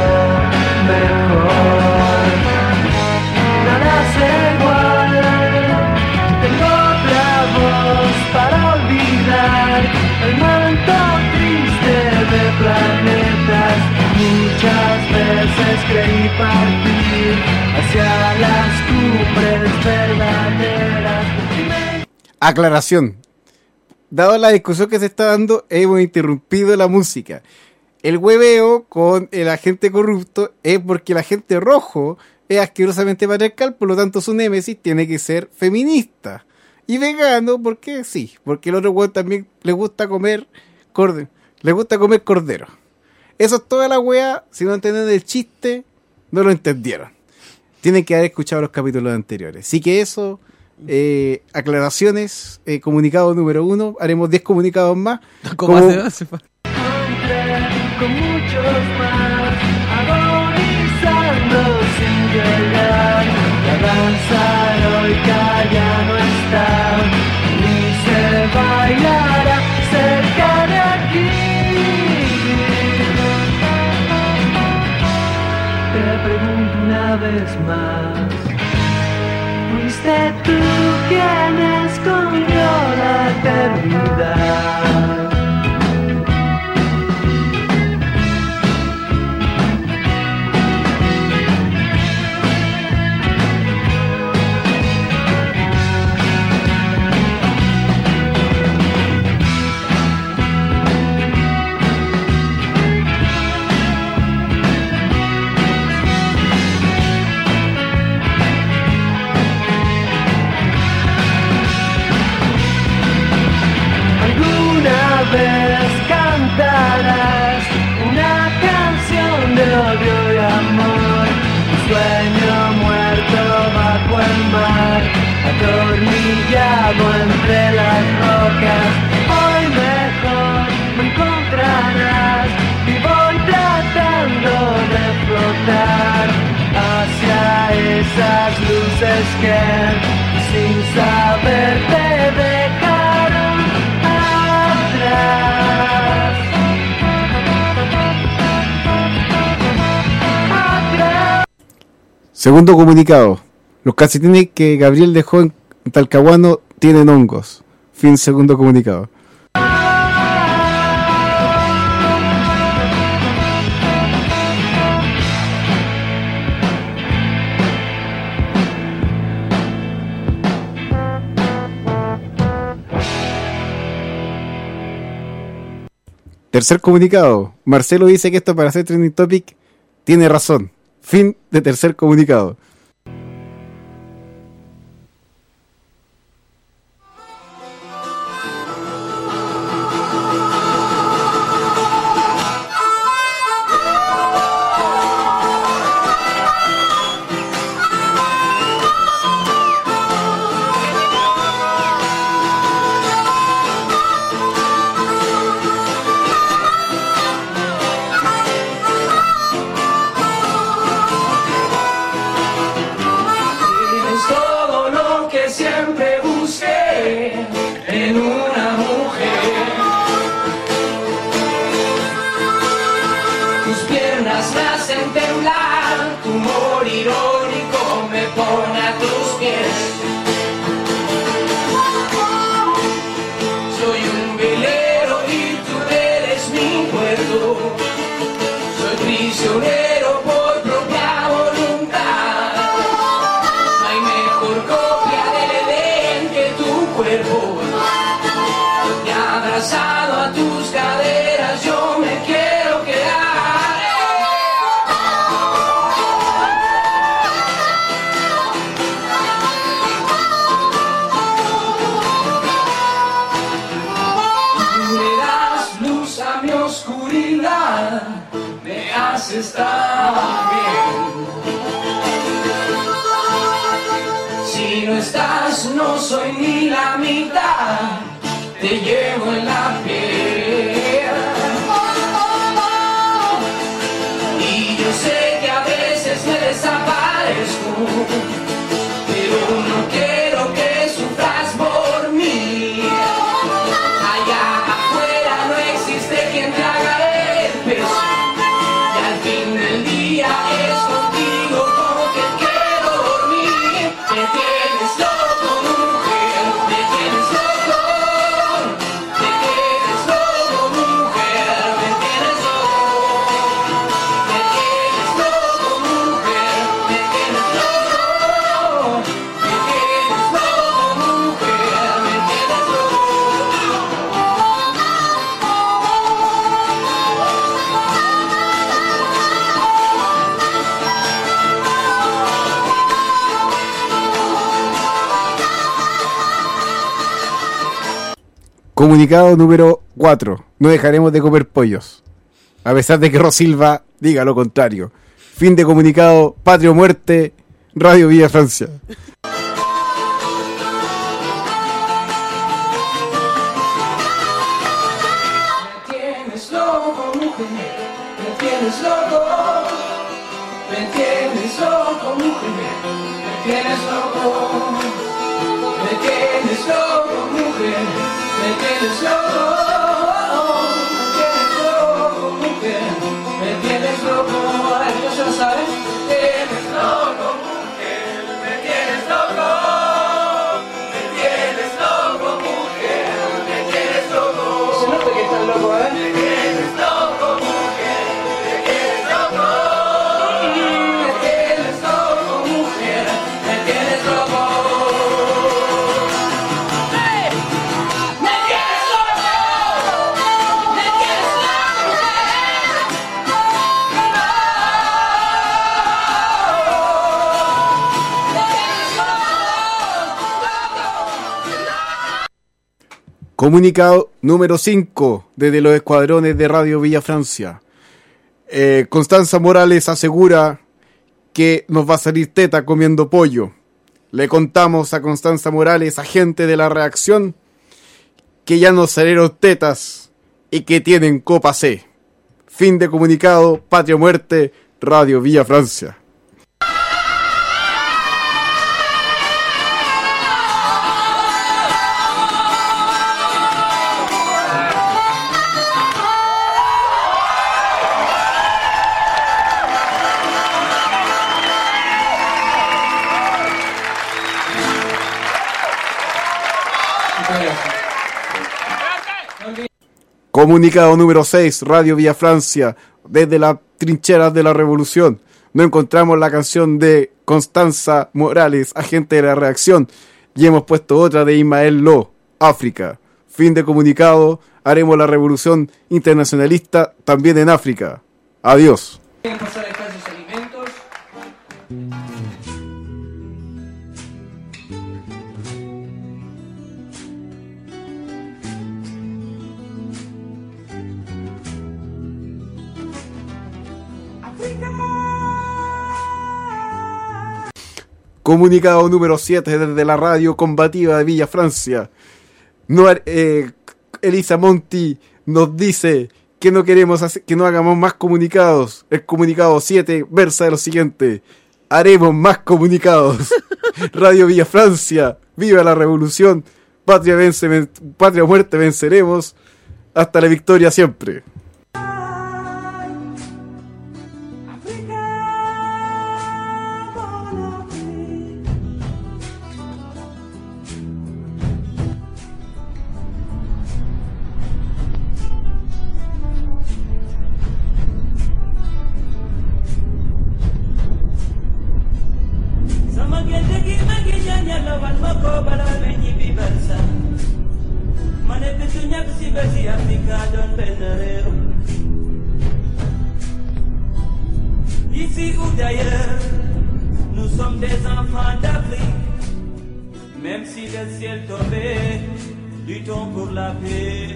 mejor. Nada es igual, tengo otra voz para olvidar el momento triste de planetas. Muchas veces creí partir hacia las cumbres verdaderas. Aclaración. Dado la discusión que se está dando, hemos interrumpido la música. El hueveo con el agente corrupto es porque el agente rojo es asquerosamente patriarcal, por lo tanto su némesis tiene que ser feminista. Y vegano porque sí, porque el otro huevo también le gusta comer cordero. Le gusta comer cordero. Eso es toda la wea. Si no entienden el chiste, no lo entendieron. Tienen que haber escuchado los capítulos anteriores. Así que eso, eh, aclaraciones, eh, comunicado número uno. Haremos diez comunicados más. ¿Cómo como, hace? hace Con muchos más, agonizando sin llegar. La danza heroica ya no está, ni se bailará cerca de aquí. Te pregunto una vez más, ¿fuiste tú quien escondió la eternidad? Vez cantarás una canción de odio y amor, un sueño muerto bajo el mar, atornillado entre las rocas. Hoy mejor me encontrarás y voy tratando de flotar hacia esas luces que sin saber te dejaron atrás. Atrás. Segundo comunicado. Los calcetines que Gabriel dejó en Talcahuano tienen hongos. Fin segundo comunicado. Tercer comunicado. Marcelo dice que esto para hacer trending topic tiene razón. Fin de tercer comunicado. Comunicado número cuatro. No dejaremos de comer pollos. A pesar de que Rosilva diga lo contrario. Fin de comunicado. Patria o muerte. Radio Villa Francia. tienes loco, me tienes loco, mujer, me tienes loco, me tienes loco, mujer, me tienes loco, me tienes loco, mujer, me tienes loco, a ver, ¿qué se lo sabe? Me tienes loco, mujer, me tienes loco, me tienes loco, mujer, me tienes loco. Se nota que estás loco, ¿eh? Me tienes loco, mujer, me tienes loco, me tienes loco, mujer, me tienes loco. ¡Hey! ¡Me tienes loco! ¡Me tienes Comunicado número cinco desde los escuadrones de Radio Villa Francia. Eh, Constanza Morales asegura que nos va a salir teta comiendo pollo. Le contamos a Constanza Morales, agente de la reacción, que ya nos salieron tetas y que tienen copa C. Fin de comunicado. Patria o muerte. Radio Villa Francia. Comunicado número seis, Radio Villa Francia, desde las trincheras de la revolución. No encontramos la canción de Constanza Morales, agente de la reacción, y hemos puesto otra de Ismael Lo, África. Fin de comunicado, haremos la revolución internacionalista también en África. Adiós. Comunicado número siete desde la radio combativa de Villa Francia. No, eh, Elisa Monti nos dice que no queremos hacer, que no hagamos más comunicados. El comunicado siete versa de lo siguiente: haremos más comunicados. Radio Villa Francia, viva la revolución, patria vence, ven, patria o muerte venceremos, hasta la victoria siempre. Ici ou d'ailleurs, nous sommes des enfants d'Afrique. Même si le ciel tombait, luttons pour la paix.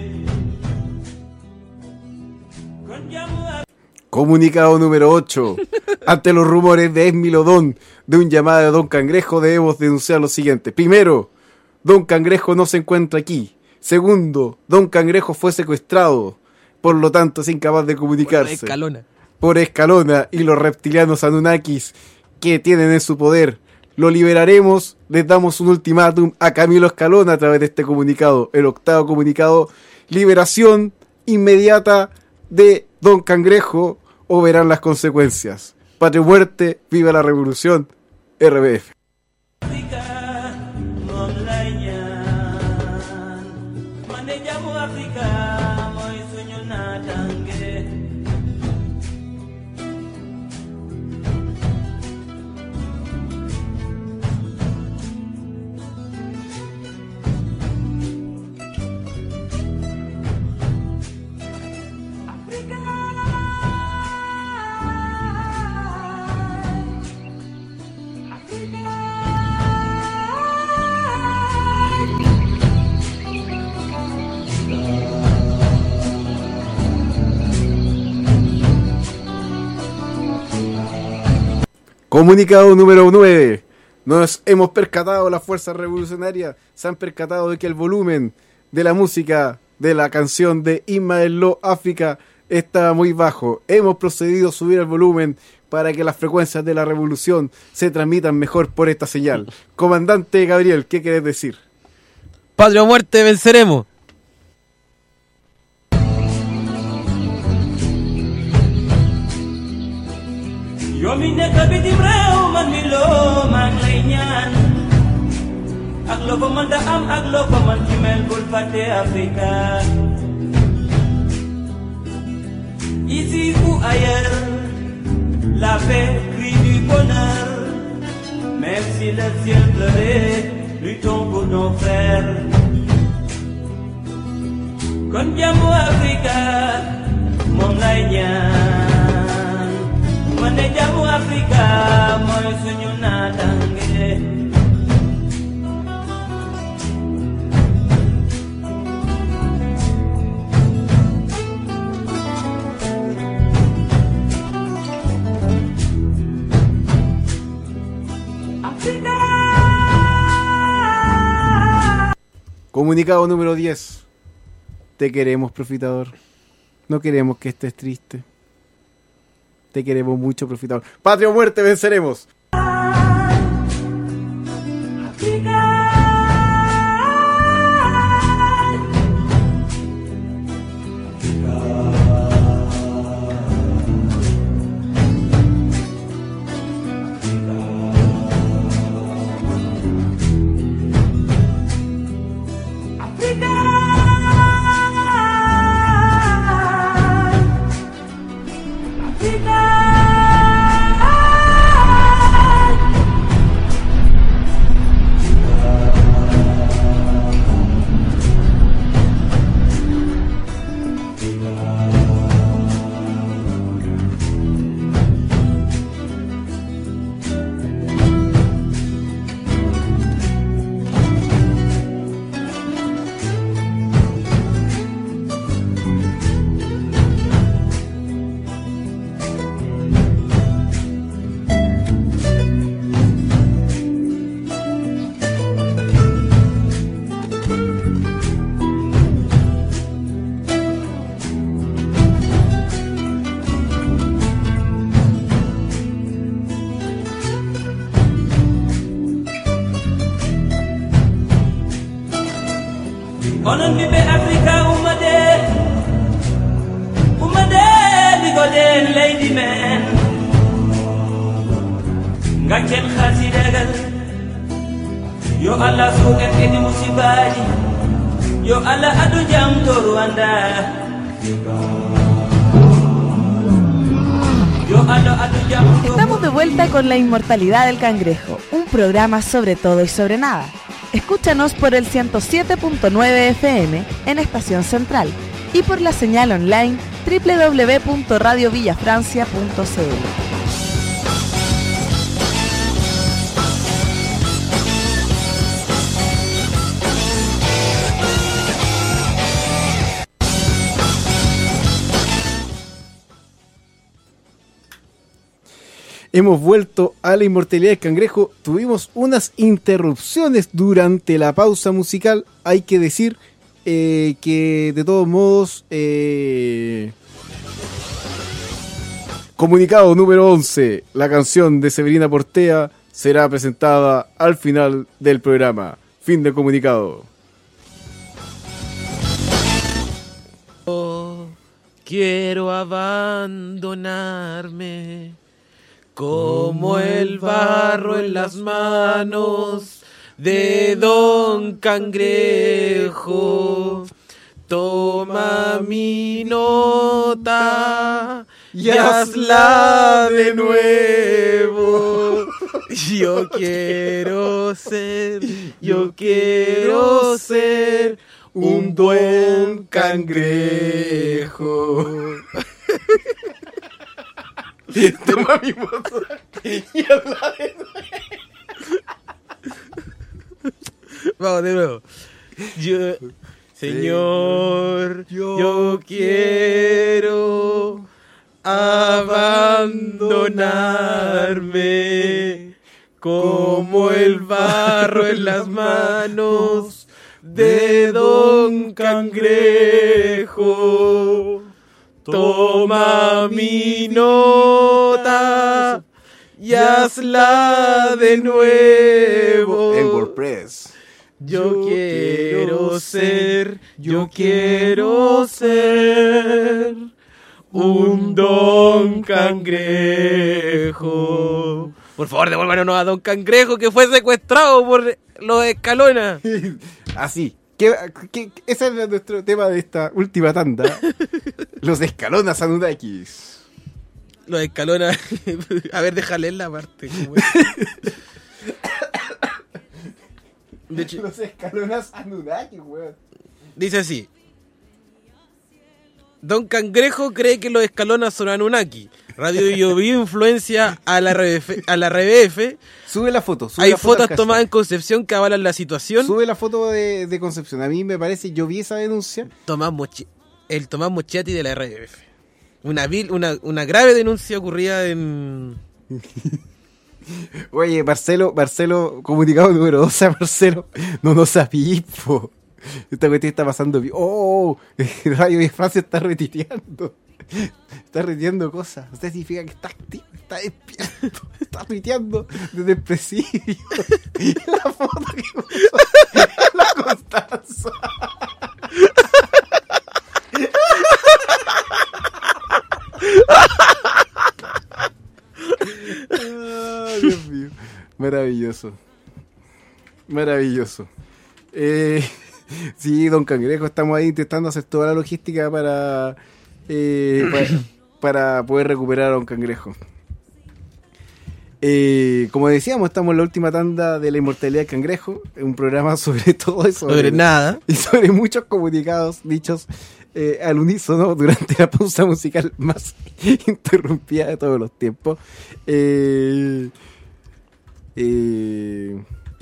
Comunicado número ocho. Ante los rumores de Esmilodón de un llamado de Don Cangrejo, debemos denunciar lo siguiente. Primero, Don Cangrejo no se encuentra aquí. Segundo, Don Cangrejo fue secuestrado, por lo tanto es incapaz de comunicarse. Por Escalona. Por Escalona y los reptilianos Anunnakis que tienen en su poder. Lo liberaremos, les damos un ultimátum a Camilo Escalona a través de este comunicado, el octavo comunicado. Liberación inmediata de Don Cangrejo o verán las consecuencias. Patria o muerte, viva la revolución, R B F. Comunicado número nueve. Nos hemos percatado, las fuerzas revolucionarias se han percatado de que el volumen de la música de la canción de Ismael Lo África está muy bajo. Hemos procedido a subir el volumen para que las frecuencias de la revolución se transmitan mejor por esta señal. Comandante Gabriel, ¿qué querés decir? Patria o muerte, venceremos. Yo mi nekk bitim réew man mi loo maa ngi lay ñaan ak loo ko mën da am ak loo ko mën ci mel bul fàtte Africa. Ici ou ailleurs, la paix crie du bonheur. Même si le ciel pleurait, luttons pour nos frères. Kon jàmmu Africa moom lay ñaan. Man de jàmmu Africa mooy suñu naataange. Comunicado número diez. Te queremos, Profitador. No queremos que estés triste. Te queremos mucho, Profitador. Patria o muerte, venceremos. Onon ɓiɓɓe Africa ummade ummade ɗigoɗen leydi men gaccen hasidagal yo Allah suuƙen kedi musibaji yo Allah aɗu jam to Rwanda yo Allah aɗu jam to... Estamos de vuelta con La Inmortalidad del Cangrejo, un programa sobre todo y sobre nada. Escúchanos por el ciento siete punto nueve F M en Estación Central y por la señal online doble u doble u doble u punto radio villa francia punto c l. Hemos vuelto a La Inmortalidad del Cangrejo. Tuvimos unas interrupciones durante la pausa musical. Hay que decir eh, que de todos modos... Eh... Comunicado número once. La canción de Severina Portea será presentada al final del programa. Fin del comunicado. Oh, quiero abandonarme como el barro en las manos de Don Cangrejo. Toma mi nota y hazla de nuevo. Yo quiero ser, yo quiero ser un buen cangrejo. Toma mi moto y habla de nuevo. Vamos de nuevo. Yo, señor, yo, yo quiero abandonar. abandonarme como el barro en las manos de Don Cangrejo. Toma mi nota y hazla de nuevo. En WordPress. Yo quiero ser, yo quiero ser un Don Cangrejo. Por favor, devuélvanos a Don Cangrejo, que fue secuestrado por los Escalona. Así. ¿Qué, qué, ese es nuestro tema de esta última tanda. Los Escalonas Anunnakis. Los Escalona. A ver, déjale en la parte. De hecho, los Escalonas Anunnakis, weón. Dice así: Don Cangrejo cree que los Escalonas son Anunnaki. Radio Bio Bio influencia a la R B F. A la R B F. Sube la foto. Sube Hay la foto fotos tomadas en Concepción que avalan la situación. Sube la foto de, de Concepción. A mí me parece, yo vi esa denuncia. Tomás Mochi, el Tomás Mochetti de la R B F. Una, vil, una, una grave denuncia ocurrida en... Oye, Marcelo, Marcelo, comunicado número doce a Marcelo. No nos sabís, po. Esta cuestión está pasando bien. ¡Oh! Radio de Francia está retuiteando. Está retuiteando cosas. O sea, significa que está activo, está despierto. Está tuiteando desde el presidio. La foto que puso la Constanza. Oh, Dios mío. Maravilloso. Maravilloso. Eh... Sí, Don Cangrejo, estamos ahí intentando hacer toda la logística para, eh, para, para poder recuperar a Don Cangrejo. Eh, como decíamos, estamos en la última tanda de la inmortalidad del cangrejo, un programa sobre todo eso. Sobre, sobre nada. Y sobre muchos comunicados dichos eh, al unísono durante la pausa musical más interrumpida de todos los tiempos. Eh... Eh...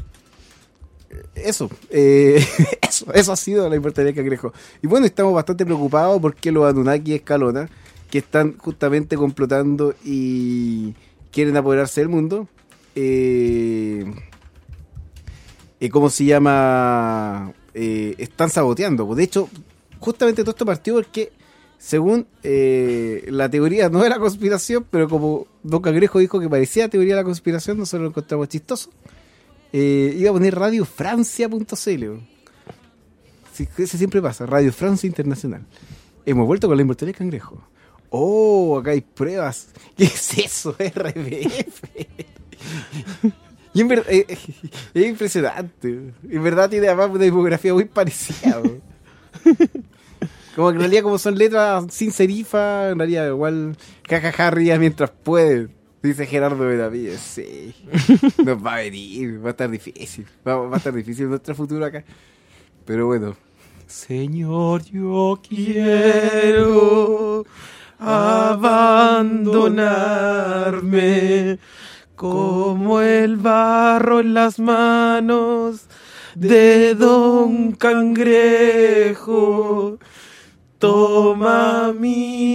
Eso, eh, eso, eso ha sido la inmortalidad del cangrejo. Y bueno, estamos bastante preocupados porque los Anunnaki Escalona, que están justamente complotando y quieren apoderarse del mundo, eh, eh, ¿cómo se llama? Eh, están saboteando. De hecho, justamente todo esto partió porque, según eh, la teoría, no de la conspiración, pero como Don Cangrejo dijo que parecía teoría de la conspiración, nosotros lo encontramos chistoso. Eh, iba a poner radio francia punto c l. Sí, eso siempre pasa, Radio Francia Internacional. Hemos vuelto con la inmortalidad del cangrejo. Oh, acá hay pruebas. ¿Qué es eso? R B F. Y en verdad, eh, es impresionante. En verdad tiene además una tipografía muy parecida. Como que en realidad, como son letras sin serifa, en realidad igual jajaja ría mientras puede. Dice Gerardo Benavides, sí. Nos va a venir, va a estar difícil. Va, va a estar difícil nuestro futuro acá. Pero bueno. Señor, yo quiero abandonarme como el barro en las manos de Don Cangrejo. Toma mi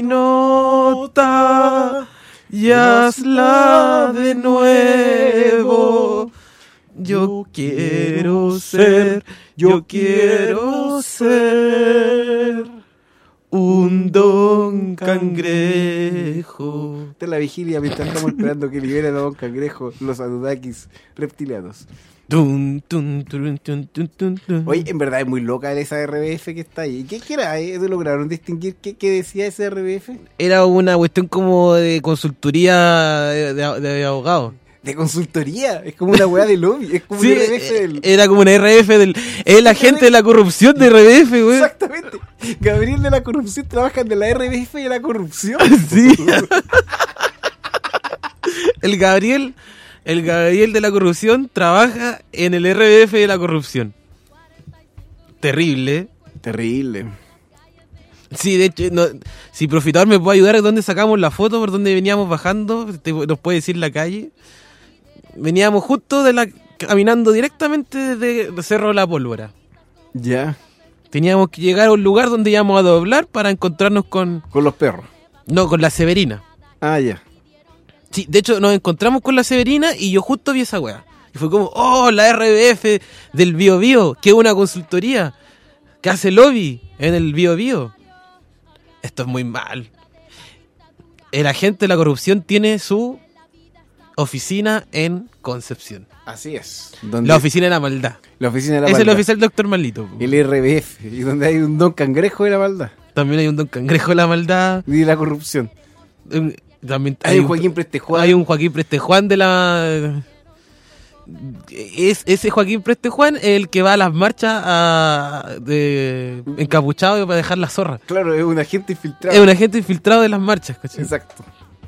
nota y hazla de nuevo. Yo quiero ser, yo quiero ser un Don Cangrejo. Esta es la vigilia mientras estamos esperando que liberen a Don Cangrejo los Anunnakis reptilianos. Tun, tun, tun, tun, tun, tun, tun. Oye, en verdad es muy loca esa R B F que está ahí. ¿Qué, qué era? ¿Eh? ¿Lograron distinguir qué, qué decía ese R B F? Era una cuestión como de consultoría de, de, de abogados. ¿De consultoría? Es como una weá de lobby. Es como sí, una R B F del... Era como una R B F del... Es el agente de la corrupción de R B F, güey. Exactamente. Gabriel de la corrupción trabaja de la R B F y de la corrupción. Sí. El Gabriel... El Gabriel de la corrupción trabaja en el R B F de la corrupción. Terrible. Terrible. Sí, de hecho, no, si Profitador me puede ayudar a dónde sacamos la foto, por dónde veníamos bajando, te, nos puede decir la calle. Veníamos justo de la caminando directamente desde el Cerro de la Pólvora. Ya. Teníamos que llegar a un lugar donde íbamos a doblar para encontrarnos con... Con los perros. No, con la Severina. Ah, ya. Sí, de hecho nos encontramos con la Severina y yo justo vi esa weá. Y fue como, oh, la R B F del Bio Bio, que es una consultoría que hace lobby en el Bio Bio. Esto es muy mal. El agente de la corrupción tiene su oficina en Concepción. Así es. La oficina de la maldad. La oficina de la Ese maldad. es el oficial doctor Maldito. El R B F, y donde hay un don cangrejo de la maldad. También hay un don cangrejo de la maldad. Y de la corrupción. También hay, hay un Joaquín Prestejuan. Hay un Joaquín Prestejuan de la... Es, ese Joaquín Prestejuan es el que va a las marchas a, de, encapuchado para dejar la zorra. Claro, es un agente infiltrado. Es un agente infiltrado de las marchas, ¿cachai? Exacto.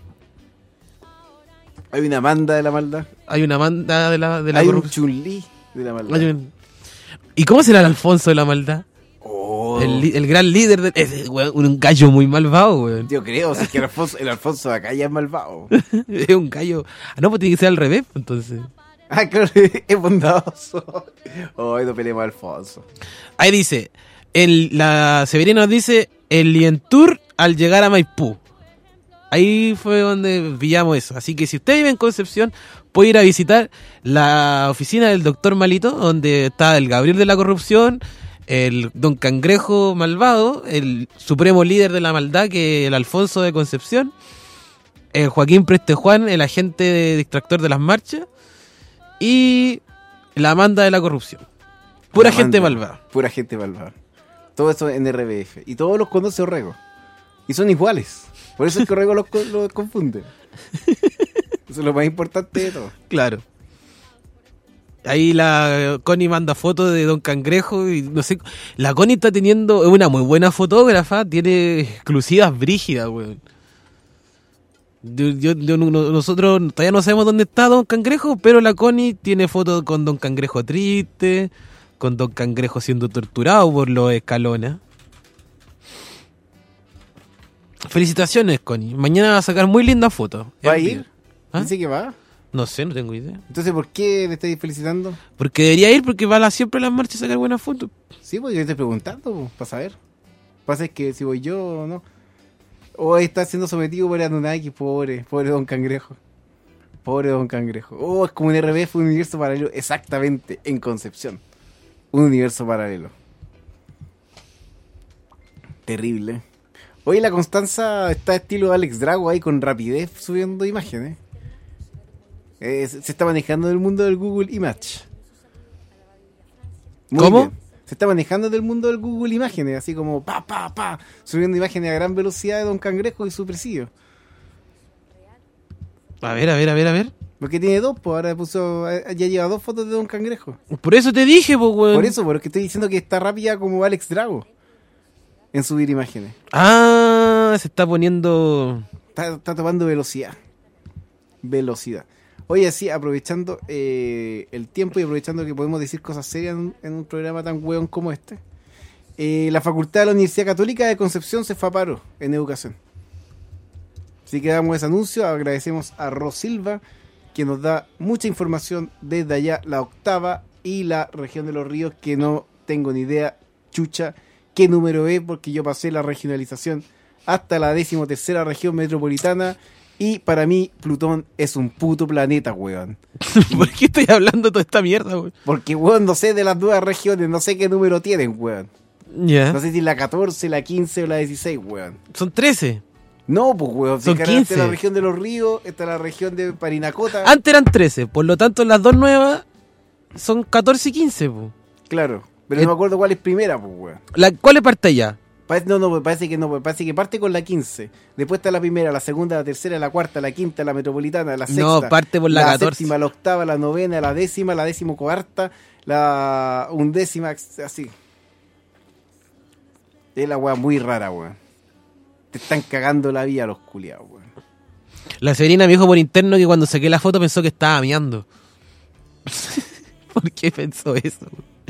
Hay una Amanda de la maldad. Hay una Amanda de la, de la hay corrupción. un Chun-Li de la maldad. Hay un... ¿Y cómo será el Alfonso de la maldad? Oh. El, el gran líder de... Es, weón, un gallo muy malvado, weón. Yo creo, o sea, que el Alfonso, el Alfonso de acá ya es malvado. Es un gallo... Ah, no, pues tiene que ser al revés, entonces... Ah, claro, es bondadoso. Oh, no peleemos a Alfonso. Ahí dice, el, la Severina nos dice, el Lientour al llegar a Maipú. Ahí fue donde pillamos eso. Así que si usted vive en Concepción, puede ir a visitar la oficina del doctor Malito, donde está el Gabriel de la corrupción, el don Cangrejo malvado, el supremo líder de la maldad, que es el Alfonso de Concepción, el Joaquín Prestejuan, el agente de distractor de las marchas, y la Amanda de la corrupción. Pura Amanda, gente malvada. Pura gente malvada. Todo eso en R B F. Y todos los conoce Orrego. Y son iguales. Por eso es que Orrego los, los confunde. Eso es lo más importante de todo. Claro. Ahí la Connie manda fotos de Don Cangrejo y no sé. La Connie está teniendo. Es una muy buena fotógrafa. Tiene exclusivas brígidas, weón. Yo, yo, yo, nosotros todavía no sabemos dónde está Don Cangrejo, pero la Connie tiene fotos con Don Cangrejo triste, con Don Cangrejo siendo torturado por los escalones. Felicitaciones, Connie. Mañana va a sacar muy lindas fotos. ¿Va a ir? ¿Ah? ¿Dice que va? No sé, no tengo idea. Entonces, ¿por qué le estáis felicitando? Porque debería ir, porque va a la, siempre a las marchas a sacar buenas fotos. Sí, pues yo estoy preguntando, para saber. Pasa es que si voy yo o no. O está siendo sometido por Anunnaki, pobre, pobre Don Cangrejo. Pobre Don Cangrejo. Oh, es como un R B F, un universo paralelo, exactamente, en Concepción. Un universo paralelo. Terrible. Hoy la Constanza está estilo Alex Drago ahí con rapidez subiendo imágenes. Eh, se está manejando en el mundo del Google Image. Muy ¿Cómo? Bien. Se está manejando del mundo del Google Imágenes, así como pa, pa, pa, subiendo imágenes a gran velocidad de Don Cangrejo y su presidio. A ver, a ver, a ver, a ver. Porque tiene dos, pues ahora puso, ya lleva dos fotos de Don Cangrejo. Por eso te dije, pues, weón. Por eso, porque estoy diciendo que está rápida como Alex Drago en subir imágenes. Ah, se está poniendo... Está, está tomando velocidad. Velocidad. Oye, sí, aprovechando eh, el tiempo y aprovechando que podemos decir cosas serias en, en un programa tan hueón como este, eh, la Facultad de la Universidad Católica de Concepción se fue a paro en educación. Así que damos ese anuncio, agradecemos a Ros Silva, que nos da mucha información desde allá, la octava y la región de los ríos, que no tengo ni idea, chucha, qué número es, porque yo pasé la regionalización hasta la decimotercera región metropolitana. Y para mí, Plutón es un puto planeta, weón. ¿Por qué estoy hablando de toda esta mierda, weón? Porque, weón, no sé de las nuevas regiones, no sé qué número tienen, weón. Ya. Yeah. No sé si la catorce, la quince o la dieciséis, weón. Son trece. No, pues, weón. Son quince. Está la región de los ríos, está la región de Parinacota. Antes eran trece, por lo tanto las dos nuevas son catorce y quince, pues. Claro, pero eh, no me acuerdo cuál es primera, pues, weón. La, ¿Cuál es parte ya? No, no, parece que no, parece que parte con la quince. Después está la primera, la segunda, la tercera, la cuarta, la quinta, la metropolitana, la sexta. No, parte por la, la catorce. Séptima, la octava, la novena, la décima, la décimo cuarta, la undécima, así. Es la weá muy rara, weón. Te están cagando la vida los culiados, weón. La Severina me dijo por interno que cuando saqué la foto pensó que estaba meando. ¿Por qué pensó eso?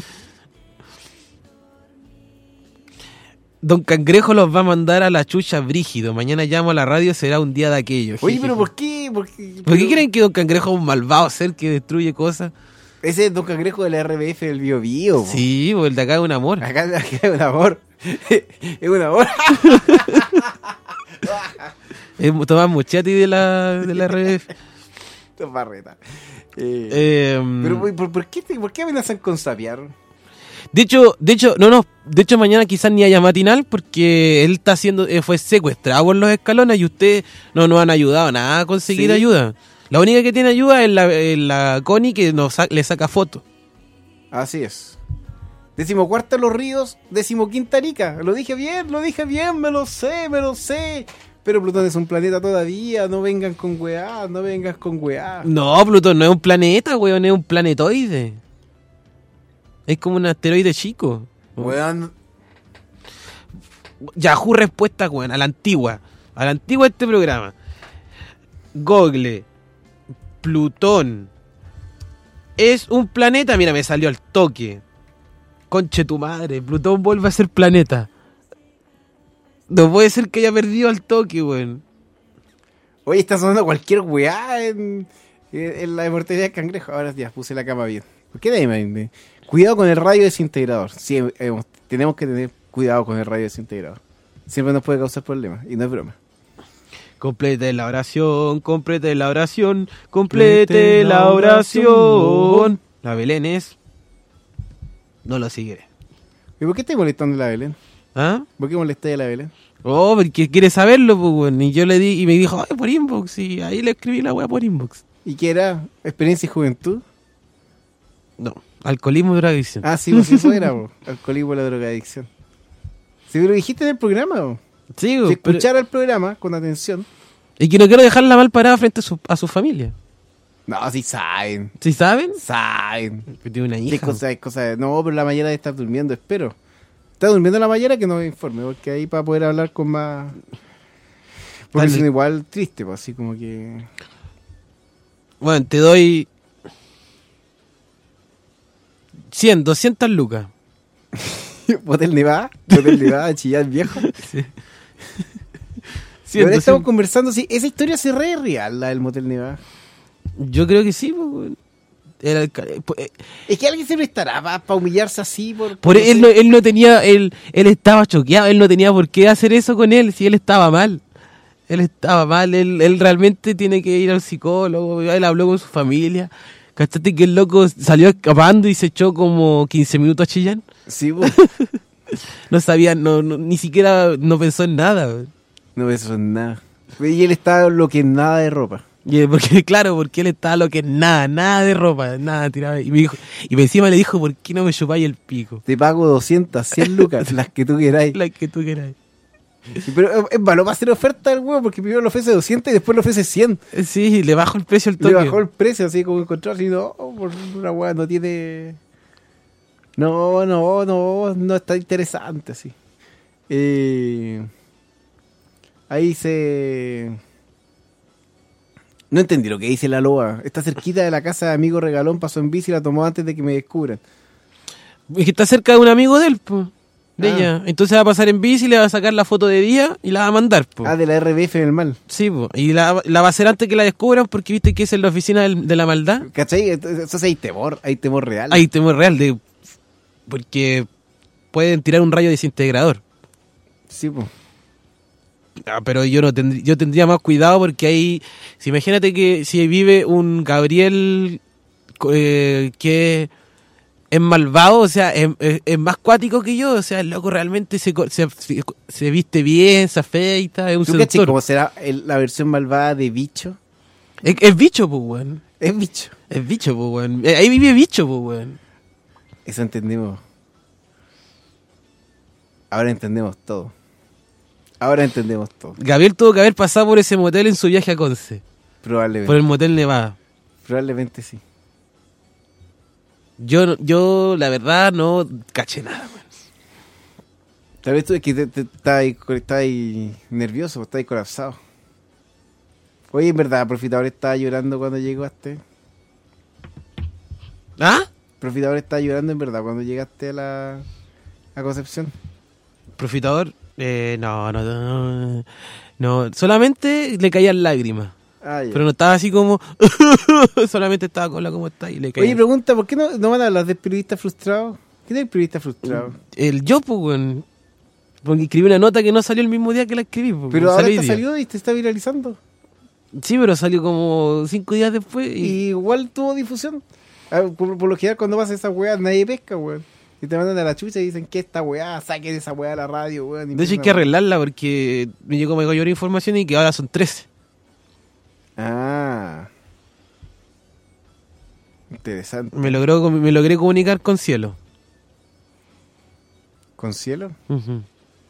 Don Cangrejo los va a mandar a la chucha brígido. Mañana llamo a la radio, será un día de aquellos. Oye, pero ¿por qué? ¿Por qué, ¿Por pero... qué creen que Don Cangrejo es un malvado ser que destruye cosas? Ese es Don Cangrejo de la R B F del Bio Bio. Sí, porque el de acá es un amor. Acá, acá es un amor. Es un amor. Es Tomás Muchetti de la, de la R B F. Tomás Reta. Eh, Eh, pero ¿por, por, qué te, ¿por qué amenazan con sapear? De hecho, de hecho, no, no, de hecho mañana quizás ni haya matinal porque él está siendo, eh, fue secuestrado por los Escalones y ustedes no nos han ayudado nada a conseguir Sí. ayuda. La única que tiene ayuda es la, es la Connie que nos sa- le saca fotos. Así es. Decimocuarta Los Ríos, decimoquinta Arica. Lo dije bien, lo dije bien, me lo sé, me lo sé. Pero Plutón es un planeta todavía, no vengan con weá, no vengas con weá. No, Plutón no es un planeta, weón, es un planetoide. Es como un asteroide chico. Weón, Yahoo respuesta, weón, a la antigua. A la antigua de este programa. Google. Plutón. ¿Es un planeta? Mira, me salió al toque. Conche tu madre, Plutón vuelve a ser planeta. No puede ser que haya perdido al toque, weón. oye, está sonando cualquier weá en, en la inmortalidad del cangrejo. Ahora ya puse la cama bien. ¿Por qué nadie me- me- Cuidado con el radio desintegrador. Sí, hemos- tenemos que tener cuidado con el radio desintegrador. Siempre nos puede causar problemas, y no es broma. Complete la oración, complete la oración, complete la oración. La Belén es... No lo seguiré. ¿Y por qué estás molestando a la Belén? ¿Ah? ¿Por qué molesté a la Belén? Oh, porque quiere saberlo, pues, weón. Y yo le di, y me dijo, ay, por inbox. Y ahí le escribí la weá por inbox. ¿Y qué era? ¿Experiencia y juventud? No, alcoholismo y drogadicción. Ah, sí, pues eso era, po. Alcoholismo y la drogadicción. Si me lo dijiste en el programa, po. Sí, Si pero- escuchara el programa con atención. Y que no quiero dejarla mal parada frente a su, a su familia. No, sí saben. ¿Sí saben? Saben. Que tiene una ¿Qué hija. cosa, qué cosa? No, pero la Mayera debe estar durmiendo, espero. Está durmiendo la Mayera, que nos informe, porque ahí para poder hablar con más... Porque Dale. es igual triste, pues así como que... Bueno, te doy... cien, doscientas lucas. Motel Nevada, Motel Nevada, chillar viejo. Sí. Y ahora cien, estamos doscientas. conversando, sí, esa historia se re real, la del Motel Nevada. Yo creo que sí, pues, weón. Era el ca- pues, eh, Es que alguien se prestará para humillarse así por... por no él, sé. no, él no tenía, él, él estaba choqueado, él no tenía por qué hacer eso con él, si él estaba mal. Él estaba mal, él, él realmente tiene que ir al psicólogo, él habló con su familia. ¿Cachaste que el loco salió escapando y se echó como quince minutos a Chillán? Sí, pues. No sabía, no, no, ni siquiera no pensó en nada. weón. No eso es nada. Y él está lo que nada de ropa. Y él- porque, claro, porque él estaba lo que es nada, nada de ropa, nada tirado. Y me dijo, y me encima le dijo, ¿por qué no me chupáis el pico? Te pago doscientas, cien lucas, las que tú queráis. La que tú quieras. Sí, pero es- es malo para hacer oferta al huevo, porque primero le ofrece doscientas y después le ofrece cien. Eh, Sí, le bajo el precio al Le toque. bajó el precio, así como encontrar así, no, por una hueá no tiene... No, no, no, no está interesante, así. Eh... Ahí se... No entendí lo que dice la loa. Está cerquita de la casa de amigo Regalón, pasó en bici y la tomó antes de que me descubran. Es que está cerca de un amigo de él, pues. De Ah. ella. Entonces va a pasar en bici, le va a sacar la foto de día y la va a mandar, pues. Ah, de la R B F en el mal. Sí, pues. Y la, la va a hacer antes que la descubran porque viste que es en la oficina del- de la maldad. ¿Cachai? Entonces hay temor, hay temor real. Hay temor real de... Porque pueden tirar un rayo desintegrador. Sí, pues. Ah, pero yo no tendría, yo tendría más cuidado porque ahí, si imagínate que si vive un Gabriel eh, que es malvado, o sea, es, es- es más cuático que yo, o sea, el loco realmente se, co- se, se- se viste bien, se afeita, es un ¿Tú cachai seductor. cómo será el- la versión malvada de Bicho? Es, es bicho, pues, weón. Es Bicho. Es bicho, pues, weón. Eh, Ahí vive bicho, pues, weón. Eso entendimos. Ahora entendemos todo. Ahora entendemos todo. Gabriel tuvo que haber pasado por ese motel en su viaje a Conce, Probablemente. por el motel Nevada. Probablemente sí. Yo, no- yo la verdad, no caché nada, weón. Tal vez tú es que te, te- estás ahí, estás ahí nervioso, estás ahí colapsado. Oye, en verdad, Profitador estaba llorando cuando llegaste. ¿Ah? Profitador estaba llorando en verdad cuando llegaste a la a Concepción. Profitador, eh, no, no, no, no, solamente le caían lágrimas, Ah, ya. pero no estaba así como, solamente estaba con la como está y le Oye, caían. pregunta, ¿por qué no, no van a hablar de periodistas frustrados? ¿Qué es el periodista frustrado? El yo, pues, weón. Porque escribí una nota que no salió el mismo día que la escribí. po, Pero ahora salió está hoy día. salido y te está viralizando. Sí, pero salió como cinco días después. Y... Y igual tuvo difusión. Ah, Por, por lo general, cuando vas a esa weá, nadie pesca, weón. Y te mandan a la chucha y dicen que esta weá, saquen esa weá a la radio, weón. y De hecho, hay empiezan que a- arreglarla porque me llegó mayor información y que ahora son trece. Ah. Interesante. Me, logró, me logré comunicar con Cielo. ¿Con cielo? Ujú.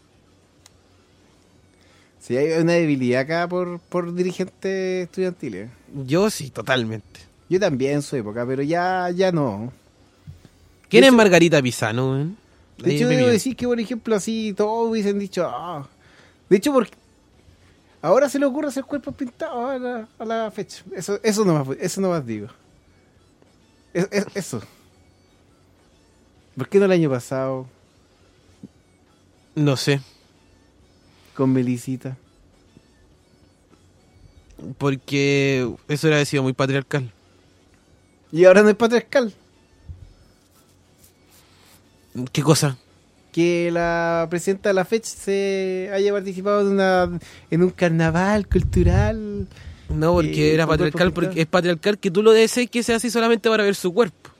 Sí, hay una debilidad acá por, por dirigentes estudiantiles. Yo sí, totalmente. Yo también en su época, pero ya, ya no. ¿Quién De es hecho- Margarita Pisano, weón? De Ahí hecho, me debo vio. decir que, por ejemplo, así todos hubiesen dicho, ah. De hecho, porque ahora se le ocurre hacer cuerpos pintados a la, a la fecha. Eso, eso no más, eso no más digo. Es- es- eso. ¿Por qué no el año pasado No sé. con Melisita? Porque eso hubiera sido muy patriarcal. Y ahora no es patriarcal. ¿Qué cosa? Que la presidenta de la fecha se haya participado en, una, en un carnaval cultural. No, porque Eh, era con cuerpo patriarcal, pintado. porque es patriarcal que tú lo desees que sea así solamente para ver su cuerpo.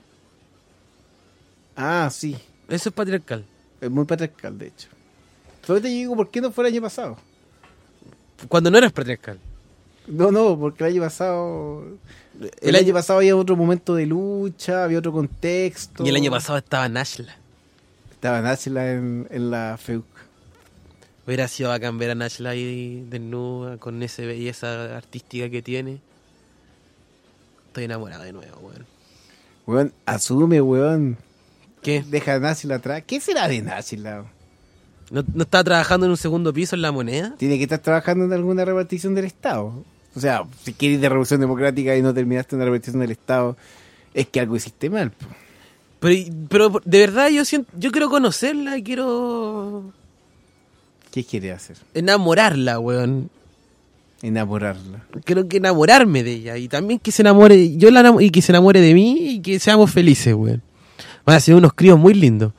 Ah, sí. Eso es patriarcal. Es muy patriarcal, de hecho. Solo te digo, ¿por qué no fue el año pasado? Cuando no eras patriarcal. No, no, porque el año pasado... El, El año año- pasado había otro momento de lucha, había otro contexto. Y el año pasado estaba Nashla. Estaba Nachla en, en la F E U C. Hubiera sido bacán ver a Nashla ahí desnuda, con esa belleza artística que tiene. Estoy enamorado de nuevo, weón. Weón, asume, weón. ¿Qué? Deja a Nachla atrás. ¿Qué será de Nachla? ¿No, ¿No estaba trabajando en un segundo piso en La Moneda? Tiene que estar trabajando en alguna repartición del Estado. O sea, si quieres de Revolución Democrática y no terminaste en la repartición del Estado, es que algo hiciste mal, po. Pero, pero de verdad yo siento, yo quiero conocerla y quiero ¿Qué quiere hacer? enamorarla, weón. Enamorarla. Quiero que enamorarme de ella y también que se enamore, yo la enamo- y que se enamore de mí y que seamos felices, weón. Van a ser unos críos muy lindos.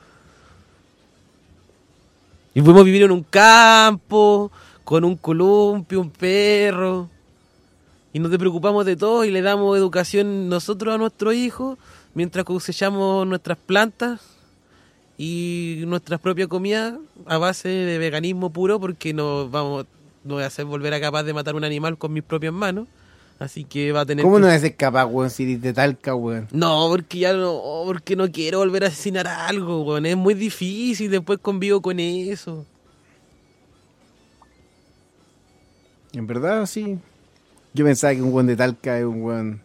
Y podemos vivir en un campo, con un columpio, un perro. Y nos preocupamos de todo y le damos educación nosotros a nuestros hijos mientras cosechamos nuestras plantas y nuestras propias comidas a base de veganismo puro, porque no vamos no voy a hacer volver a capaz de matar un animal con mis propias manos. Así que va a tener ¿Cómo que... no es capaz, weón, si eres de Talca, weón? No, porque ya no, porque no quiero volver a asesinar a algo, weón. Es muy difícil, después convivo con eso. En verdad, sí. Yo pensaba que un weón de Talca es un weón...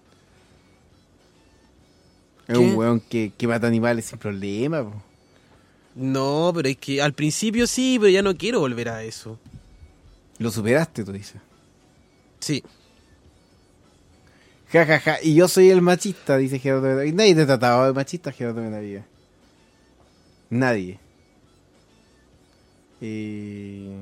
Es ¿Qué? un weón que, que mata animales sin problema, po. No, pero es que al principio sí, pero ya no quiero volver a eso. Lo superaste, tú dices. Sí. Ja, ja, ja. Y yo soy el machista, dice Gerardo Benavides. Nadie te trataba de machista, Gerardo Benavides. Nadie. Eh...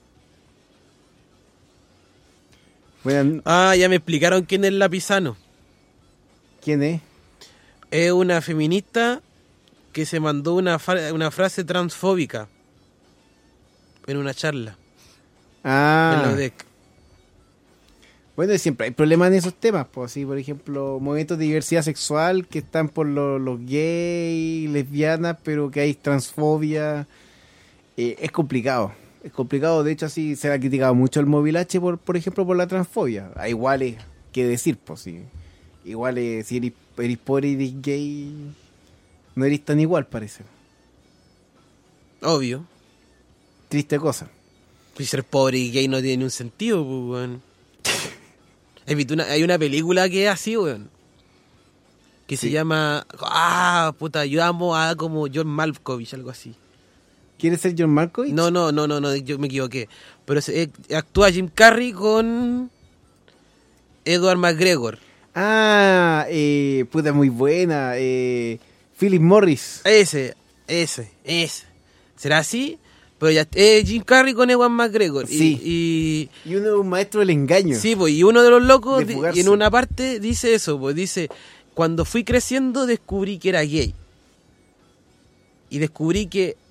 Bueno, Ah, ya me explicaron quién es la Pisano. ¿quién es? Es una feminista que se mandó una, fra- una frase transfóbica en una charla en la Ah, U D E C. bueno, siempre hay problemas en esos temas, pues así, por ejemplo, movimientos de diversidad sexual que están por lo- los gays, lesbianas, pero que hay transfobia. Eh, es complicado, es complicado. De hecho, así se ha criticado mucho el Móvil H, por, por ejemplo, por la transfobia. Hay iguales que decir, pues sí. Iguales, si eres, eres pobre y eres gay, no eres tan igual, parece. Obvio. Triste cosa. Y ser pobre y gay no tiene ni un sentido, pues, weón. He visto una- hay una película que es así, weón. Que se Sí. llama... Ah, puta, ayudamos a como John Malkovich, algo así. ¿Quieres ser John Malkovich? No, no, no, no, no, yo me equivoqué. Pero se- eh, actúa Jim Carrey con Edward McGregor. Ah, eh, puta, muy buena. Eh, Philip Morris. Ese, ese, ese. ¿Será así? Pero ya, eh, Jim Carrey con Ewan McGregor. Y- Sí. Y, Y uno es un maestro del engaño. sí, pues, y uno de los locos, De di- fugarse. y en una parte dice eso, pues dice, cuando fui creciendo descubrí que era gay. Y descubrí que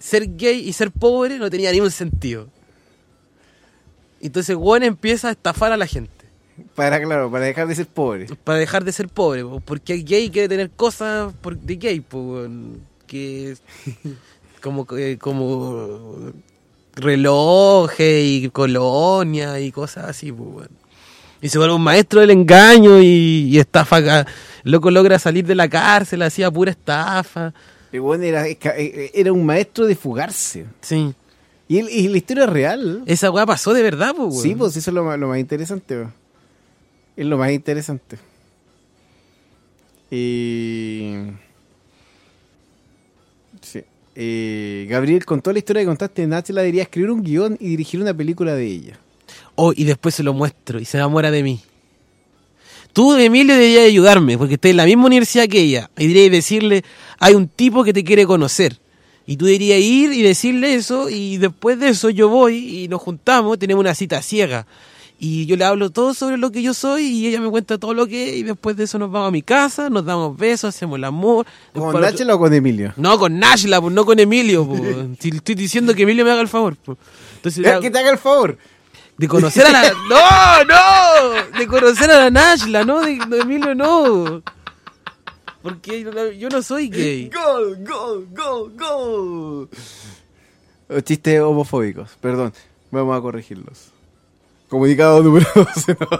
ser gay y ser pobre no tenía ningún sentido. Entonces Juan empieza a estafar a la gente. Para, claro, para dejar de ser pobre. Para dejar de ser pobre, po, porque el gay quiere tener cosas por, de gay, po, weón, que como, eh, como relojes y colonia y cosas así, po, weón. Y se vuelve un maestro del engaño y, y estafa acá. El loco logra salir de la cárcel, hacía pura estafa. El weón era, era un maestro de fugarse. Sí. Y, el, y la historia es real. Esa weá pasó de verdad, po, weón. Sí, pues eso es lo más, lo más interesante, weón. Es lo más interesante. Eh... Sí. Eh, Gabriel, con toda la historia que contaste, Nachla debería escribir un guión y dirigir una película de ella. Oh, y después se lo muestro y se enamora de mí. Tú, Emilio, deberías ayudarme, porque estás en la misma universidad que ella. Y deberías decirle, hay un tipo que te quiere conocer. Y tú deberías ir y decirle eso, y después de eso yo voy y nos juntamos, tenemos una cita ciega. Y yo le hablo todo sobre lo que yo soy y ella me cuenta todo lo que es, y después de eso nos vamos a mi casa, nos damos besos, hacemos el amor. ¿Con Nachla o con Emilio? No, con Nachla, pues no con Emilio. Pues. Si estoy diciendo que Emilio me haga el favor. Pues. Entonces, ya, que te haga el favor. De conocer a la... ¡No, no! De conocer a la Nachla, no, de, de Emilio no. Porque yo no soy gay. ¡Gol, gol, gol, gol! Chistes homofóbicos, perdón. Vamos a corregirlos. Comunicado número doce. ¿No?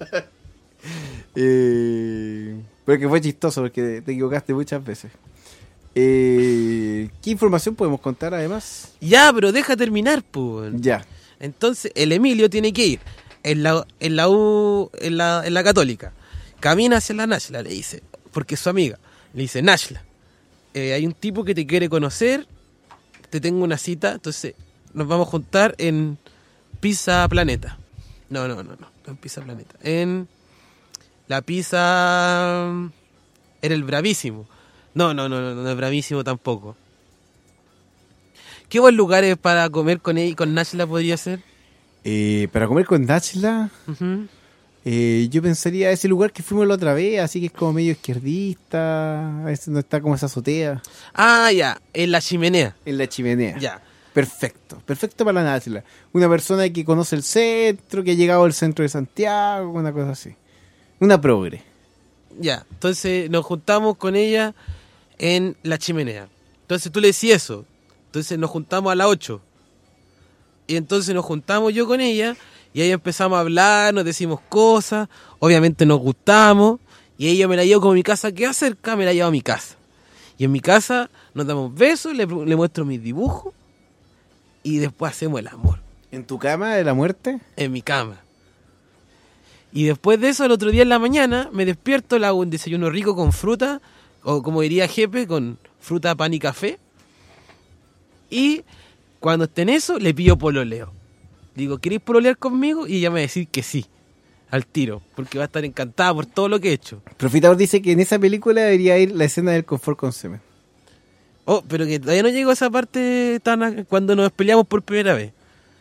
eh, pero que fue chistoso porque te equivocaste muchas veces. Eh, ¿Qué información podemos contar además? Ya, pero deja terminar, pues. Ya. Entonces, el Emilio tiene que ir en la, en la U, en la, en la Católica. Camina hacia la Nachla, le dice, porque es su amiga. Le dice, Nachla, eh, hay un tipo que te quiere conocer, te tengo una cita, entonces nos vamos a juntar en Pizza Planeta. No, no, no, no, no en Pizza Planeta. En la pizza... Era el Bravísimo. No, no, no, no, no, el Bravísimo tampoco. ¿Qué buen lugares para comer con ella y con Nachla podría ser? Eh, para comer con Nachla, uh-huh. eh, yo pensaría ese lugar que fuimos la otra vez, así que es como medio izquierdista, a veces no está como esa azotea. Ah, ya, en la chimenea. En la chimenea. Ya. Perfecto, perfecto para la Nachla. Una persona que conoce el centro, que ha llegado al centro de Santiago, una cosa así. Una progre. Ya, entonces nos juntamos con ella en la chimenea. Entonces tú le decís eso. Entonces nos juntamos a las ocho. Y entonces nos juntamos yo con ella. Y ahí empezamos a hablar, nos decimos cosas. Obviamente nos gustamos. Y ella me la llevo como a mi casa. ¿Qué cerca? Me la llevo a mi casa. Y en mi casa nos damos besos, le, le muestro mis dibujos. Y después hacemos el amor. ¿En tu cama de la muerte? En mi cama. Y después de eso, el otro día en la mañana, me despierto, le hago un desayuno rico con fruta. O como diría Jepe, con fruta, pan y café. Y cuando esté en eso, le pillo pololeo. Digo, ¿queréis pololear conmigo? Y ella me va a decir que sí, al tiro, porque va a estar encantada por todo lo que he hecho. Profitador dice que en esa película debería ir la escena del confort con semen. Oh, pero que todavía no llegó a esa parte tan cuando nos peleamos por primera vez.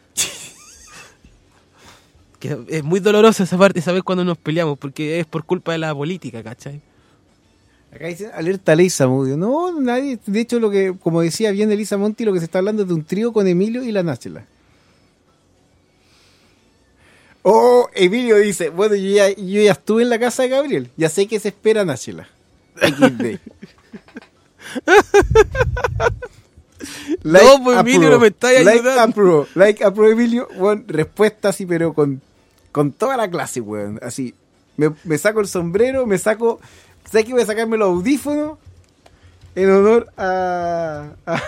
Que es muy dolorosa esa parte, esa vez cuando nos peleamos, porque es por culpa de la política, ¿cachai? Acá dice alerta Elisa Moody. No, nadie. De hecho, lo que, como decía bien Elisa Monti, lo que se está hablando es de un trío con Emilio y la Nachla. Oh, Emilio dice, bueno, yo ya, yo ya estuve en la casa de Gabriel. Ya sé que se espera Nachla. equis de. Like no, pues Emilio, no me estáis like ayudando. Apro, like apro, Emilio. Bueno, respuesta así, pero con, con toda la clase, weón. Así, me, me saco el sombrero, me saco... ¿Sabes que voy a sacarme los audífonos? En honor a... a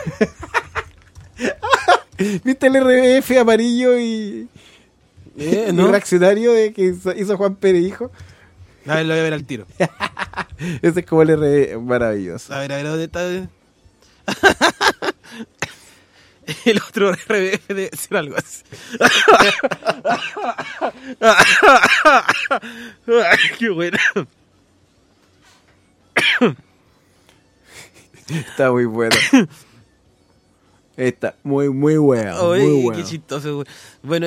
¿Viste el R B F amarillo y... Eh, ¿no? El reaccionario de que hizo, hizo Juan Pérez Hijo? A ver, lo voy a ver al tiro. Ese es como el R B F, maravilloso. A ver, a ver, ¿dónde está? El otro R B F debe ser algo así. Qué bueno. Está muy bueno. Está muy, muy bueno. Oye, muy bueno. Qué chistoso, güey. Bueno,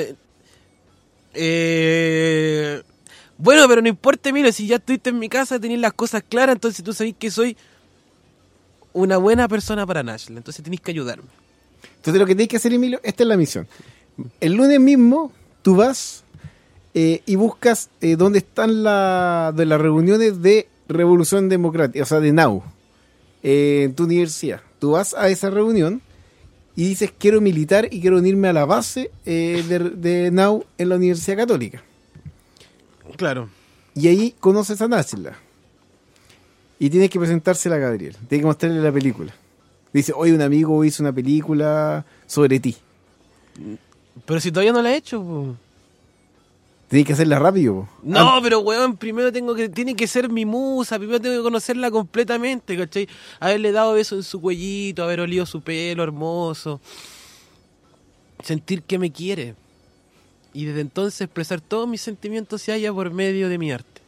eh... bueno, pero no importa, mira, si ya estuviste en mi casa, tenés las cosas claras, entonces tú sabés que soy una buena persona para Nachla, entonces tenés que ayudarme. Entonces lo que tienes que hacer, Emilio, esta es la misión. El lunes mismo tú vas eh, y buscas eh, dónde están la, de las reuniones de Revolución Democrática, o sea, de N A U, eh, en tu universidad. Tú vas a esa reunión y dices, quiero militar y quiero unirme a la base eh, de, de N A U en la Universidad Católica. Claro. Y ahí conoces a Náchila. Y tienes que presentársela a Gabriel. Tienes que mostrarle la película. Dice, hoy un amigo hizo una película sobre ti. Pero si todavía no la he hecho, po. Tienes que hacerla rápido, po. No, Ah, pero weón, primero tengo que, tiene que ser mi musa, primero tengo que conocerla completamente, ¿cachai? Haberle dado besos en su cuellito, haber olido su pelo hermoso, sentir que me quiere. Y desde entonces expresar todos mis sentimientos hacia ella por medio de mi arte.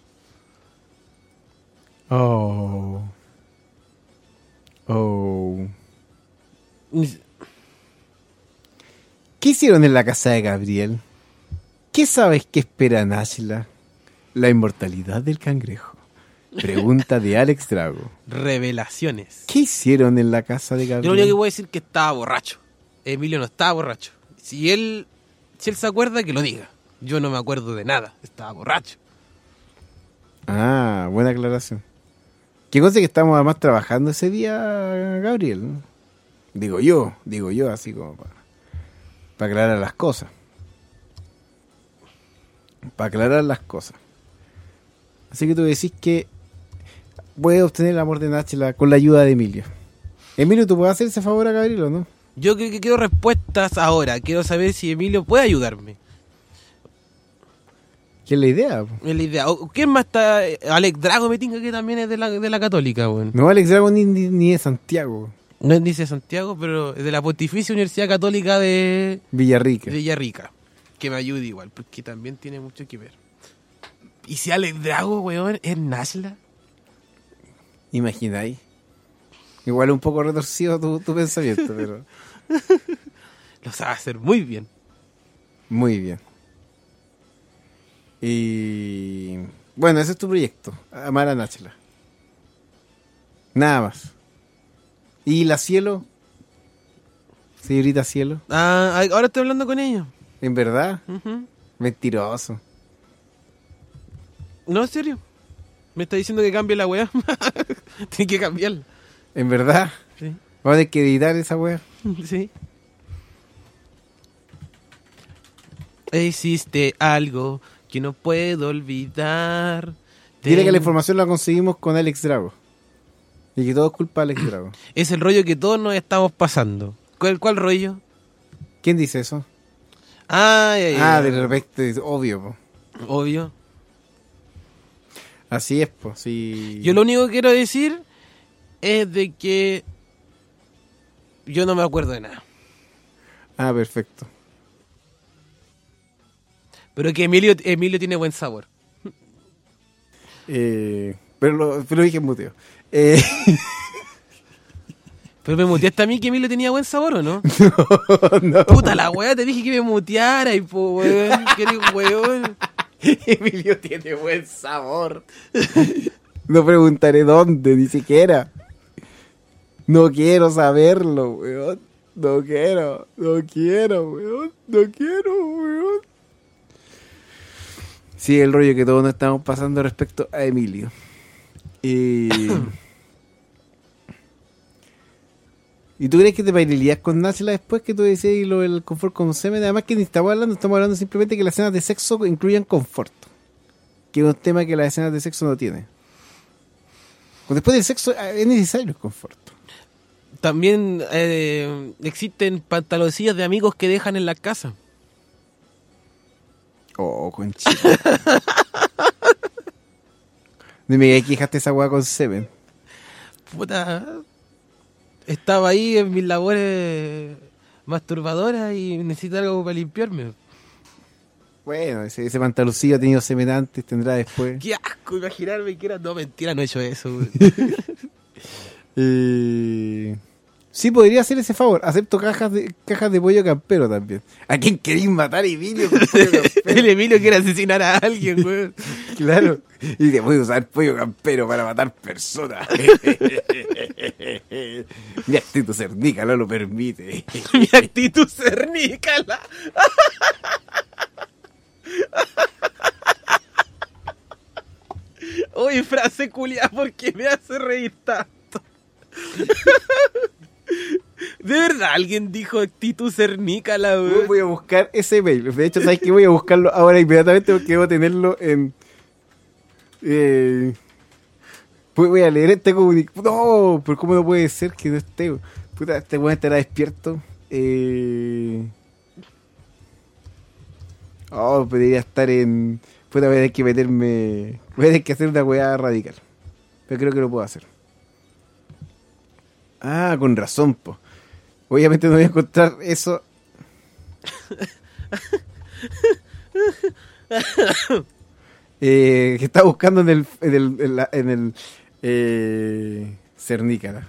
Oh. Oh. ¿Qué hicieron en la casa de Gabriel? ¿Qué sabes que espera Náchila? La inmortalidad del cangrejo. Pregunta de Alex Drago. Revelaciones. ¿Qué hicieron en la casa de Yo Gabriel? lo único que voy a decir es que estaba borracho. Emilio no estaba borracho. Si él, si él se acuerda, que lo diga. Yo no me acuerdo de nada. Estaba borracho. Ah, buena aclaración. ¿Qué cosa que estamos además trabajando ese día, Gabriel? ¿No? Digo yo, digo yo, así como para, para aclarar las cosas. Para aclarar las cosas. Así que tú decís que puedes obtener el amor de Náchila con la ayuda de Emilio. Emilio, ¿tú puedes hacer ese favor a Gabriel o no? Yo que, que quiero respuestas ahora. Quiero saber si Emilio puede ayudarme. ¿Qué es la idea? Po? Es la idea. O, ¿quién más está? Alex Drago me tinca que también es de la, de la Católica, weón. No, Alex Drago ni, ni, ni de Santiago. No dice Santiago, pero es de la Pontificia Universidad Católica de Villarrica. de Villarrica. Que me ayude igual, porque también tiene mucho que ver. ¿Y si Alex Drago, weón, es Náchila? Imagináis. Igual un poco retorcido tu, tu pensamiento, pero... Lo sabe hacer muy bien. Muy bien. Y... bueno, ese es tu proyecto. Amar a Náchila. Nada más. ¿Y la Cielo? Señorita Cielo. Ah, ahora estoy hablando con ella. ¿En verdad? Uh-huh. Mentiroso. No, en serio. Me está diciendo que cambie la weá. Tiene que cambiarla. ¿En verdad? Sí. Vamos a tener que editar esa weá. Sí. Existe algo que no puedo olvidar. Dile Ten- que la información la conseguimos con Alex Drago. Y que todo es culpa de Alex Drago. Es el rollo que todos nos estamos pasando. ¿Cuál, cuál rollo? ¿Quién dice eso? Ah, ya, ya. Ah, de repente, obvio, po. Obvio. Así es, pues, sí. Yo lo único que quiero decir es de que yo no me acuerdo de nada. Ah, perfecto. Pero que Emilio, Emilio tiene buen sabor. Eh, pero, lo, pero lo dije en muteo. Eh, Pero me muteaste a mí que Emilio tenía buen sabor, ¿o no? no, no. Puta la weá, te dije que me muteara y po, weón. Que eres weón. Emilio tiene buen sabor. No preguntaré dónde, ni siquiera. No quiero saberlo, weón. No quiero, no quiero, weón. No quiero, weón. Sí, el rollo que todos nos estamos pasando respecto a Emilio. Y... ¿Y tú crees que te bailarías con Náchila después que tú decías lo del confort con semen? Además que ni estamos hablando, estamos hablando simplemente que las escenas de sexo incluyan confort. Que es un tema que las escenas de sexo no tienen. Después del sexo es necesario el confort. También eh, existen pantaloncillas de amigos que dejan en la casa. Oh, conchita. No me digas que dejaste esa hueá con semen. Puta... Estaba ahí en mis labores masturbadoras y necesito algo para limpiarme. Bueno, ese, ese pantaloncillo ha tenido semen antes, tendrá después. Qué asco imaginarme que era... No, mentira, no he hecho eso. eh, Sí, podría hacer ese favor. Acepto cajas de cajas de pollo campero también. ¿A quién queréis matar, Emilio? Con pollo campero? El Emilio quiere asesinar a alguien, weón. Claro. Y te voy a usar pollo campero para matar personas. Mi actitud cernícala lo permite. Mi actitud cernícala. Oye, frase culiada, ¿por qué me hace reír tanto? De verdad, alguien dijo actitud cernícala, weón. Voy a buscar ese mail. De hecho, ¿sabes qué? Voy a buscarlo ahora inmediatamente porque debo tenerlo en... Eh, voy a leer este comunicado. No, pero ¿cómo no puede ser que no esté? Puta, este weón estará despierto. Eh... Oh, podría estar en... Puta, voy a tener que meterme... Voy a tener que hacer una weá radical. Pero creo que lo puedo hacer. Ah, con razón, po. Obviamente no voy a encontrar eso. eh, que está buscando en el... En el... En, la, en el eh, Cernícala.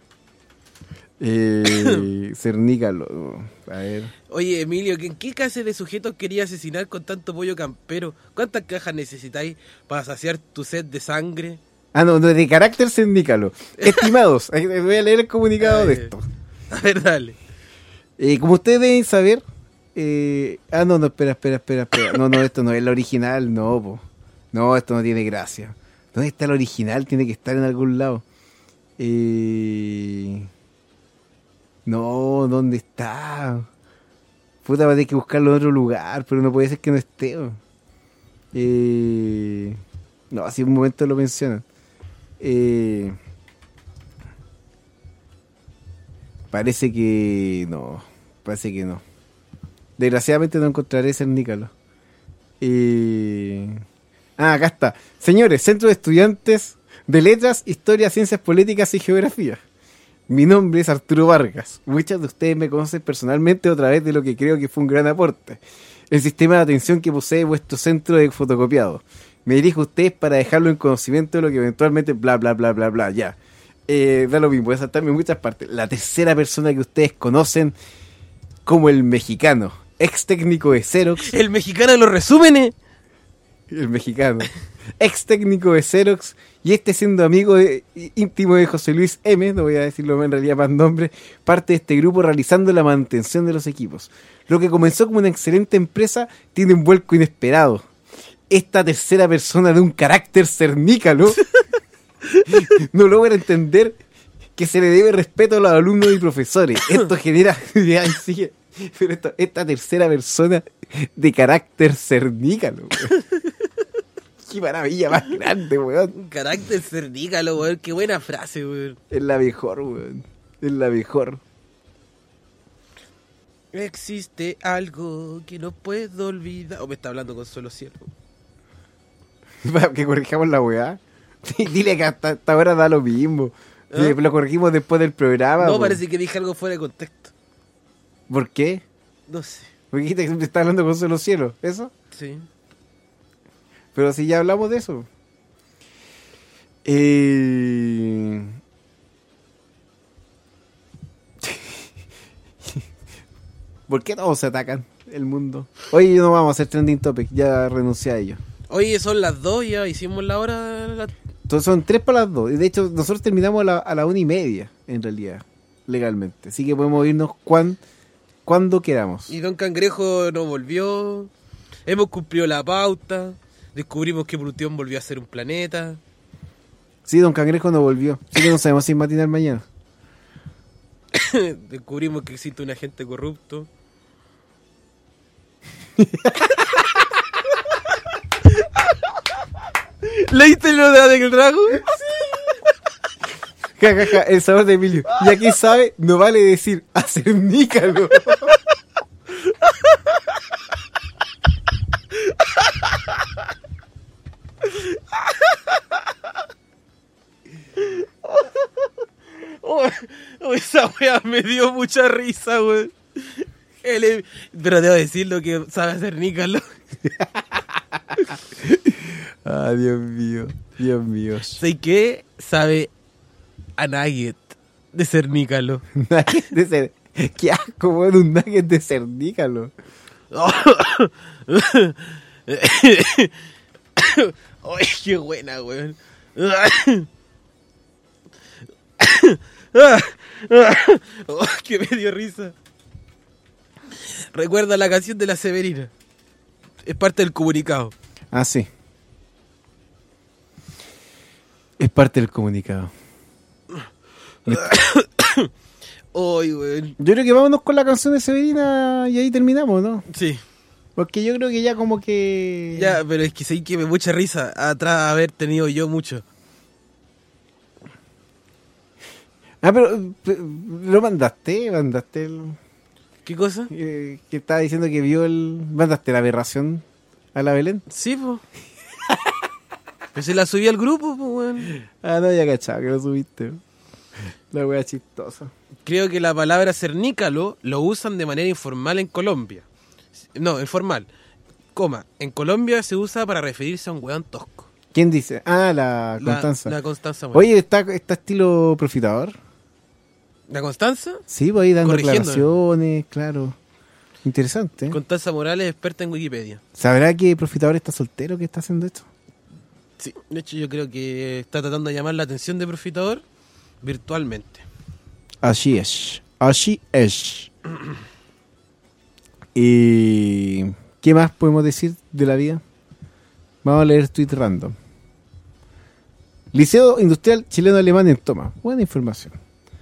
Eh, Cernícalo. A ver. Oye, Emilio, ¿en qué clase de sujetos quería asesinar con tanto pollo campero? ¿Cuántas cajas necesitáis para saciar tu sed de sangre? Ah, no, de carácter cernícalo. Estimados, voy a leer el comunicado de esto. A ver, dale. Eh, como ustedes deben saber... Eh, ah, no, no, espera, espera, espera, espera. No, no, esto no es la original, no, po. No, esto no tiene gracia. ¿Dónde está el original? Tiene que estar en algún lado. Eh... No, ¿dónde está? Puta, va a tener que buscarlo en otro lugar, pero no puede ser que no esté. Eh... No, así un momento lo mencionan. Eh... Parece que... No, parece que no. Desgraciadamente no encontraré ese Cernícalo. Eh... Ah, acá está. Señores, Centro de Estudiantes de Letras, Historia, Ciencias Políticas y Geografía. Mi nombre es Arturo Vargas. Muchos de ustedes me conocen personalmente a través de lo que creo que fue un gran aporte. El sistema de atención que posee vuestro centro de fotocopiado. Me dirijo a ustedes para dejarlo en conocimiento de lo que eventualmente bla bla bla bla bla, ya. Eh, da lo mismo, voy a saltarme en muchas partes. La tercera persona que ustedes conocen como el mexicano, ex técnico de Xerox. ¿El mexicano de los resúmenes? El mexicano. Ex técnico de Xerox. Y este, siendo amigo de, íntimo de José Luis M, no voy a decirlo en realidad más nombre, parte de este grupo realizando la mantención de los equipos. Lo que comenzó como una excelente empresa tiene un vuelco inesperado. Esta tercera persona de un carácter cernícalo no logra entender que se le debe respeto a los alumnos y profesores. Esto genera... Ay, sí, pero esto, esta tercera persona de carácter cernícalo, qué maravilla más grande, weón. Carácter cernícalo, weón. Qué buena frase, weón. Es la mejor, weón. Es la mejor. Existe algo que no puedo olvidar. O oh, me está hablando Consuelo Cielo. Para que corrijamos la weá. Dile que hasta, hasta ahora da lo mismo. ¿Ah? Lo corregimos después del programa. No, po. Parece que dije algo fuera de contexto. ¿Por qué? No sé. Porque dijiste que me está hablando Consuelo Cielo. ¿Eso? Sí. Pero si ya hablamos de eso. Eh... ¿Por qué todos se atacan el mundo? Hoy no vamos a hacer trending topic, ya renuncié a ello. Oye, son las dos, ya hicimos la hora. La... Entonces son tres para las dos. De hecho, nosotros terminamos a la, a la una y media, en realidad, legalmente. Así que podemos irnos cuan, cuando queramos. Y Don Cangrejo no volvió. Hemos cumplido la pauta. Descubrimos que Plutón volvió a ser un planeta. Sí, Don Cangrejo no volvió. Así que no sabemos si matinar mañana. Descubrimos que existe un agente corrupto. ¿Leíste lo de la del Drago? Sí. Ja, ja, ja, el sabor de Emilio. Y aquí sabe, no vale decir acernícalo. Oh, oh, esa wea me dio mucha risa, weón. El, pero debo decir lo que sabe hacer Nícalo. Ah, Dios mío, Dios mío. ¿Sé qué? Sabe a nugget. De cernícalo. Nugget de cer... Qué asco, weón, un nugget de cernícalo. Ay, qué buena, weón. Oh, que me dio risa. Recuerda la canción de La Severina. Es parte del comunicado. Ah, sí. Es parte del comunicado. Ay, weón. Yo creo que vámonos con la canción de Severina y ahí terminamos, ¿no? Sí. Porque yo creo que ya como que... Ya, pero es que sí que me mucha risa atrás haber tenido yo mucho. Ah, pero, pero ¿lo mandaste? ¿Mandaste el...? ¿Qué cosa? Eh, que estaba diciendo que vio el... ¿Mandaste la aberración a la Belén? Sí, pues. Pues se la subí al grupo, pues, weón. Ah, no, ya cachado que lo subiste. La wea chistosa. Creo que la palabra cernícalo lo usan de manera informal en Colombia. No, informal. Coma, en Colombia se usa para referirse a un weón tosco. ¿Quién dice? Ah, la Constanza. La, la Constanza. Bueno. Oye, ¿está, ¿está estilo profitador? ¿La Constanza? Sí, pues ahí dando declaraciones, claro. Interesante. ¿eh? Constanza Morales, experta en Wikipedia. ¿Sabrá que Profitador está soltero que está haciendo esto? Sí, de hecho yo creo que está tratando de llamar la atención de Profitador virtualmente. Así es, así es. ¿Y qué más podemos decir de la vida? Vamos a leer tweet random. Liceo Industrial Chileno Alemán en Toma. Buena información.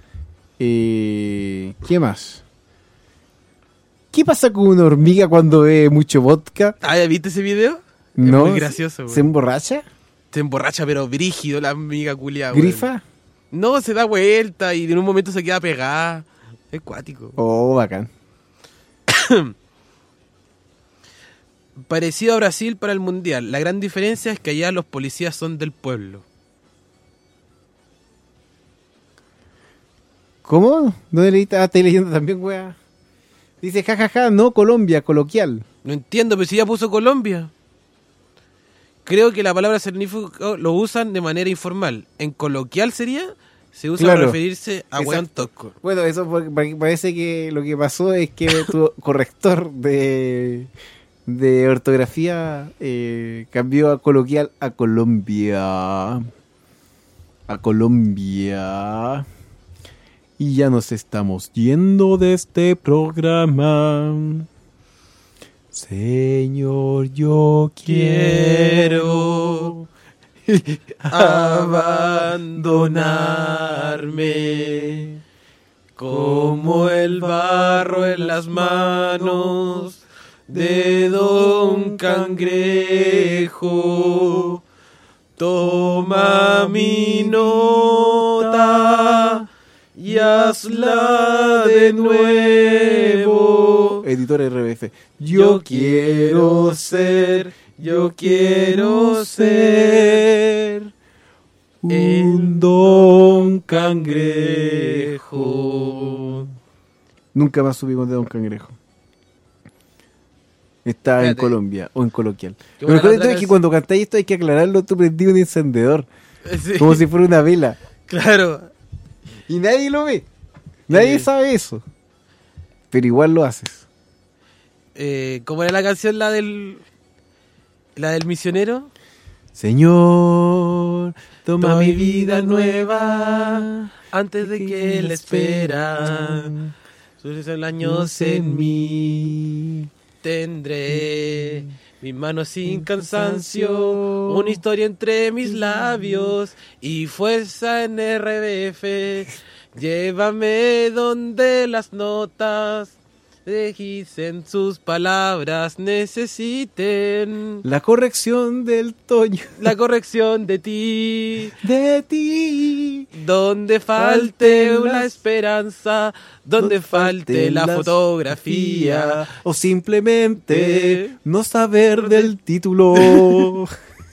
Eh, ¿Qué más? ¿Qué pasa con una hormiga cuando ve mucho vodka? Ah, ¿ya viste ese video? No. Es muy gracioso, güey. ¿Se emborracha? Se emborracha, pero brígido la hormiga culiada. ¿Grifa? No, se da vuelta y en un momento se queda pegada. Es cuático. Oh, bacán. Parecido a Brasil para el Mundial. La gran diferencia es que allá los policías son del pueblo. ¿Cómo? ¿Dónde leíste? Ah, estoy leyendo también, weá. Dice, jajaja, ja, ja, no Colombia, coloquial. No entiendo, pero si ya puso Colombia. Creo que la palabra cernífugo lo usan de manera informal. En coloquial sería, se usa claro, para referirse a weón tosco. Bueno, eso parece que lo que pasó es que tu corrector de, de ortografía eh, cambió a coloquial a Colombia. A Colombia. Y ya nos estamos yendo de este programa. Señor, yo quiero abandonarme como el barro en las manos de Don Cangrejo. Toma mi nota y hazla de nuevo. Editor R B F. Yo quiero ser, yo quiero ser un Don Cangrejo. Nunca más subimos de Don Cangrejo. Está Espérate. En Colombia o en coloquial. Lo mejor es que cuando cantáis esto hay que aclararlo, tú prendí un encendedor. Sí. Como si fuera una vela. Claro. Y nadie lo ve. Nadie sí. sabe eso. Pero igual lo haces. Eh, ¿Cómo era la canción, la del la del misionero? Señor, toma, toma mi vida nueva antes de que Él espera. Sus años en mí tendré mis manos sin cansancio, una historia entre mis labios y fuerza en R B F. Llévame donde las notas dicen sus palabras necesiten la corrección del Toño, la corrección de ti, de ti, donde falte la esperanza, donde falte la fotografía, o simplemente no saber del título.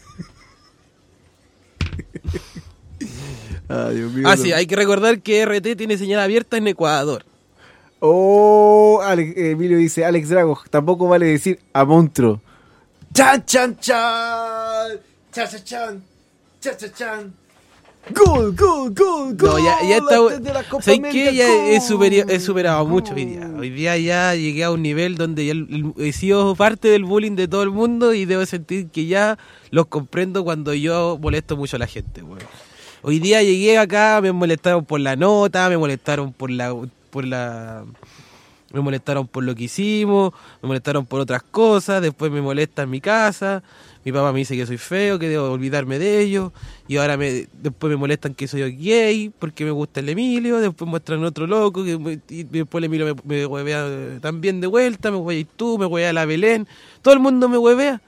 Ah, Dios mío, ah no. Sí, hay que recordar que R T tiene señal abierta en Ecuador. Oh, Alex, Emilio dice, Alex Drago, tampoco vale decir a monstruo. Chan, chan, chan. Chan, chan, chan. Chan, chan, chan. Gol, gol, gol, gol. No, ya, ya está. antes de la Copa ¿Sabes América, qué? Ya gol, he, superi- he superado gol. mucho hoy día. Hoy día ya llegué a un nivel donde ya el- el- he sido parte del bullying de todo el mundo y debo sentir que ya los comprendo cuando yo molesto mucho a la gente, weón. Hoy día llegué acá, me molestaron por la nota, me molestaron por la... por la me molestaron por lo que hicimos, me molestaron por otras cosas, después me molesta en mi casa, mi papá me dice que soy feo, que debo olvidarme de ellos, y ahora me después me molestan que soy gay, porque me gusta el Emilio, después muestran otro loco, que me- y después el Emilio me, me huevea también de vuelta, me hueveas tú, me huevea la Belén, todo el mundo me huevea.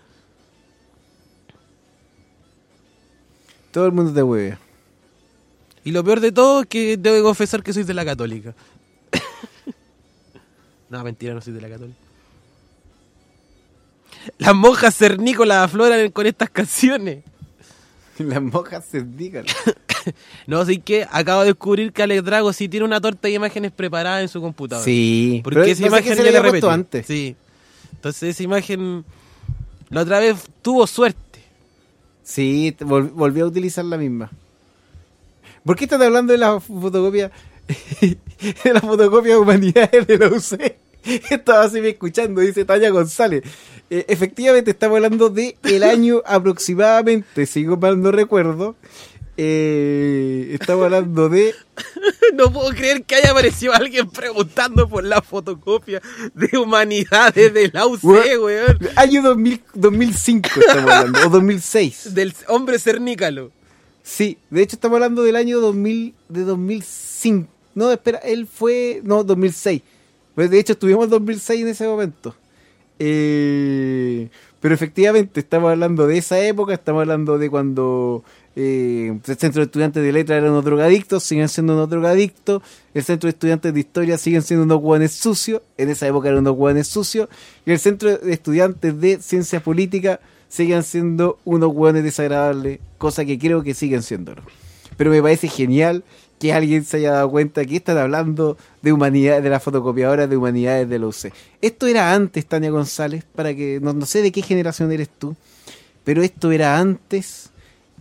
Todo el mundo te hueve. Y lo peor de todo es que debo confesar que soy de la Católica. No, mentira, no soy de la Católica. Las monjas cernícolas afloran con estas canciones. Las monjas se digan. No, así que acabo de descubrir que Alex Drago sí tiene una torta de imágenes preparada en su computador. Sí. Porque pero esa no sé imagen qué se ya le la había puesto repetí. antes. Sí. Entonces esa imagen la otra vez tuvo suerte. Sí, te vol- volví a utilizar la misma. ¿Por qué estás hablando de la fotocopia? De la fotocopia de Humanidades de la U C? Estaba así escuchando, dice Tania González. Eh, efectivamente, estamos hablando de el año aproximadamente, si mal no recuerdo. Eh, estamos hablando de... No puedo creer que haya aparecido alguien preguntando por la fotocopia de Humanidades de la U C, weón. Año dos mil, dos mil cinco estamos hablando, o dos mil seis. Del hombre cernícalo. Sí, de hecho estamos hablando del año dos mil, de dos mil cinco. No, espera, él fue... No, dos mil seis. Pues de hecho estuvimos en dos mil seis en ese momento. Eh, pero efectivamente estamos hablando de esa época, estamos hablando de cuando eh, el Centro de Estudiantes de Letras eran unos drogadictos, siguen siendo unos drogadictos. El Centro de Estudiantes de Historia siguen siendo unos hueones sucios. En esa época eran unos hueones sucios. Y el Centro de Estudiantes de Ciencias Políticas siguen siendo unos hueones desagradables, cosa que creo que siguen siéndolo. Pero me parece genial que alguien se haya dado cuenta que están hablando de humanidades, de la fotocopiadora de Humanidades de la U C. Esto era antes, Tania González, para que no, no sé de qué generación eres tú, pero esto era antes.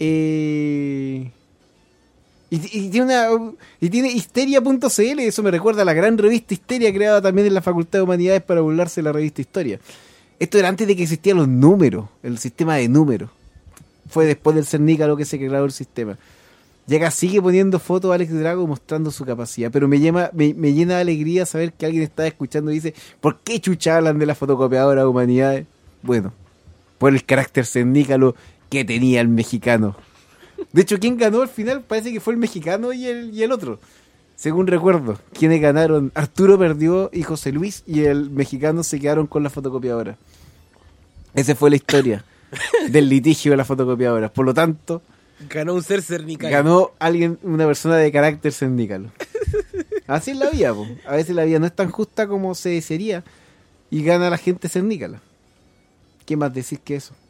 Eh, y, y tiene una y tiene histeria punto c l, eso me recuerda a la gran revista Histeria, creada también en la Facultad de Humanidades para burlarse de la revista Historia. Esto era antes de que existían los números, el sistema de números. Fue después del cernícalo que se creó el sistema. Y acá sigue poniendo fotos a Alex Drago mostrando su capacidad. Pero me, llama, me, me llena de alegría saber que alguien está escuchando y dice, ¿por qué chucha hablan de la fotocopiadora de Humanidades? Bueno, por el carácter cernícalo que tenía el mexicano. De hecho, ¿quién ganó al final? Parece que fue el mexicano y el, y el otro. Según recuerdo, quienes ganaron, Arturo perdió y José Luis, y el mexicano se quedaron con la fotocopiadora. Esa fue la historia del litigio de la fotocopiadora. Por lo tanto... Ganó un ser cernícalo. Ganó alguien, una persona de carácter cernícalo. Así es la vida, po. A veces la vida no es tan justa como se desearía y gana la gente cernícala. ¿Qué más decir que eso?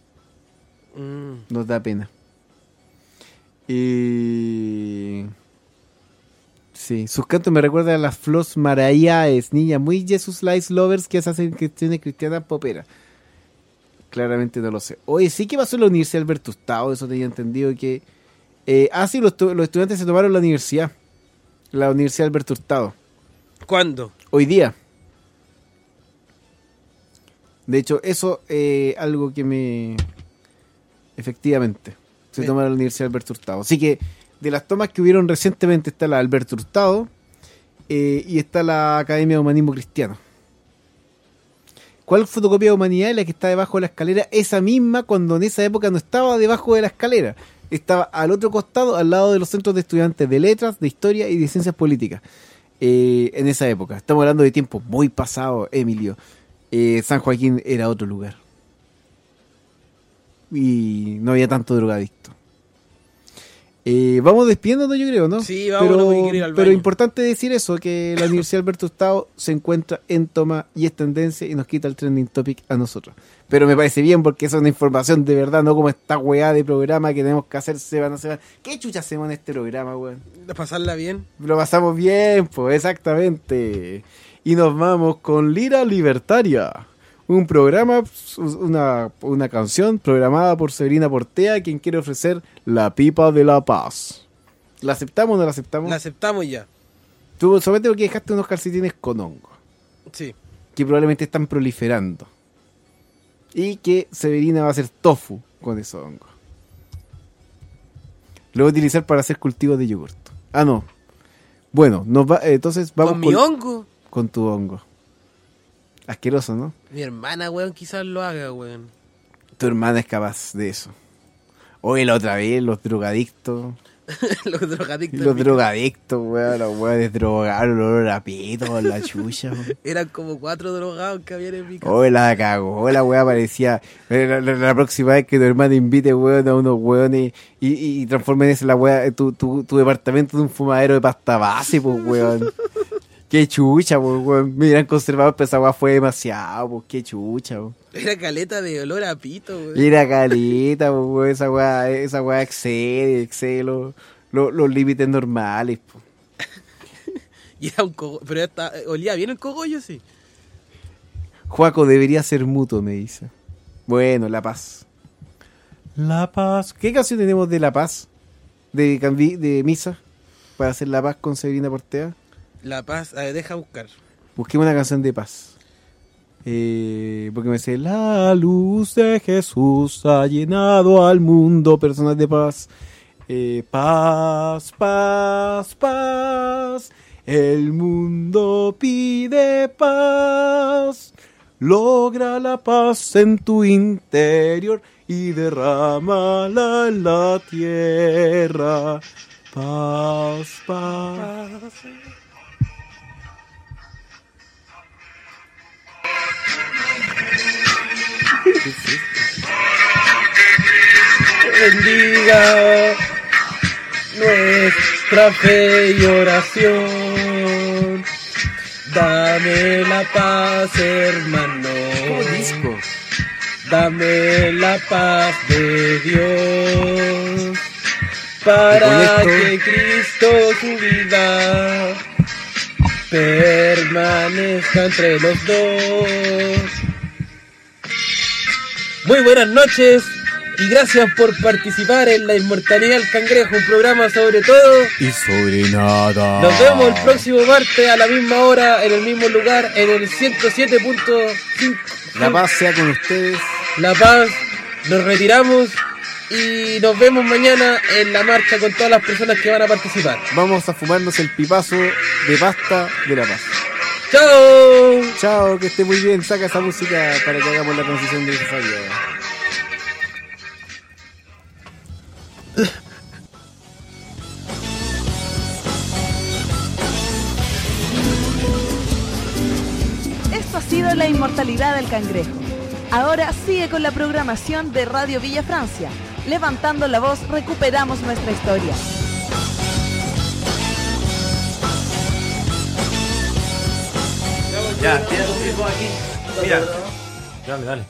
Mm. Nos da pena. Y... Sí, sus cantos me recuerdan a las Flos Maraías, niñas muy Jesus Lies Lovers que se hacen cuestiones cristianas poperas. Claramente no lo sé. Oye, sí, que pasó en la Universidad Alberto Hurtado, eso tenía entendido que... Eh, ah, sí, los, los estudiantes se tomaron la universidad. La Universidad Alberto Hurtado. ¿Cuándo? Hoy día. De hecho, eso es eh, algo que me... Efectivamente, se Sí. tomaron la Universidad Alberto Hurtado. Así que, de las tomas que hubieron recientemente está la Alberto Hurtado eh, y está la Academia de Humanismo Cristiano. ¿Cuál fotocopia de Humanidades? La que está debajo de la escalera. Esa misma, cuando en esa época no estaba debajo de la escalera. Estaba al otro costado, al lado de los centros de estudiantes de letras, de historia y de ciencias políticas. Eh, en esa época. Estamos hablando de tiempos muy pasados, Emilio. Eh, San Joaquín era otro lugar. Y no había tanto drogadicto. Eh, vamos despidiéndonos, yo creo, ¿no? Sí, vámonos, pero, porque quiero ir al pero baño. importante decir eso, que la Universidad Alberto Hurtado se encuentra en toma y es tendencia y nos quita el trending topic a nosotros. Pero me parece bien porque eso es una información de verdad, no como esta weá de programa que tenemos que hacer semana a semana. ¿Qué chucha hacemos en este programa, weón? Pasarla bien. Lo pasamos bien, pues, exactamente. Y nos vamos con Lira Libertaria. Un programa, una, una canción programada por Severina Portea, quien quiere ofrecer La Pipa de la Paz. ¿La aceptamos o no la aceptamos? La aceptamos ya. Tú solamente porque dejaste unos calcetines con hongo. Sí. Que probablemente están proliferando. Y que Severina va a hacer tofu con esos hongos. Lo voy a utilizar para hacer cultivos de yogur. Ah, no. Bueno, nos va, eh, entonces vamos ¿Con con... mi hongo? Con tu hongo. Asqueroso, ¿no? Mi hermana, weón, quizás lo haga, weón. Tu hermana es capaz de eso. Hoy la otra vez, los drogadictos. Los drogadictos. Los drogadictos, weón. Los weones drogaron, el olor a pito, la chucha, weón. Eran como cuatro drogados que habían en mi casa. Hoy la cagó, la weá parecía. La, la, la próxima vez que tu hermana invite, weón, a unos weones y, y, y transformen esa la weá, tu, tu, tu departamento de un fumadero de pasta base, pues, weón. Qué chucha, pues, weón. Me hubieran conservado, pero esa weá fue demasiado, pues, qué chucha, weón. Era caleta de olor a pito, weón. Era caleta, pues, weón. Esa weá, esa weá excede, excede los, los, los límites normales, pues. Y era un cogollo, pero está, olía bien el cogollo, sí. Juaco debería ser mutuo, me dice. Bueno, La Paz. La Paz. ¿Qué canción tenemos de La Paz? De, Cambi- de Misa. Para hacer La Paz con Severina Portea. La Paz, a ver, deja buscar. Busquemos una canción de paz. Eh, porque me dice, la luz de Jesús ha llenado al mundo, personas de paz. Eh, paz, paz, paz. El mundo pide paz. Logra la paz en tu interior y derrámala en la tierra. Paz, paz. Bendiga nuestra fe y oración. Dame la paz, hermano. Como disco. Dame la paz de Dios. Para que Cristo su vida permanezca entre los dos. Muy buenas noches y gracias por participar en La Inmortalidad del Cangrejo, un programa sobre todo y sobre nada. Nos vemos el próximo martes a la misma hora, en el mismo lugar, en el ciento siete punto cinco. La Paz sea con ustedes. La Paz, nos retiramos y nos vemos mañana en la marcha con todas las personas que van a participar. Vamos a fumarnos el pipazo de pasta de La Paz. ¡Chao! Chao, que esté muy bien. Saca esa música para que hagamos la transición necesaria. Esto ha sido La Inmortalidad del Cangrejo. Ahora sigue con la programación de Radio Villa Francia. Levantando la voz, recuperamos nuestra historia. Ya, tira tu fijo aquí. Mira. Dale, dale.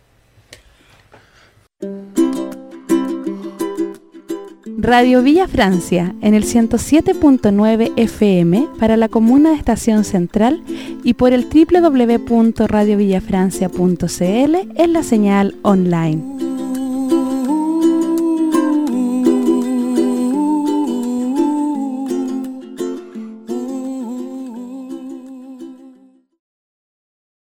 Radio Villa Francia en el ciento siete punto nueve F M para la comuna de Estación Central y por el doble u doble u doble u punto radio villa francia punto c l en la señal online.